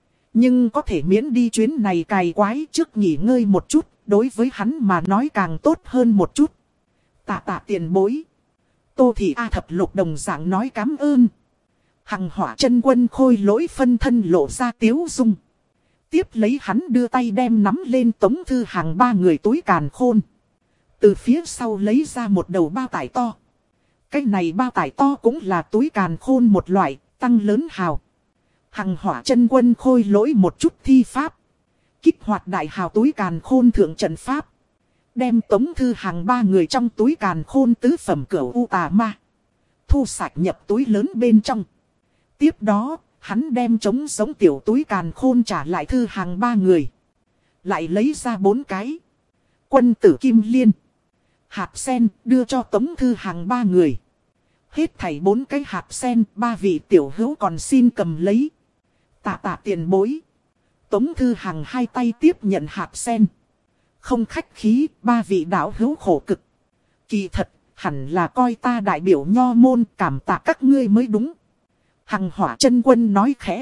Nhưng có thể miễn đi chuyến này cày quái trước nghỉ ngơi một chút, đối với hắn mà nói càng tốt hơn một chút. Tạ tạ tiền bối. Tô Thị A Thập Lục đồng dạng nói cảm ơn. Hằng Hỏa Chân Quân khôi lỗi phân thân lộ ra tiếu dung. Tiếp lấy hắn đưa tay đem nắm lên Tống Thư Hằng ba người túi càn khôn. Từ phía sau lấy ra một đầu bao tải to. Cái này bao tải to cũng là túi càn khôn một loại, tăng lớn hào. Hằng Hỏa Chân Quân khôi lỗi một chút thi pháp. Kích hoạt đại hào túi càn khôn thượng trận pháp. Đem Tống Thư Hằng ba người trong túi càn khôn tứ phẩm cửu u tà ma. Thu sạch nhập túi lớn bên trong. Tiếp đó, hắn đem trống giống tiểu túi càn khôn trả lại Thư Hằng ba người. Lại lấy ra bốn cái. Quân tử Kim Liên. Hạt sen đưa cho Tống Thư Hằng ba người. Hết thảy bốn cái hạt sen, ba vị tiểu hữu còn xin cầm lấy. Tạ tạ tiền bối. Tống Thư Hằng hai tay tiếp nhận hạt sen. Không khách khí, ba vị đạo hữu khổ cực. Kỳ thật, hẳn là coi ta đại biểu nho môn cảm tạ các ngươi mới đúng. Hằng Hỏa Chân Quân nói khẽ.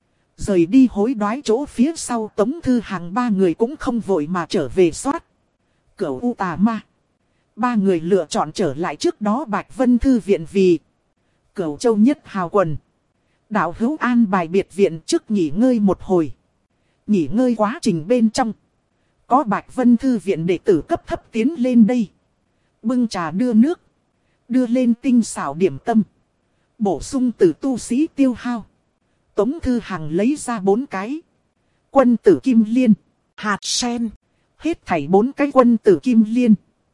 Rời đi hối đoái chỗ phía sau Tống Thư Hằng ba người cũng không vội mà trở về soát. Cửu u tà ma. Ba người lựa chọn trở lại trước đó Bạch Vân Thư viện vì Cửu Châu Nhất Hào Quần. Đạo hữu an bài biệt viện trước nghỉ ngơi một hồi. Nghỉ ngơi quá trình bên trong. Có Bạch Vân Thư viện đệ tử cấp thấp tiến lên đây. Bưng trà đưa nước. Đưa lên tinh xảo điểm tâm. Bổ sung từ tu sĩ tiêu hao. Tống Thư Hằng lấy ra bốn cái. quân tử kim liên. hạt sen. Hết thảy bốn cái quân tử kim liên.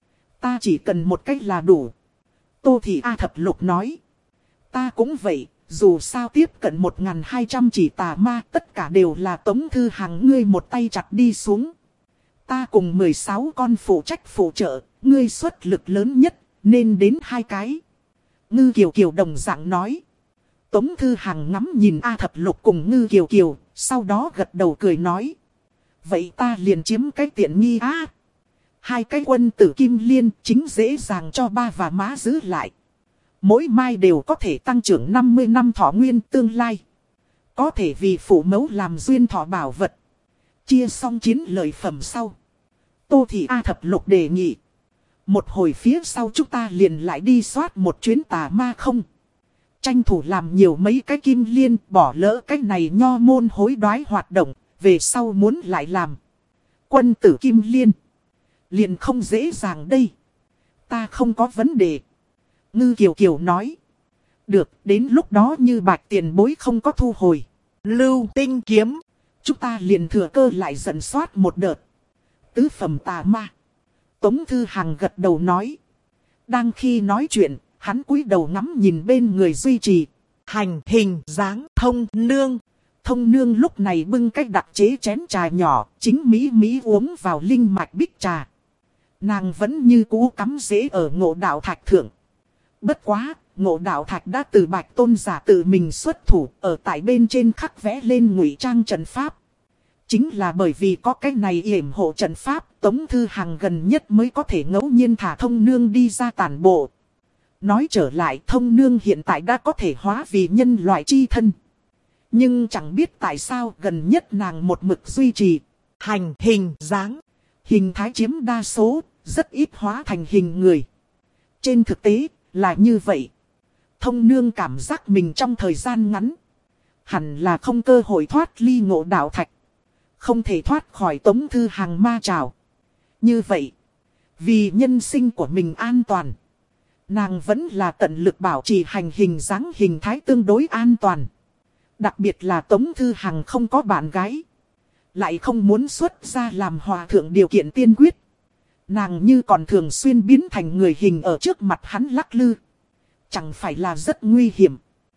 Ta chỉ cần một cách là đủ. Tô Thị A Thập Lục nói. Ta cũng vậy, dù sao tiếp cận một nghìn hai trăm chỉ tà ma, tất cả đều là Tống Thư Hằng ngươi một tay chặt đi xuống. Ta cùng mười sáu con phụ trách phụ trợ, ngươi xuất lực lớn nhất, nên đến hai cái. Ngư Kiều Kiều đồng dạng nói. Tống Thư Hằng ngắm nhìn A Thập Lục cùng Ngư Kiều Kiều, sau đó gật đầu cười nói. Vậy ta liền chiếm cái tiện nghi á. Hai cái quân tử kim liên chính dễ dàng cho ba và má giữ lại. Mỗi mai đều có thể tăng trưởng năm mươi năm thọ nguyên tương lai. Có thể vì phụ mẫu làm duyên thọ bảo vật. Chia xong chiến lợi phẩm sau. Tô Thị A Thập Lục đề nghị. Một hồi phía sau chúng ta liền lại đi soát một chuyến tà ma không. Tranh thủ làm nhiều mấy cái kim liên, bỏ lỡ cái này nho môn hối đoái hoạt động, về sau muốn lại làm. Quân tử kim liên. Liền không dễ dàng đây. Ta không có vấn đề. Ngư Kiều Kiều nói. Được, đến lúc đó như Bạch tiền bối không có thu hồi. Lưu tinh kiếm. Chúng ta liền thừa cơ lại dẫn soát một đợt. Tứ phẩm tà ma. Tống Thư Hằng gật đầu nói. Đang khi nói chuyện, hắn cúi đầu ngắm nhìn bên người duy trì. Hành hình dáng thông nương. Thông nương lúc này bưng cách đặc chế chén trà nhỏ, chính Mỹ Mỹ uống vào linh mạch bích trà. Nàng vẫn như cũ cắm rễ ở Ngộ Đạo Thạch thượng. Bất quá, Ngộ Đạo Thạch đã từ Bạch Tôn giả tự mình xuất thủ, ở tại bên trên khắc vẽ lên ngụy trang trận pháp. Chính là bởi vì có cái này yểm hộ trận pháp, Tống Thư Hằng gần nhất mới có thể ngẫu nhiên thả thông nương đi ra tản bộ. Nói trở lại, thông nương hiện tại đã có thể hóa vì nhân loại chi thân. Nhưng chẳng biết tại sao gần nhất nàng một mực duy trì. Hành hình dáng. Hình thái chiếm đa số, rất ít hóa thành hình người. Trên thực tế, là như vậy. Thông nương cảm giác mình trong thời gian ngắn. Hẳn là không cơ hội thoát ly Ngộ Đạo Thạch. Không thể thoát khỏi Tống Thư Hằng ma trảo. Như vậy, vì nhân sinh của mình an toàn. Nàng vẫn là tận lực bảo trì hành hình dáng hình thái tương đối an toàn. Đặc biệt là Tống Thư Hằng không có bạn gái. Lại không muốn xuất ra làm hòa thượng điều kiện tiên quyết. Nàng như còn thường xuyên biến thành người hình ở trước mặt hắn lắc lư. Chẳng phải là rất nguy hiểm.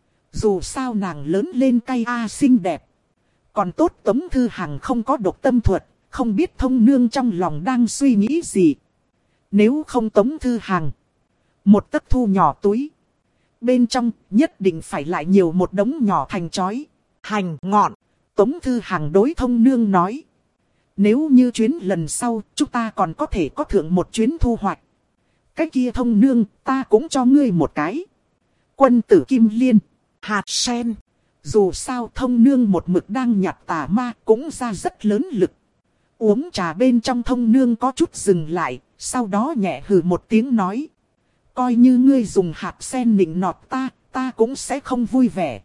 Dù sao nàng lớn lên cay a xinh đẹp. Còn tốt Tống Thư Hằng không có độc tâm thuật. Không biết thông nương trong lòng đang suy nghĩ gì. Nếu không Tống Thư Hằng. Một tấc thu nhỏ túi. Bên trong nhất định phải lại nhiều một đống nhỏ thành chói. Hành ngọn. Tống Thư Hằng đối thông nương nói. Nếu như chuyến lần sau chúng ta còn có thể có thượng một chuyến thu hoạch. Cái kia thông nương ta cũng cho ngươi một cái. Quân tử kim liên. Hạt sen. Dù sao thông nương một mực đang nhặt tà ma cũng ra rất lớn lực. Uống trà bên trong thông nương có chút dừng lại. Sau đó nhẹ hừ một tiếng nói. Coi như ngươi dùng hạt sen nịnh nọt ta, ta cũng sẽ không vui vẻ.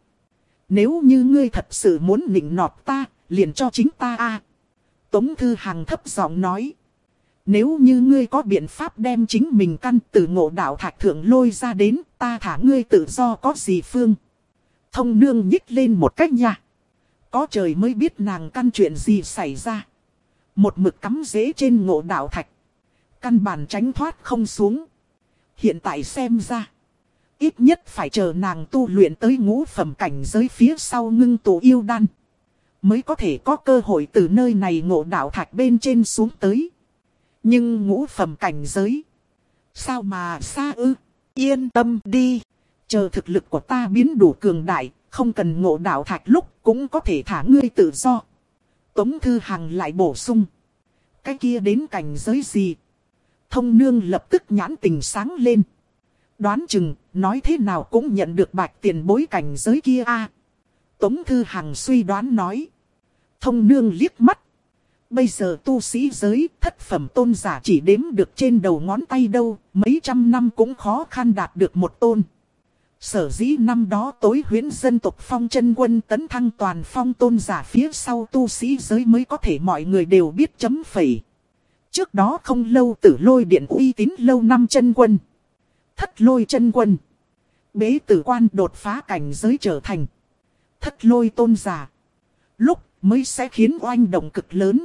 Nếu như ngươi thật sự muốn nịnh nọt ta, liền cho chính ta a. Tống Thư Hằng thấp giọng nói. Nếu như ngươi có biện pháp đem chính mình căn từ Ngộ Đạo Thạch thượng lôi ra đến, ta thả ngươi tự do có gì phương. Thông nương nhích lên một cách nha. Có trời mới biết nàng căn chuyện gì xảy ra. Một mực cắm rễ trên Ngộ Đạo Thạch. Căn bản tránh thoát không xuống. Hiện tại xem ra. Ít nhất phải chờ nàng tu luyện tới ngũ phẩm cảnh giới phía sau ngưng tụ yêu đan. Mới có thể có cơ hội từ nơi này Ngộ Đạo Thạch bên trên xuống tới. Nhưng ngũ phẩm cảnh giới. Sao mà xa ư? Yên tâm đi. Chờ thực lực của ta biến đủ cường đại. Không cần Ngộ Đạo Thạch lúc cũng có thể thả ngươi tự do. Tống Thư Hằng lại bổ sung. Cái kia đến cảnh giới gì? Thông nương lập tức nhãn tình sáng lên. Đoán chừng, nói thế nào cũng nhận được Bạch tiền bối cảnh giới kia a. Tống Thư Hằng suy đoán nói. Thông nương liếc mắt. Bây giờ tu sĩ giới thất phẩm tôn giả chỉ đếm được trên đầu ngón tay đâu. Mấy trăm năm cũng khó khăn đạt được một tôn. Sở dĩ năm đó tối huyễn dân tộc phong chân quân tấn thăng toàn phong tôn giả phía sau tu sĩ giới mới có thể mọi người đều biết chấm phẩy. Trước đó không lâu Tử Lôi Điện uy tín lâu năm chân quân. Thất lôi chân quân. Bế tử quan đột phá cảnh giới trở thành thất lôi tôn giả. Lúc mới sẽ khiến oanh động cực lớn.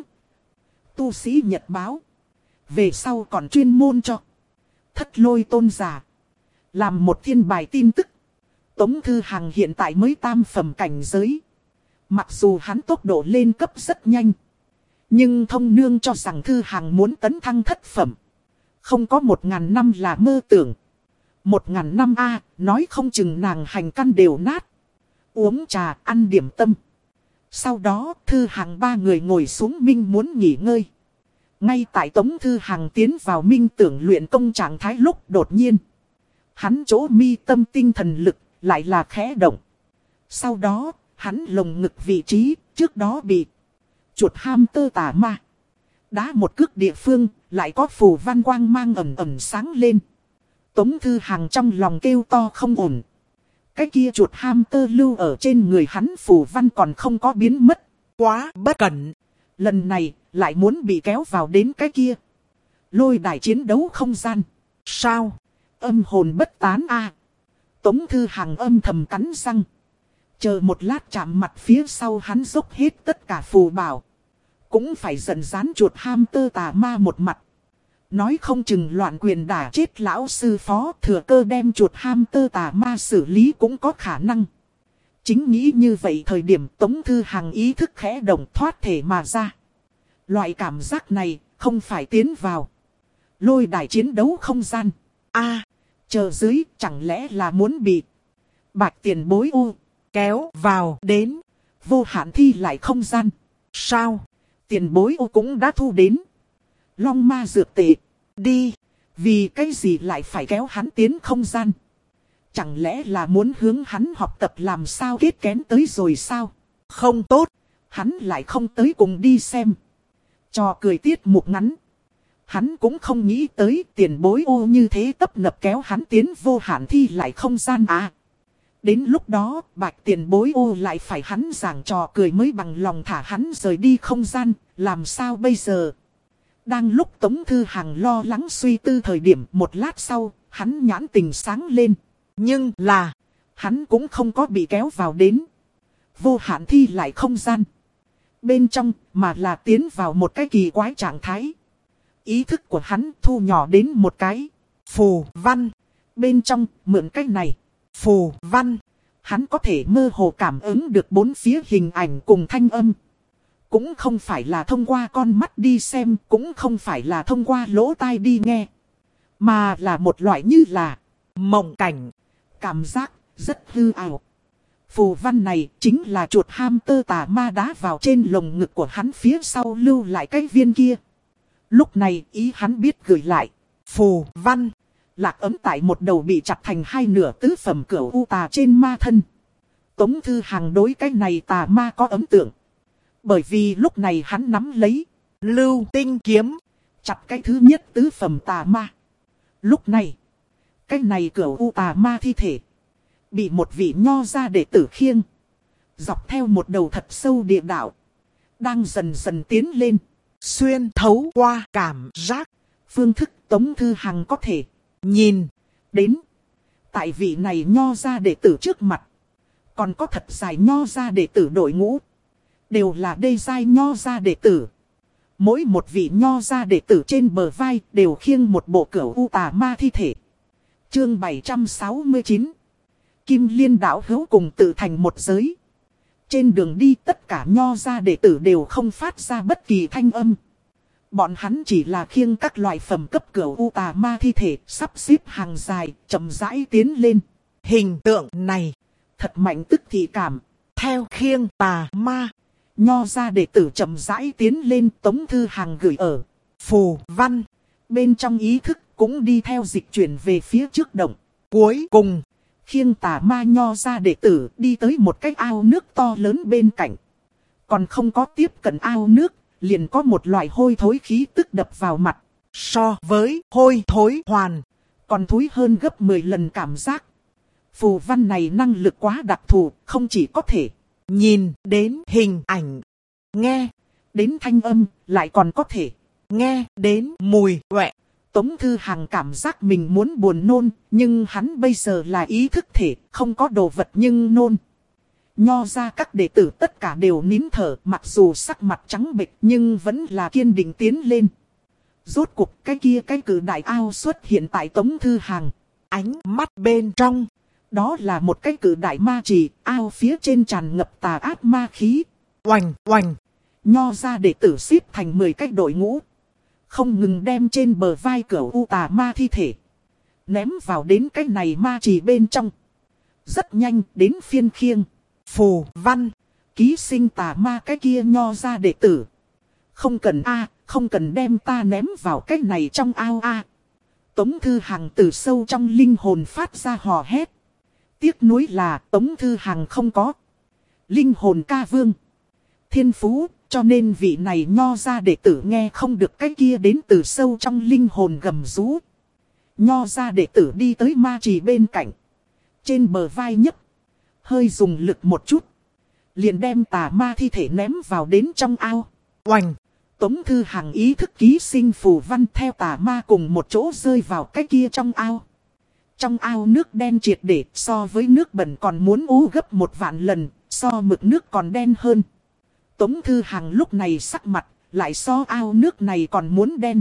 Tu sĩ nhật báo. Về sau còn chuyên môn cho Thất Lôi tôn giả làm một thiên bài tin tức. Tống Thư Hằng hiện tại mới tam phẩm cảnh giới. Mặc dù hắn tốc độ lên cấp rất nhanh, nhưng thông nương cho rằng Thư Hằng muốn tấn thăng thất phẩm. Không có một ngàn năm là mơ tưởng. Một ngàn năm a nói không chừng nàng hành căn đều nát. Uống trà, ăn điểm tâm. Sau đó Thư Hằng ba người ngồi xuống minh muốn nghỉ ngơi. Ngay tại Tống Thư Hằng tiến vào minh tưởng luyện công trạng thái lúc đột nhiên. Hắn chỗ mi tâm tinh thần lực lại là khẽ động. Sau đó, hắn lồng ngực vị trí trước đó bị chuột ham tơ tà ma đá một cước địa phương, lại có phù văn quang mang ẩn ẩn sáng lên. Tống Thư Hằng trong lòng kêu to không ổn. Cái kia chuột ham tơ lưu ở trên người hắn phù văn còn không có biến mất. Quá bất cẩn. Lần này lại muốn bị kéo vào đến cái kia lôi đài chiến đấu không gian. Sao? Âm hồn bất tán a. Tống Thư Hằng âm thầm cắn răng. Chờ một lát chạm mặt phía sau hắn dốc hết tất cả phù bảo. Cũng phải giận dán chuột ham tơ tà ma một mặt. Nói không chừng loạn quyền đả chết lão sư phó, thừa cơ đem chuột ham tơ tà ma xử lý cũng có khả năng. Chính nghĩ như vậy thời điểm Tống Thư Hằng ý thức khẽ động thoát thể mà ra. Loại cảm giác này không phải tiến vào lôi đài chiến đấu không gian. A, chờ dưới chẳng lẽ là muốn bị Bạch Tiền Bối u kéo vào đến vô hạn thi lại không gian. Sao? Tiền Bối u cũng đã thu đến long ma dược tệ. Đi. Vì cái gì lại phải kéo hắn tiến không gian? Chẳng lẽ là muốn hướng hắn học tập làm sao kết kén tới rồi sao? Không tốt. Hắn lại không tới cùng đi xem. Cho cười tiết mục ngắn. Hắn cũng không nghĩ tới Tiền Bối ô như thế tấp nập kéo hắn tiến vô hạn thi lại không gian à. Đến lúc đó Bạch Tiền Bối ô lại phải hắn giảng trò cười mới bằng lòng thả hắn rời đi không gian. Làm sao bây giờ? Đang lúc Tống Thư Hằng lo lắng suy tư thời điểm một lát sau, hắn nhãn tình sáng lên. Nhưng là, hắn cũng không có bị kéo vào đến vô hạn thi lại không gian bên trong, mà là tiến vào một cái kỳ quái trạng thái. Ý thức của hắn thu nhỏ đến một cái phù văn. Bên trong, mượn cái này phù văn, hắn có thể mơ hồ cảm ứng được bốn phía hình ảnh cùng thanh âm. Cũng không phải là thông qua con mắt đi xem, cũng không phải là thông qua lỗ tai đi nghe, mà là một loại như là mộng cảnh. Cảm giác rất hư ảo. Phù văn này chính là chuột ham tơ tà ma đá vào trên lồng ngực của hắn phía sau lưu lại cái viên kia. Lúc này ý hắn biết gửi lại phù văn lạc ấm tại một đầu bị chặt thành hai nửa tứ phẩm cửu u tà trên ma thân. Tống Thư Hằng đối cái này tà ma có ấn tượng. Bởi vì lúc này hắn nắm lấy lưu tinh kiếm chặt cái thứ nhất tứ phẩm tà ma. Lúc này cái này cửu u tà ma thi thể bị một vị nho gia đệ tử khiêng, dọc theo một đầu thật sâu địa đạo, đang dần dần tiến lên. Xuyên thấu qua cảm giác, phương thức Tống Thư Hằng có thể nhìn đến. Tại vị này nho gia đệ tử trước mặt, còn có thật dài nho gia đệ tử đội ngũ, đều là đê giai nho gia đệ tử. Mỗi một vị nho gia đệ tử trên bờ vai đều khiêng một bộ cửu u tà ma thi thể. Chương bảy trăm sáu mươi chín. Kim Liên đạo hữu cùng tự thành một giới. Trên đường đi tất cả nho gia đệ tử đều không phát ra bất kỳ thanh âm. Bọn hắn chỉ là khiêng các loại phẩm cấp cửu u tà ma thi thể, sắp xếp hàng dài, chậm rãi tiến lên. Hình tượng này thật mạnh tức thị cảm. Theo khiêng tà ma, nho gia đệ tử chậm rãi tiến lên. Tống Thư Hằng gửi ở phù văn bên trong ý thức cũng đi theo dịch chuyển về phía trước động. Cuối cùng khiêng tà ma nho gia đệ tử đi tới một cái ao nước to lớn bên cạnh. Còn không có tiếp cận ao nước, liền có một loại hôi thối khí tức đập vào mặt. So với hôi thối hoàn, còn thối hơn gấp mười lần cảm giác. Phù văn này năng lực quá đặc thù, không chỉ có thể nhìn đến hình ảnh, nghe đến thanh âm, lại còn có thể nghe đến mùi quẹ. Tống Thư Hằng cảm giác mình muốn buồn nôn, nhưng hắn bây giờ là ý thức thể, không có đồ vật nhưng nôn. Nho ra các đệ tử tất cả đều nín thở, mặc dù sắc mặt trắng bệch nhưng vẫn là kiên định tiến lên. Rốt cuộc cái kia cái cử đại ao xuất hiện tại Tống Thư Hàng. Ánh mắt bên trong. Đó là một cái cử đại ma trì, ao phía trên tràn ngập tà ác ma khí. Oành, oành. Nho ra đệ tử xếp thành mười cái đội ngũ. Không ngừng đem trên bờ vai Cửu U tà ma thi thể ném vào đến cái này ma trì bên trong. Rất nhanh đến phiên khiêng Phù Văn, ký sinh tà ma cái kia nho ra đệ tử. Không cần a, không cần đem ta ném vào cái này trong ao a. Tống Thư Hàng từ sâu trong linh hồn phát ra hò hét. Tiếc nuối là Tống Thư Hàng không có linh hồn ca vương thiên phú, cho nên vị này nho ra đệ tử nghe không được cái kia đến từ sâu trong linh hồn gầm rú. Nho ra đệ tử đi tới ma trì bên cạnh. Trên bờ vai nhấp, hơi dùng lực một chút, liền đem tà ma thi thể ném vào đến trong ao. Oành. Tống Thư Hàng ý thức ký sinh phù văn theo tà ma cùng một chỗ rơi vào cái kia trong ao. Trong ao nước đen triệt để, so với nước bẩn còn muốn ú gấp một vạn lần, so mực nước còn đen hơn. Tống Thư Hàng lúc này sắc mặt, lại so ao nước này còn muốn đen.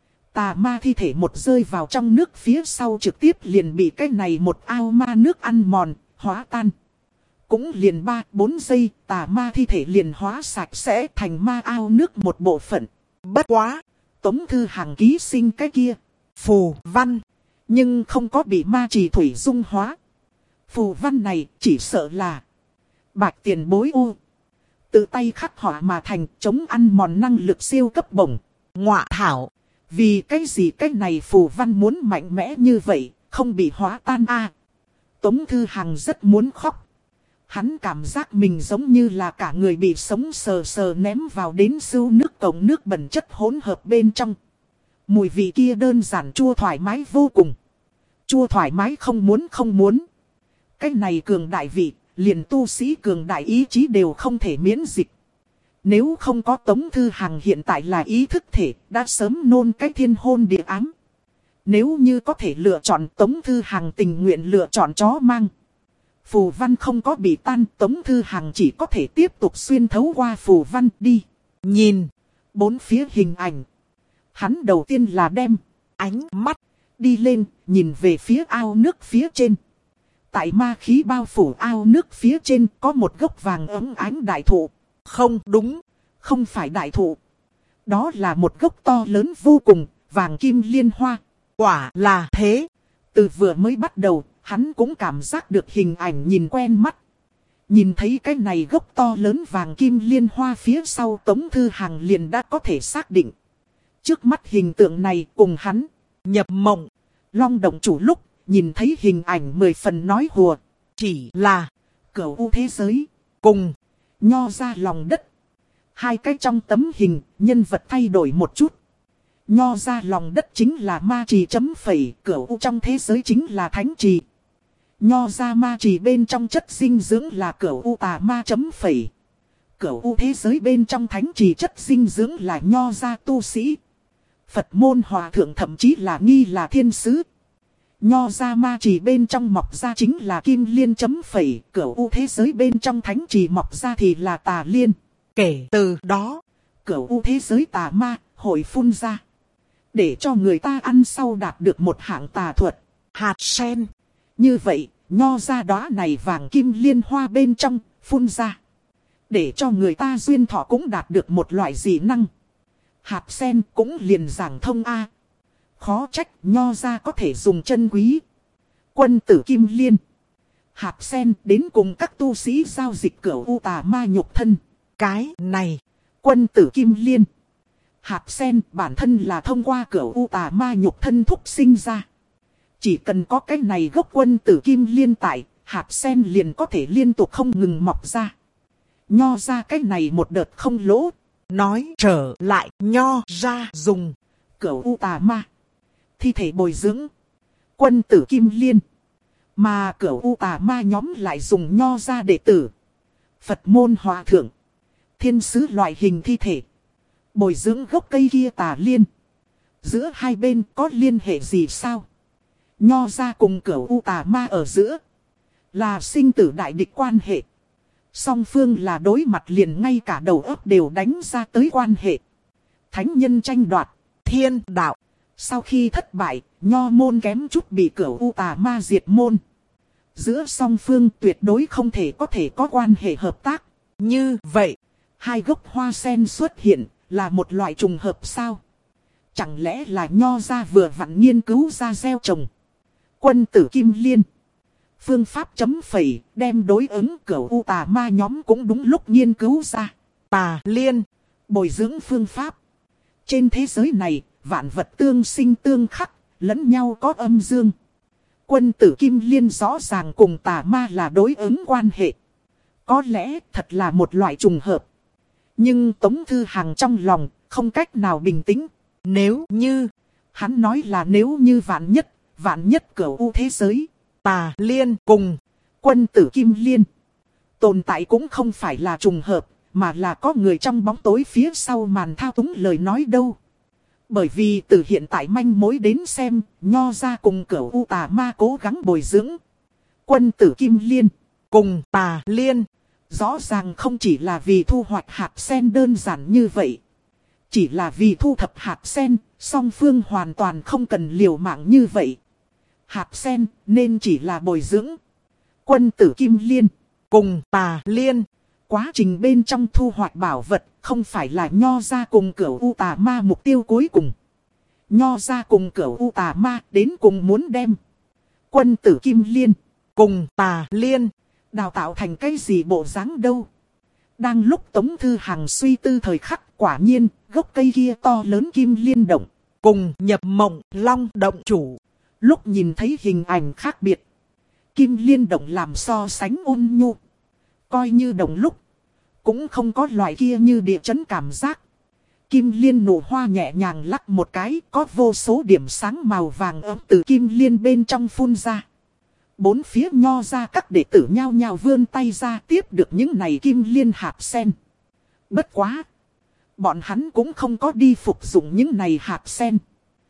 Tà ma thi thể một rơi vào trong nước phía sau trực tiếp liền bị cái này một ao ma nước ăn mòn, hóa tan. Cũng liền ba bốn giây, tà ma thi thể liền hóa sạch sẽ thành ma ao nước một bộ phận. Bất quá, Tống Thư Hàng ký sinh cái kia Phù Văn, nhưng không có bị ma trì thủy dung hóa. Phù văn này chỉ sợ là bạch tiền bối u. Tự tay khắc họa mà thành, chống ăn mòn năng lực siêu cấp bổng. ngọa thảo. Vì cái gì cái này phù văn muốn mạnh mẽ như vậy, không bị hóa tan a. Tống Thư Hàng rất muốn khóc. Hắn cảm giác mình giống như là cả người bị sống sờ sờ ném vào đến sưu nước cổng nước bẩn chất hỗn hợp bên trong. Mùi vị kia đơn giản chua thoải mái vô cùng. Chua thoải mái không muốn không muốn. Cái này cường đại vị, liền tu sĩ cường đại ý chí đều không thể miễn dịch. Nếu không có Tống Thư Hàng hiện tại là ý thức thể, đã sớm nôn cái thiên hôn địa ám. Nếu như có thể lựa chọn, Tống Thư Hàng tình nguyện lựa chọn chó mang. Phù văn không có bị tan, Tống Thư Hàng chỉ có thể tiếp tục xuyên thấu qua phù văn đi. Nhìn bốn phía hình ảnh. Hắn đầu tiên là đem ánh mắt đi lên, nhìn về phía ao nước phía trên. Tại ma khí bao phủ ao nước phía trên có một gốc vàng óng ánh đại thụ. Không đúng, không phải đại thụ. Đó là một gốc to lớn vô cùng, vàng kim liên hoa. Quả là thế. Từ vừa mới bắt đầu, hắn cũng cảm giác được hình ảnh nhìn quen mắt. Nhìn thấy cái này gốc to lớn vàng kim liên hoa phía sau, Tống Thư Hàng liền đã có thể xác định. Trước mắt hình tượng này cùng hắn nhập mộng. Long động chủ lúc nhìn thấy hình ảnh mười phần nói hùa. Chỉ là Cửu U thế giới cùng Nho ra lòng đất. Hai cái trong tấm hình, nhân vật thay đổi một chút. Nho ra lòng đất chính là ma trì chấm phẩy, Cửu U trong thế giới chính là thánh trì. Nho ra ma trì bên trong chất dinh dưỡng là Cửu U tà ma chấm phẩy. Cửu U thế giới bên trong thánh trì chất dinh dưỡng là nho ra tu sĩ. Phật môn hòa thượng thậm chí là nghi là thiên sứ. Nho ra ma trì bên trong mọc ra chính là kim liên chấm phẩy, Cửu U thế giới bên trong thánh trì mọc ra thì là tà liên. Kể từ đó, Cửu U thế giới tà ma hội phun ra, để cho người ta ăn sau đạt được một hạng tà thuật. Hạt sen. Như vậy, nho ra đóa này vàng kim liên hoa bên trong phun ra, để cho người ta duyên thọ cũng đạt được một loại dị năng. Hạt sen cũng liền giảng thông A. Khó trách nho ra có thể dùng chân quý quân tử kim liên. Hạt sen đến cùng các tu sĩ giao dịch Cửu U tà ma nhục thân. Cái này, quân tử kim liên. Hạt sen bản thân là thông qua Cửu U tà ma nhục thân thúc sinh ra. Chỉ cần có cái này gốc quân tử kim liên tại, hạt sen liền có thể liên tục không ngừng mọc ra. Nho ra cái này một đợt không lỗ. Nói trở lại, nho ra dùng Cửu U tà ma thi thể bồi dưỡng quân tử kim liên. Mà Cửu U tà ma nhóm lại dùng nho ra đệ tử, Phật môn hòa thượng, thiên sứ loại hình thi thể bồi dưỡng gốc cây kia tà liên. Giữa hai bên có liên hệ gì sao? Nho ra cùng Cửu U tà ma ở giữa là sinh tử đại địch quan hệ. Song phương là đối mặt liền ngay cả đầu óc đều đánh ra tới quan hệ. Thánh nhân tranh đoạt, thiên đạo. Sau khi thất bại, Nho môn kém chút bị Cửu U Tà Ma diệt môn. Giữa song phương tuyệt đối không thể có thể có quan hệ hợp tác. Như vậy, hai gốc hoa sen xuất hiện là một loại trùng hợp sao? Chẳng lẽ là Nho gia vừa vặn nghiên cứu ra gieo trồng Quân tử Kim Liên. Phương pháp chấm phẩy đem đối ứng Cửu U Tà Ma nhóm cũng đúng lúc nghiên cứu ra. Tà Liên, bồi dưỡng phương pháp. Trên thế giới này, vạn vật tương sinh tương khắc, lẫn nhau có âm dương. Quân tử Kim Liên rõ ràng cùng tà ma là đối ứng quan hệ. Có lẽ thật là một loại trùng hợp. Nhưng Tống Thư Hằng trong lòng không cách nào bình tĩnh. Nếu như, hắn nói là nếu như vạn nhất, vạn nhất Cửu U thế giới, Tà Liên cùng Quân tử Kim Liên tồn tại cũng không phải là trùng hợp, mà là có người trong bóng tối phía sau màn thao túng lời nói đâu. Bởi vì từ hiện tại manh mối đến xem, Nho gia cùng Cửu U Tà Ma cố gắng bồi dưỡng Quân tử Kim Liên cùng Tà Liên. Rõ ràng không chỉ là vì thu hoạch hạt sen đơn giản như vậy. Chỉ là vì thu thập hạt sen, song phương hoàn toàn không cần liều mạng như vậy. Hạt sen nên chỉ là bồi dưỡng Quân tử Kim Liên cùng Tà Liên. Quá trình bên trong thu hoạch bảo vật không phải là Nho gia cùng Cửu U Tà Ma mục tiêu cuối cùng. Nho gia cùng Cửu U Tà Ma đến cùng muốn đem Quân tử Kim Liên cùng Tà Liên đào tạo thành cái gì bộ dáng đâu. Đang lúc Tống Thư Hằng suy tư thời khắc, quả nhiên gốc cây kia to lớn Kim Liên động cùng Nhập Mộng Long động chủ. Lúc nhìn thấy hình ảnh khác biệt, Kim Liên động làm so sánh ôn nhu. Coi như đồng lúc, cũng không có loại kia như địa chấn cảm giác. Kim Liên nụ hoa nhẹ nhàng lắc một cái, có vô số điểm sáng màu vàng ấm từ Kim Liên bên trong phun ra. Bốn phía Nho ra các đệ tử nhao nhao vươn tay ra tiếp được những này Kim Liên hạt sen. Bất quá, bọn hắn cũng không có đi phục dụng những này hạt sen,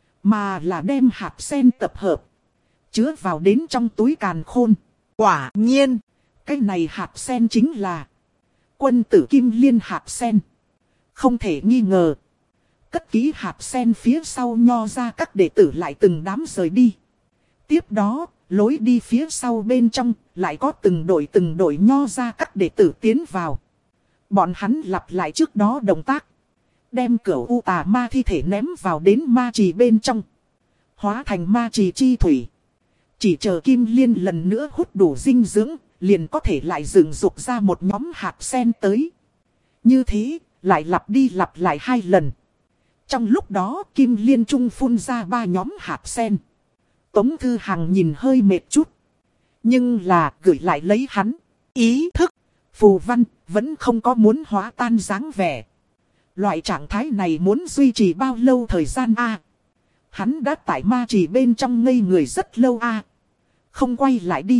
mà là đem hạt sen tập hợp, chứa vào đến trong túi càn khôn. Quả nhiên, cái này hạt sen chính là Quân tử Kim Liên hạt sen. Không thể nghi ngờ, cất kỹ hạt sen phía sau Nho ra các đệ tử lại từng đám rời đi. Tiếp đó, lối đi phía sau bên trong, lại có từng đội từng đội Nho ra các đệ tử tiến vào. Bọn hắn lặp lại trước đó động tác, đem Cửu U Tà Ma thi thể ném vào đến ma trì bên trong, hóa thành ma trì chi thủy. Chỉ chờ Kim Liên lần nữa hút đủ dinh dưỡng, liền có thể lại dựng dục ra một nhóm hạt sen tới. Như thế, lại lặp đi lặp lại hai lần. Trong lúc đó, Kim Liên trung phun ra ba nhóm hạt sen. Tống Thư Hằng nhìn hơi mệt chút, nhưng là gửi lại lấy hắn ý thức. Phù văn vẫn không có muốn hóa tan dáng vẻ. Loại trạng thái này muốn duy trì bao lâu thời gian a? Hắn đã tại ma trì bên trong ngây người rất lâu a. Không quay lại đi.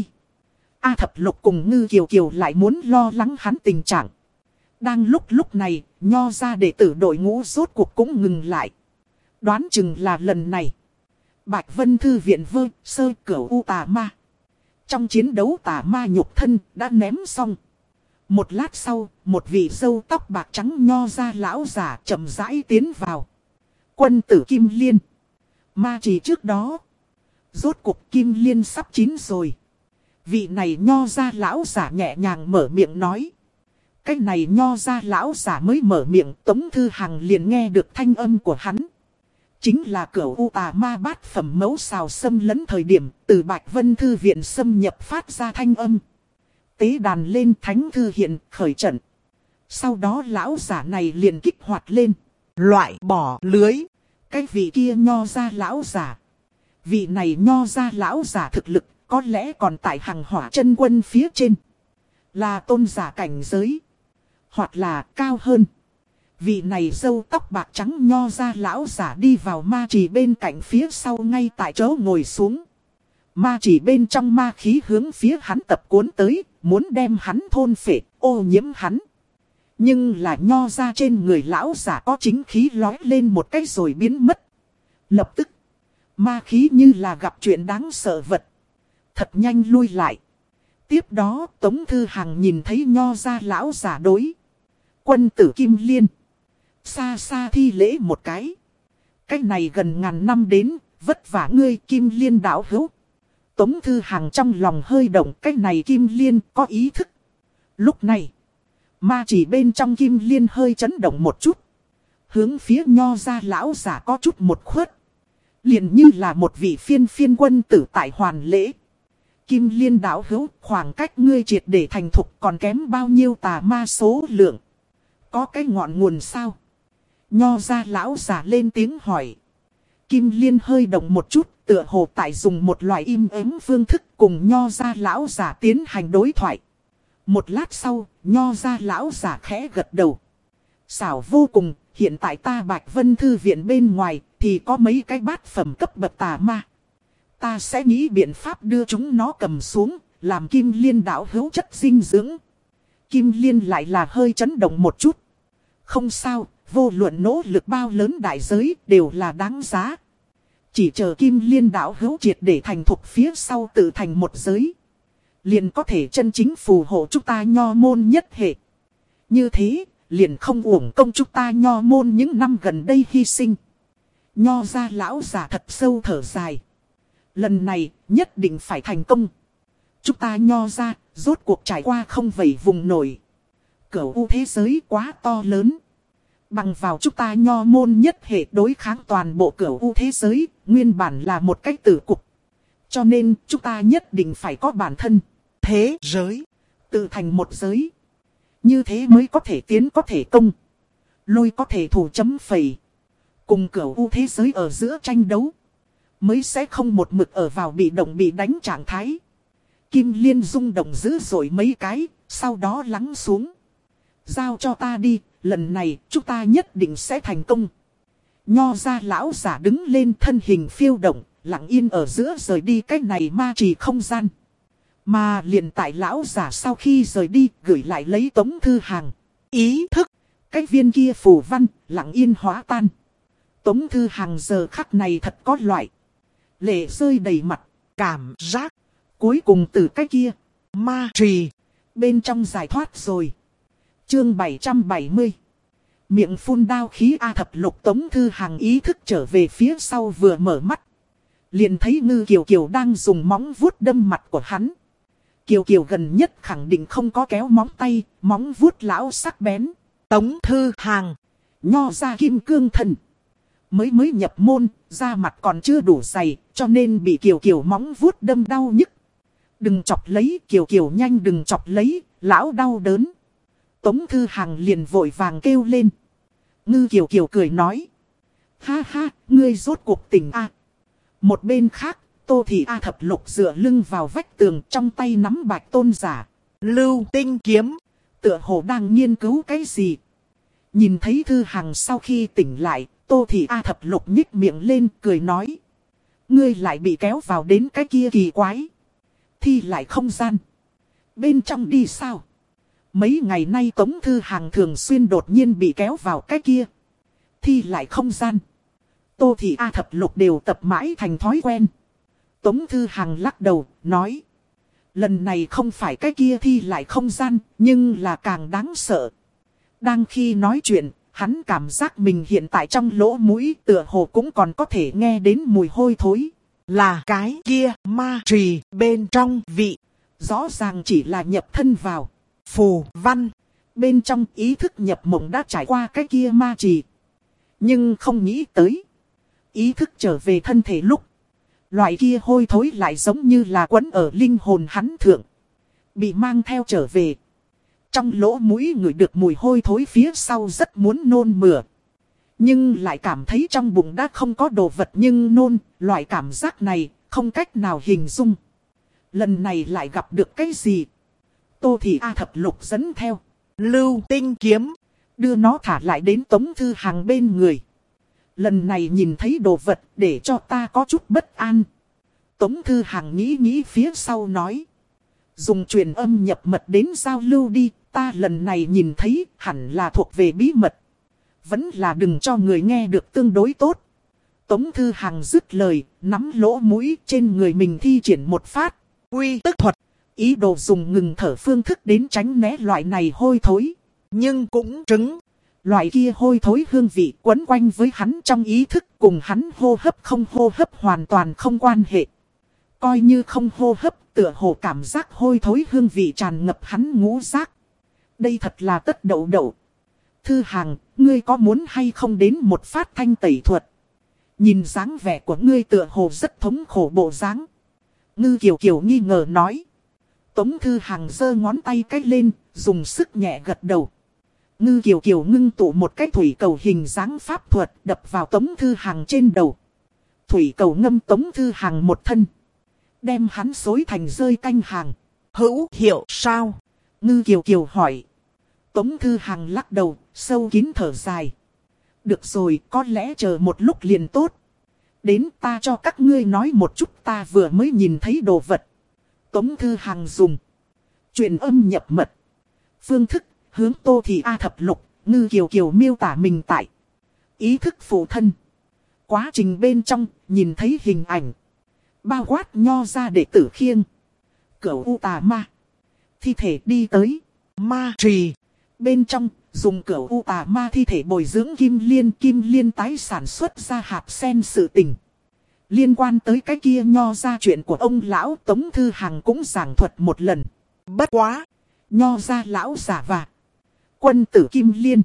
A Thập Lục cùng Ngư Kiều Kiều lại muốn lo lắng hắn tình trạng. Đang lúc lúc này, Nho ra đệ tử đội ngũ rốt cuộc cũng ngừng lại. Đoán chừng là lần này, Bạch Vân Thư viện vơ sơ Cửu U Tà Ma. Trong chiến đấu tà ma nhục thân đã ném xong. Một lát sau, một vị râu tóc bạc trắng Nho ra lão giả chậm rãi tiến vào. Quân tử Kim Liên. Ma trì trước đó, rốt cuộc Kim Liên sắp chín rồi. Vị này Nho ra lão giả nhẹ nhàng mở miệng nói. Cái này Nho ra lão giả mới mở miệng, Tống Thư Hằng liền nghe được thanh âm của hắn. Chính là Cửu U Tà Ma bát phẩm mẫu xào xâm lấn thời điểm từ Bạch Vân Thư viện xâm nhập phát ra thanh âm. Tế đàn lên, thánh thư hiện khởi trận. Sau đó lão giả này liền kích hoạt lên, loại bỏ lưới. Cái vị kia Nho ra lão giả. Vị này Nho ra lão giả thực lực có lẽ còn tại Hằng Hỏa Chân Quân phía trên, là tôn giả cảnh giới, hoặc là cao hơn. Vị này râu tóc bạc trắng Nho ra lão giả đi vào ma trì bên cạnh phía sau ngay tại chỗ ngồi xuống. Ma trì bên trong ma khí hướng phía hắn tập cuốn tới, muốn đem hắn thôn phệ, ô nhiễm hắn. Nhưng là Nho ra trên người lão giả có chính khí lói lên một cái rồi biến mất. Lập tức, ma khí như là gặp chuyện đáng sợ vật, thật nhanh lui lại. Tiếp đó Tống Thư Hằng nhìn thấy Nho gia lão giả đối quân tử Kim Liên. Xa xa thi lễ một cái. Cách này gần ngàn năm đến, vất vả ngươi Kim Liên đạo hữu. Tống Thư Hằng trong lòng hơi động, cách này Kim Liên có ý thức. Lúc này, ma chỉ bên trong Kim Liên hơi chấn động một chút. Hướng phía Nho gia lão giả có chút một khuất. Liền như là một vị phiên phiên quân tử tại hoàn lễ. Kim Liên đạo hữu, khoảng cách ngươi triệt để thành thục còn kém bao nhiêu tà ma số lượng. Có cái ngọn nguồn sao? Nho gia lão giả lên tiếng hỏi. Kim Liên hơi động một chút, tựa hồ tại dùng một loại im ắng phương thức cùng Nho gia lão giả tiến hành đối thoại. Một lát sau, Nho gia lão giả khẽ gật đầu. Xảo vô cùng, hiện tại ta Bạch Vân Thư viện bên ngoài thì có mấy cái bát phẩm cấp bậc tà ma. Ta sẽ nghĩ biện pháp đưa chúng nó cầm xuống, làm Kim Liên đạo hữu chất dinh dưỡng. Kim Liên lại là hơi chấn động một chút. Không sao, vô luận nỗ lực bao lớn đại giới đều là đáng giá. Chỉ chờ Kim Liên đạo hữu triệt để thành thục phía sau tự thành một giới. Liền có thể chân chính phù hộ chúng ta Nho môn nhất hệ. Như thế, liền không uổng công chúng ta Nho môn những năm gần đây hy sinh. Nho gia lão giả thật sâu thở dài. Lần này nhất định phải thành công. Chúng ta Nho gia rốt cuộc trải qua không vẩy vùng nổi. Cửu u thế giới quá to lớn. Bằng vào chúng ta Nho môn nhất hệ đối kháng toàn bộ cửu u thế giới, nguyên bản là một cách tử cục. Cho nên chúng ta nhất định phải có bản thân. Thế giới, tự thành một giới. Như thế mới có thể tiến có thể công. Lôi có thể thủ chấm phẩy. Cùng cửu u thế giới ở giữa tranh đấu. Mới sẽ không một mực ở vào bị động bị đánh trạng thái. Kim Liên rung động dữ dội mấy cái, sau đó lắng xuống. Giao cho ta đi, lần này chúng ta nhất định sẽ thành công. Nho gia lão giả đứng lên thân hình phiêu động, lặng yên ở giữa rời đi cách này ma trì không gian. Mà liền tại lão giả sau khi rời đi, gửi lại lấy Tống Thư Hằng. Ý thức, cái viên kia phù văn, lặng yên hóa tan. Tống Thư Hằng giờ khắc này thật có loại lệ rơi đầy mặt, cảm giác cuối cùng từ cái kia ma trì bên trong giải thoát rồi. Chương bảy trăm bảy mươi. Miệng phun đao khí A Thập Lục. Tống Thư Hằng ý thức trở về phía sau vừa mở mắt. Liền thấy Ngư Kiều Kiều đang dùng móng vuốt đâm mặt của hắn. Kiều Kiều gần nhất khẳng định không có kéo móng tay, móng vuốt lão sắc bén. Tống Thư Hằng, Nho gia kim cương thần. Mới mới nhập môn, da mặt còn chưa đủ dày, cho nên bị Kiều Kiều móng vuốt đâm đau nhức. Đừng chọc lấy, Kiều Kiều nhanh đừng chọc lấy, lão đau đớn. Tống Thư Hằng liền vội vàng kêu lên. Ngư Kiều Kiều cười nói. Ha ha, ngươi rốt cuộc tỉnh a. Một bên khác, Tô Thị A Thập Lục dựa lưng vào vách tường, trong tay nắm Bạch Tôn giả Lưu Tinh kiếm, tựa hồ đang nghiên cứu cái gì. Nhìn thấy Thư Hằng sau khi tỉnh lại, Tô Thị A Thập Lục nhích miệng lên cười nói. Ngươi lại bị kéo vào đến cái kia kỳ quái thi lại không gian bên trong đi sao? Mấy ngày nay Tống Thư Hằng thường xuyên đột nhiên bị kéo vào cái kia thi lại không gian. Tô Thị A Thập Lục đều tập mãi thành thói quen. Tống Thư Hằng lắc đầu, nói. Lần này không phải cái kia thi lại không gian, nhưng là càng đáng sợ. Đang khi nói chuyện, hắn cảm giác mình hiện tại trong lỗ mũi tựa hồ cũng còn có thể nghe đến mùi hôi thối. Là cái kia ma trì bên trong vị. Rõ ràng chỉ là nhập thân vào phù văn. Bên trong ý thức nhập mộng đã trải qua cái kia ma trì. Nhưng không nghĩ tới. Ý thức trở về thân thể lúc. Loại kia hôi thối lại giống như là quấn ở linh hồn hắn thượng. Bị mang theo trở về. Trong lỗ mũi ngửi được mùi hôi thối phía sau rất muốn nôn mửa. Nhưng lại cảm thấy trong bụng đã không có đồ vật nhưng nôn. Loại cảm giác này không cách nào hình dung. Lần này lại gặp được cái gì? Tô Thị A Thập Lục dẫn theo Lưu Tinh kiếm. Đưa nó thả lại đến Tống Thư Hằng bên người. Lần này nhìn thấy đồ vật để cho ta có chút bất an. Tống Thư Hằng nghĩ nghĩ phía sau nói. Dùng truyền âm nhập mật đến giao lưu đi. Ta lần này nhìn thấy hẳn là thuộc về bí mật. Vẫn là đừng cho người nghe được tương đối tốt. Tống Thư Hằng dứt lời, nắm lỗ mũi trên người mình thi triển một phát. Quy tức thuật. Ý đồ dùng ngừng thở phương thức đến tránh né loại này hôi thối. Nhưng cũng trứng. Loại kia hôi thối hương vị quấn quanh với hắn trong ý thức, cùng hắn hô hấp không hô hấp hoàn toàn không quan hệ. Coi như không hô hấp, tựa hồ cảm giác hôi thối hương vị tràn ngập hắn ngũ giác. Đây thật là tất đậu đậu. Thư Hằng, ngươi có muốn hay không đến một phát thanh tẩy thuật? Nhìn dáng vẻ của ngươi tựa hồ rất thống khổ bộ dáng. Ngư Kiều Kiều nghi ngờ nói. Tống Thư Hằng giơ ngón tay cách lên, dùng sức nhẹ gật đầu. Ngư Kiều Kiều ngưng tụ một cái thủy cầu hình dáng pháp thuật đập vào Tống Thư Hằng trên đầu. Thủy cầu ngâm Tống Thư Hằng một thân. Đem hắn xối thành rơi canh hàng. Hữu hiệu sao? Ngư Kiều Kiều hỏi. Tống Thư Hằng lắc đầu, sâu kín thở dài. Được rồi, có lẽ chờ một lúc liền tốt. Đến ta cho các ngươi nói một chút ta vừa mới nhìn thấy đồ vật. Tống Thư Hằng dùng. Truyền âm nhập mật. Phương thức, hướng Tô Thị A thập lục, Ngư Kiều Kiều miêu tả mình tại. Ý thức phụ thân. Quá trình bên trong, nhìn thấy hình ảnh. Bao quát Nho ra đệ tử khiêng. Cửu U Tà Ma. Thi thể đi tới. Ma trì. Bên trong, dùng cửu U Tà Ma thi thể bồi dưỡng kim liên. Kim liên tái sản xuất ra hạt sen sự tình. Liên quan tới cái kia Nho ra chuyện của ông lão Tống Thư Hằng cũng giảng thuật một lần. Bất quá. Nho ra lão giả và quân tử Kim Liên.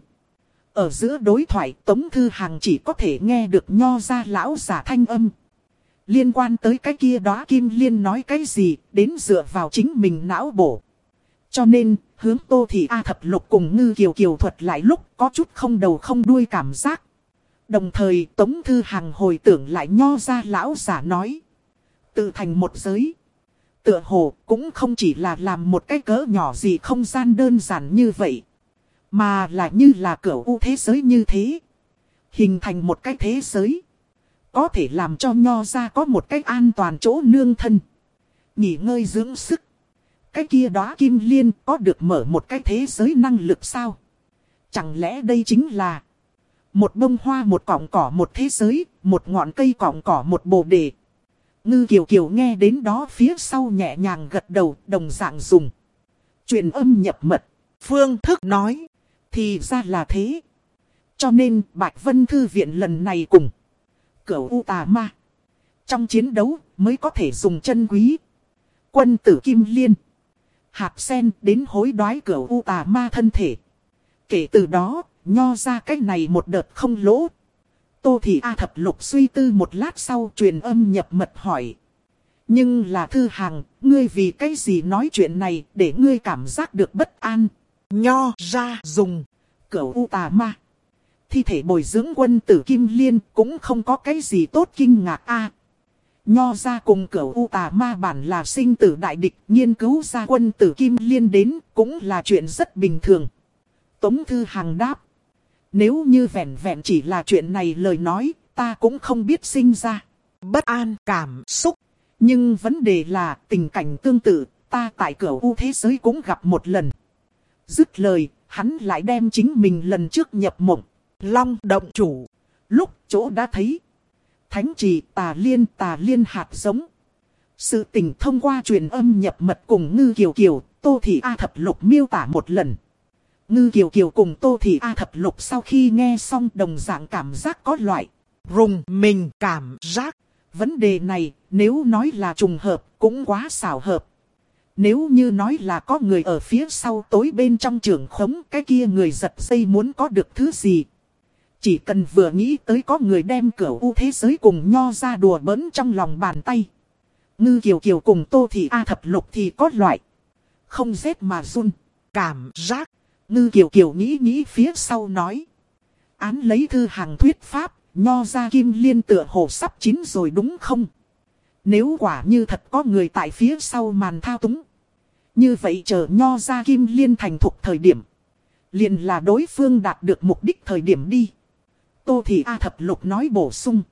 Ở giữa đối thoại Tống Thư Hằng chỉ có thể nghe được Nho ra lão giả thanh âm. Liên quan tới cái kia đó Kim Liên nói cái gì, đến dựa vào chính mình não bổ. Cho nên, hướng Tô Thị A thập lục cùng Ngư Kiều Kiều thuật lại lúc có chút không đầu không đuôi cảm giác. Đồng thời Tống Thư Hằng hồi tưởng lại Nho ra lão giả nói. Tự thành một giới. Tựa hồ cũng không chỉ là làm một cái cỡ nhỏ gì không gian đơn giản như vậy. Mà là như là cửu u thế giới như thế. Hình thành một cái thế giới. Có thể làm cho Nho ra có một cái an toàn chỗ nương thân. Nghỉ ngơi dưỡng sức. Cái kia đó Kim Liên có được mở một cái thế giới năng lực sao? Chẳng lẽ đây chính là một bông hoa một cọng cỏ một thế giới, một ngọn cây cọng cỏ một bồ đề. Ngư Kiều Kiều nghe đến đó phía sau nhẹ nhàng gật đầu, đồng dạng dùng. Truyền âm nhập mật. Phương thức nói. Thì ra là thế. Cho nên Bạch Vân Thư Viện lần này cùng Cửu U Tà Ma. Trong chiến đấu mới có thể dùng chân quý. Quân tử Kim Liên. Hạt sen đến hối đoái Cửu U Tà Ma thân thể. Kể từ đó, Nho ra cách này một đợt không lỗ. Tô Thị A thập lục suy tư một lát sau truyền âm nhập mật hỏi. Nhưng là Thư Hằng, ngươi vì cái gì nói chuyện này để ngươi cảm giác được bất an? Nho ra dùng Cửu U Tà Ma. Thi thể bồi dưỡng quân tử Kim Liên cũng không có cái gì tốt kinh ngạc a. Nho ra cùng Cửu U Tà Ma bản là sinh tử đại địch, nghiên cứu ra quân tử Kim Liên đến cũng là chuyện rất bình thường. Tống Thư Hằng đáp. Nếu như vẹn vẹn chỉ là chuyện này lời nói, ta cũng không biết sinh ra bất an cảm xúc. Nhưng vấn đề là tình cảnh tương tự, ta tại Cửu U thế giới cũng gặp một lần. Dứt lời, hắn lại đem chính mình lần trước nhập mộng. Long động chủ. Lúc chỗ đã thấy. Thánh trì tà liên tà liên hạt giống. Sự tình thông qua truyền âm nhập mật cùng Ngư Kiều Kiều, Tô Thị A thập lục miêu tả một lần. Ngư Kiều Kiều cùng Tô Thị A thập lục sau khi nghe xong đồng dạng cảm giác có loại rùng mình cảm giác. Vấn đề này nếu nói là trùng hợp cũng quá xảo hợp. Nếu như nói là có người ở phía sau tối bên trong trường khống, cái kia người giật dây muốn có được thứ gì. Chỉ cần vừa nghĩ tới có người đem Cửu U thế giới cùng Nho ra đùa bỡn trong lòng bàn tay. Ngư Kiều Kiều cùng Tô Thị A thập lục thì có loại không rét mà run cảm giác. Ngư Kiều Kiều nghĩ nghĩ phía sau nói. Án lấy Thư Hằng thuyết pháp, Nho ra Kim Liên tựa hồ sắp chín rồi đúng không? Nếu quả như thật có người tại phía sau màn thao túng. Như vậy chờ Nho ra Kim Liên thành thục thời điểm. Liền là đối phương đạt được mục đích thời điểm đi. Tô Thị A thập lục nói bổ sung.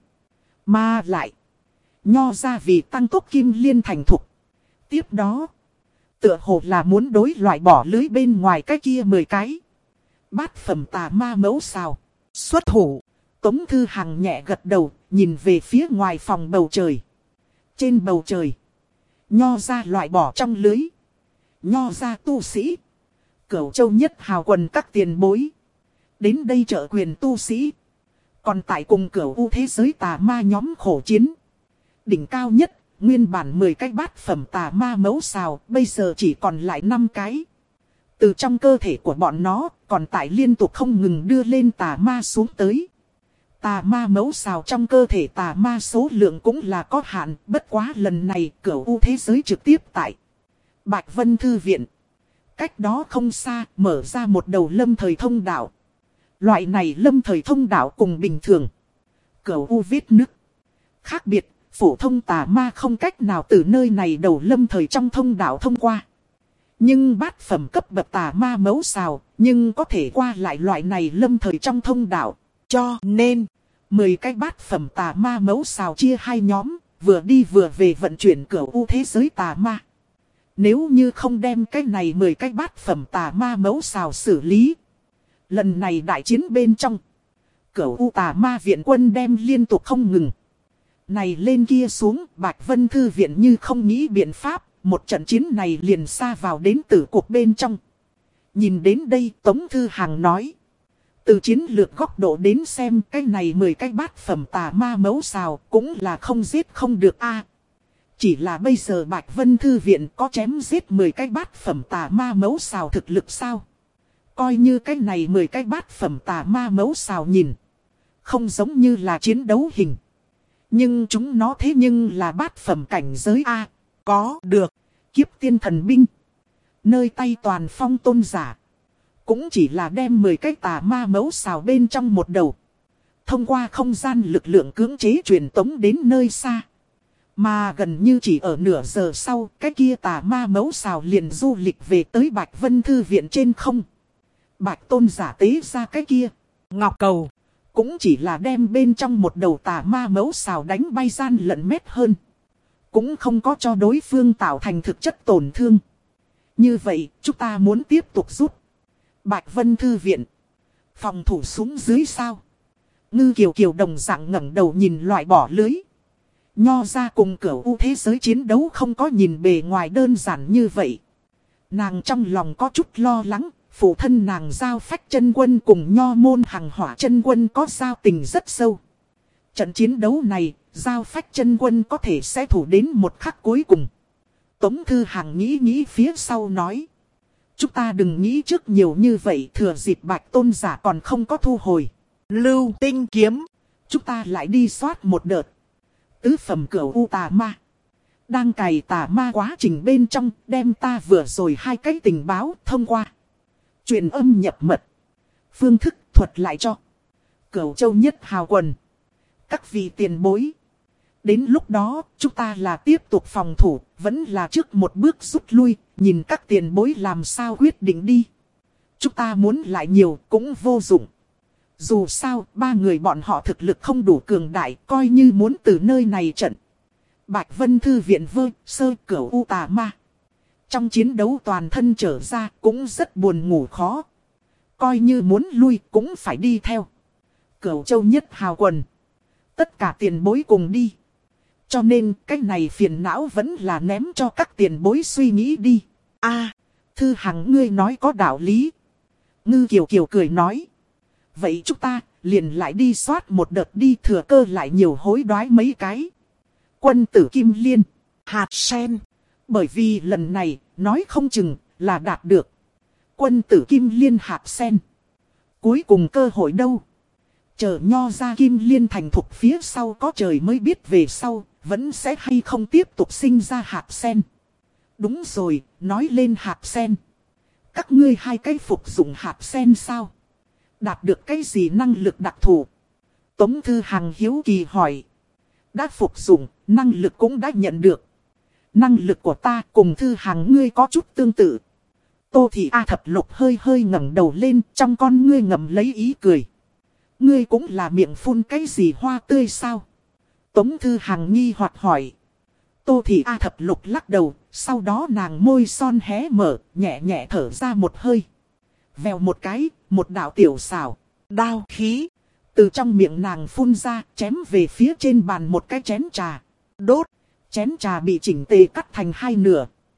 Mà lại. Nho ra vì tăng tốc Kim Liên thành thục. Tiếp đó. Tựa hồ là muốn đối loại bỏ lưới bên ngoài cái kia mười cái. Bát phẩm tà ma mẫu sao. Xuất thủ. Tống Thư Hằng nhẹ gật đầu. Nhìn về phía ngoài phòng bầu trời. Trên bầu trời. Nho ra loại bỏ trong lưới. Nho gia tu sĩ. Cửu châu nhất hào quần các tiền bối. Đến đây trợ quyền tu sĩ. Còn tại cùng cửu u thế giới tà ma nhóm khổ chiến. Đỉnh cao nhất, nguyên bản mười cái bát phẩm tà ma mẫu xào, bây giờ chỉ còn lại năm cái. Từ trong cơ thể của bọn nó, còn tại liên tục không ngừng đưa lên tà ma xuống tới. Tà ma mẫu xào trong cơ thể tà ma số lượng cũng là có hạn, bất quá lần này cửu u thế giới trực tiếp tại Bạch Vân Thư Viện. Cách đó không xa, mở ra một đầu lâm thời thông đạo. Loại này lâm thời thông đạo cùng bình thường. Cửu u vết nứt. Khác biệt, phổ thông tà ma không cách nào từ nơi này đầu lâm thời trong thông đạo thông qua. Nhưng bát phẩm cấp bậc tà ma mẫu xào, nhưng có thể qua lại loại này lâm thời trong thông đạo. Cho nên, mười cái bát phẩm tà ma mẫu xào chia hai nhóm, vừa đi vừa về vận chuyển cửu u thế giới tà ma. Nếu như không đem cái này mười cái bát phẩm tà ma mẫu xào xử lý. Lần này đại chiến bên trong, cửu u tà ma viện quân đem liên tục không ngừng. Này lên kia xuống, Bạch Vân Thư Viện như không nghĩ biện pháp, một trận chiến này liền xa vào đến tử cuộc bên trong. Nhìn đến đây Tống Thư Hằng nói. Từ chiến lược góc độ đến xem cái này mười cái bát phẩm tà ma mẫu xào cũng là không giết không được a. Chỉ là bây giờ Bạch Vân Thư Viện có chém giết mười cái bát phẩm tà ma mẫu xào thực lực sao? Coi như cái này mười cái bát phẩm tà ma mẫu xào nhìn. Không giống như là chiến đấu hình. Nhưng chúng nó thế nhưng là bát phẩm cảnh giới A. Có được. Kiếp tiên thần binh. Nơi tay toàn phong tôn giả. Cũng chỉ là đem mười cái tà ma mẫu xào bên trong một đầu. Thông qua không gian lực lượng cưỡng chế truyền tống đến nơi xa. Mà gần như chỉ ở nửa giờ sau, cái kia tà ma mẫu xào liền du lịch về tới Bạch Vân Thư Viện trên không. Bạch tôn giả tế ra cái kia. Ngọc cầu. Cũng chỉ là đem bên trong một đầu tà ma mẫu xào đánh bay gian lận mét hơn. Cũng không có cho đối phương tạo thành thực chất tổn thương. Như vậy, chúng ta muốn tiếp tục rút. Bạch Vân Thư Viện. Phòng thủ xuống dưới sao. Ngư Kiều Kiều đồng dạng ngẩng đầu nhìn loại bỏ lưới. Nho ra cùng cửu u thế giới chiến đấu không có nhìn bề ngoài đơn giản như vậy. Nàng trong lòng có chút lo lắng. Phụ thân nàng Giao Phách chân quân cùng Nho môn Hằng Hỏa chân quân có giao tình rất sâu. Trận chiến đấu này, Giao Phách chân quân có thể sẽ thủ đến một khắc cuối cùng. Tống Thư Hằng nghĩ nghĩ phía sau nói. Chúng ta đừng nghĩ trước nhiều như vậy, thừa dịp Bạch tôn giả còn không có thu hồi. Lưu tinh kiếm. Chúng ta lại đi soát một đợt. Tứ phẩm cửu u tà ma. Đang cày tà ma quá trình bên trong, đem ta vừa rồi hai cái tình báo thông qua. Truyền âm nhập mật. Phương thức thuật lại cho. Cửu châu nhất hào quần. Các vị tiền bối. Đến lúc đó, chúng ta là tiếp tục phòng thủ, vẫn là trước một bước rút lui, nhìn các tiền bối làm sao quyết định đi. Chúng ta muốn lại nhiều cũng vô dụng. Dù sao, ba người bọn họ thực lực không đủ cường đại, coi như muốn từ nơi này trận. Bạch Vân Thư Viện vơ, sơ cửu u tà ma. Trong chiến đấu toàn thân trở ra cũng rất buồn ngủ khó. Coi như muốn lui cũng phải đi theo. Cửu châu nhất hào quần. Tất cả tiền bối cùng đi. Cho nên cái này phiền não vẫn là ném cho các tiền bối suy nghĩ đi. A, Thư Hằng ngươi nói có đạo lý. Ngư Kiều Kiều cười nói. Vậy chúng ta liền lại đi soát một đợt đi, thừa cơ lại nhiều hối đoái mấy cái. Quân tử Kim Liên. Hạt sen. Bởi vì lần này, nói không chừng là đạt được. Quân tử Kim Liên hạt sen. Cuối cùng cơ hội đâu? Chờ Nho ra Kim Liên thành thục phía sau có trời mới biết về sau, vẫn sẽ hay không tiếp tục sinh ra hạt sen. Đúng rồi, nói lên hạt sen. Các ngươi hai cái phục dụng hạt sen sao? Đạt được cái gì năng lực đặc thù? Tống Thư Hằng hiếu kỳ hỏi. Đã phục dụng, năng lực cũng đã nhận được. Năng lực của ta cùng Thư Hằng ngươi có chút tương tự. Tô Thị A Thập Lục hơi hơi ngẩng đầu lên, trong con ngươi ngậm lấy ý cười. Ngươi cũng là miệng phun cái gì hoa tươi sao? Tống Thư Hằng nghi hoặc hỏi. Tô Thị A Thập Lục lắc đầu, sau đó nàng môi son hé mở, nhẹ nhẹ thở ra một hơi. Vèo một cái, một đạo tiểu xào, đao khí. Từ trong miệng nàng phun ra, chém về phía trên bàn một cái chén trà. Đốt, chén trà bị chỉnh tề cắt thành hai nửa.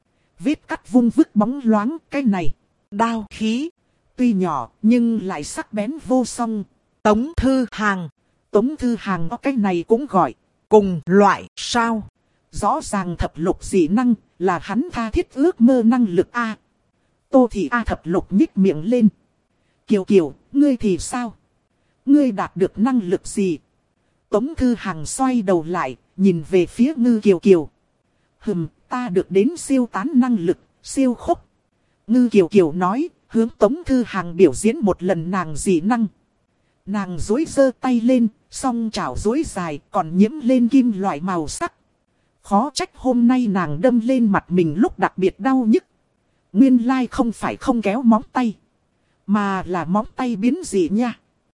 vết cắt vung vức bóng loáng, cái này. Đao khí. Tuy nhỏ, nhưng lại sắc bén vô song. Tống Thư Hàng. Tống Thư Hàng có cái này cũng gọi. Cùng loại sao? Rõ ràng thập lục dị năng là hắn tha thiết ước mơ năng lực A. Tô Thị A thập lục nhích miệng lên. Kiều Kiều, ngươi thì sao? Ngươi đạt được năng lực gì? Tống Thư Hàng xoay đầu lại, nhìn về phía Ngư Kiều Kiều. Hừm, ta được đến siêu tán năng lực, siêu khốc. Ngư Kiều Kiều nói, hướng Tống Thư Hàng biểu diễn một lần nàng dị năng. Nàng dối giơ tay lên, song chảo dối dài còn nhiễm lên kim loại màu sắc. Khó trách hôm nay nàng đâm lên mặt mình lúc đặc biệt đau nhức. Nguyên lai không phải không kéo móng tay, mà là móng tay biến dị nha.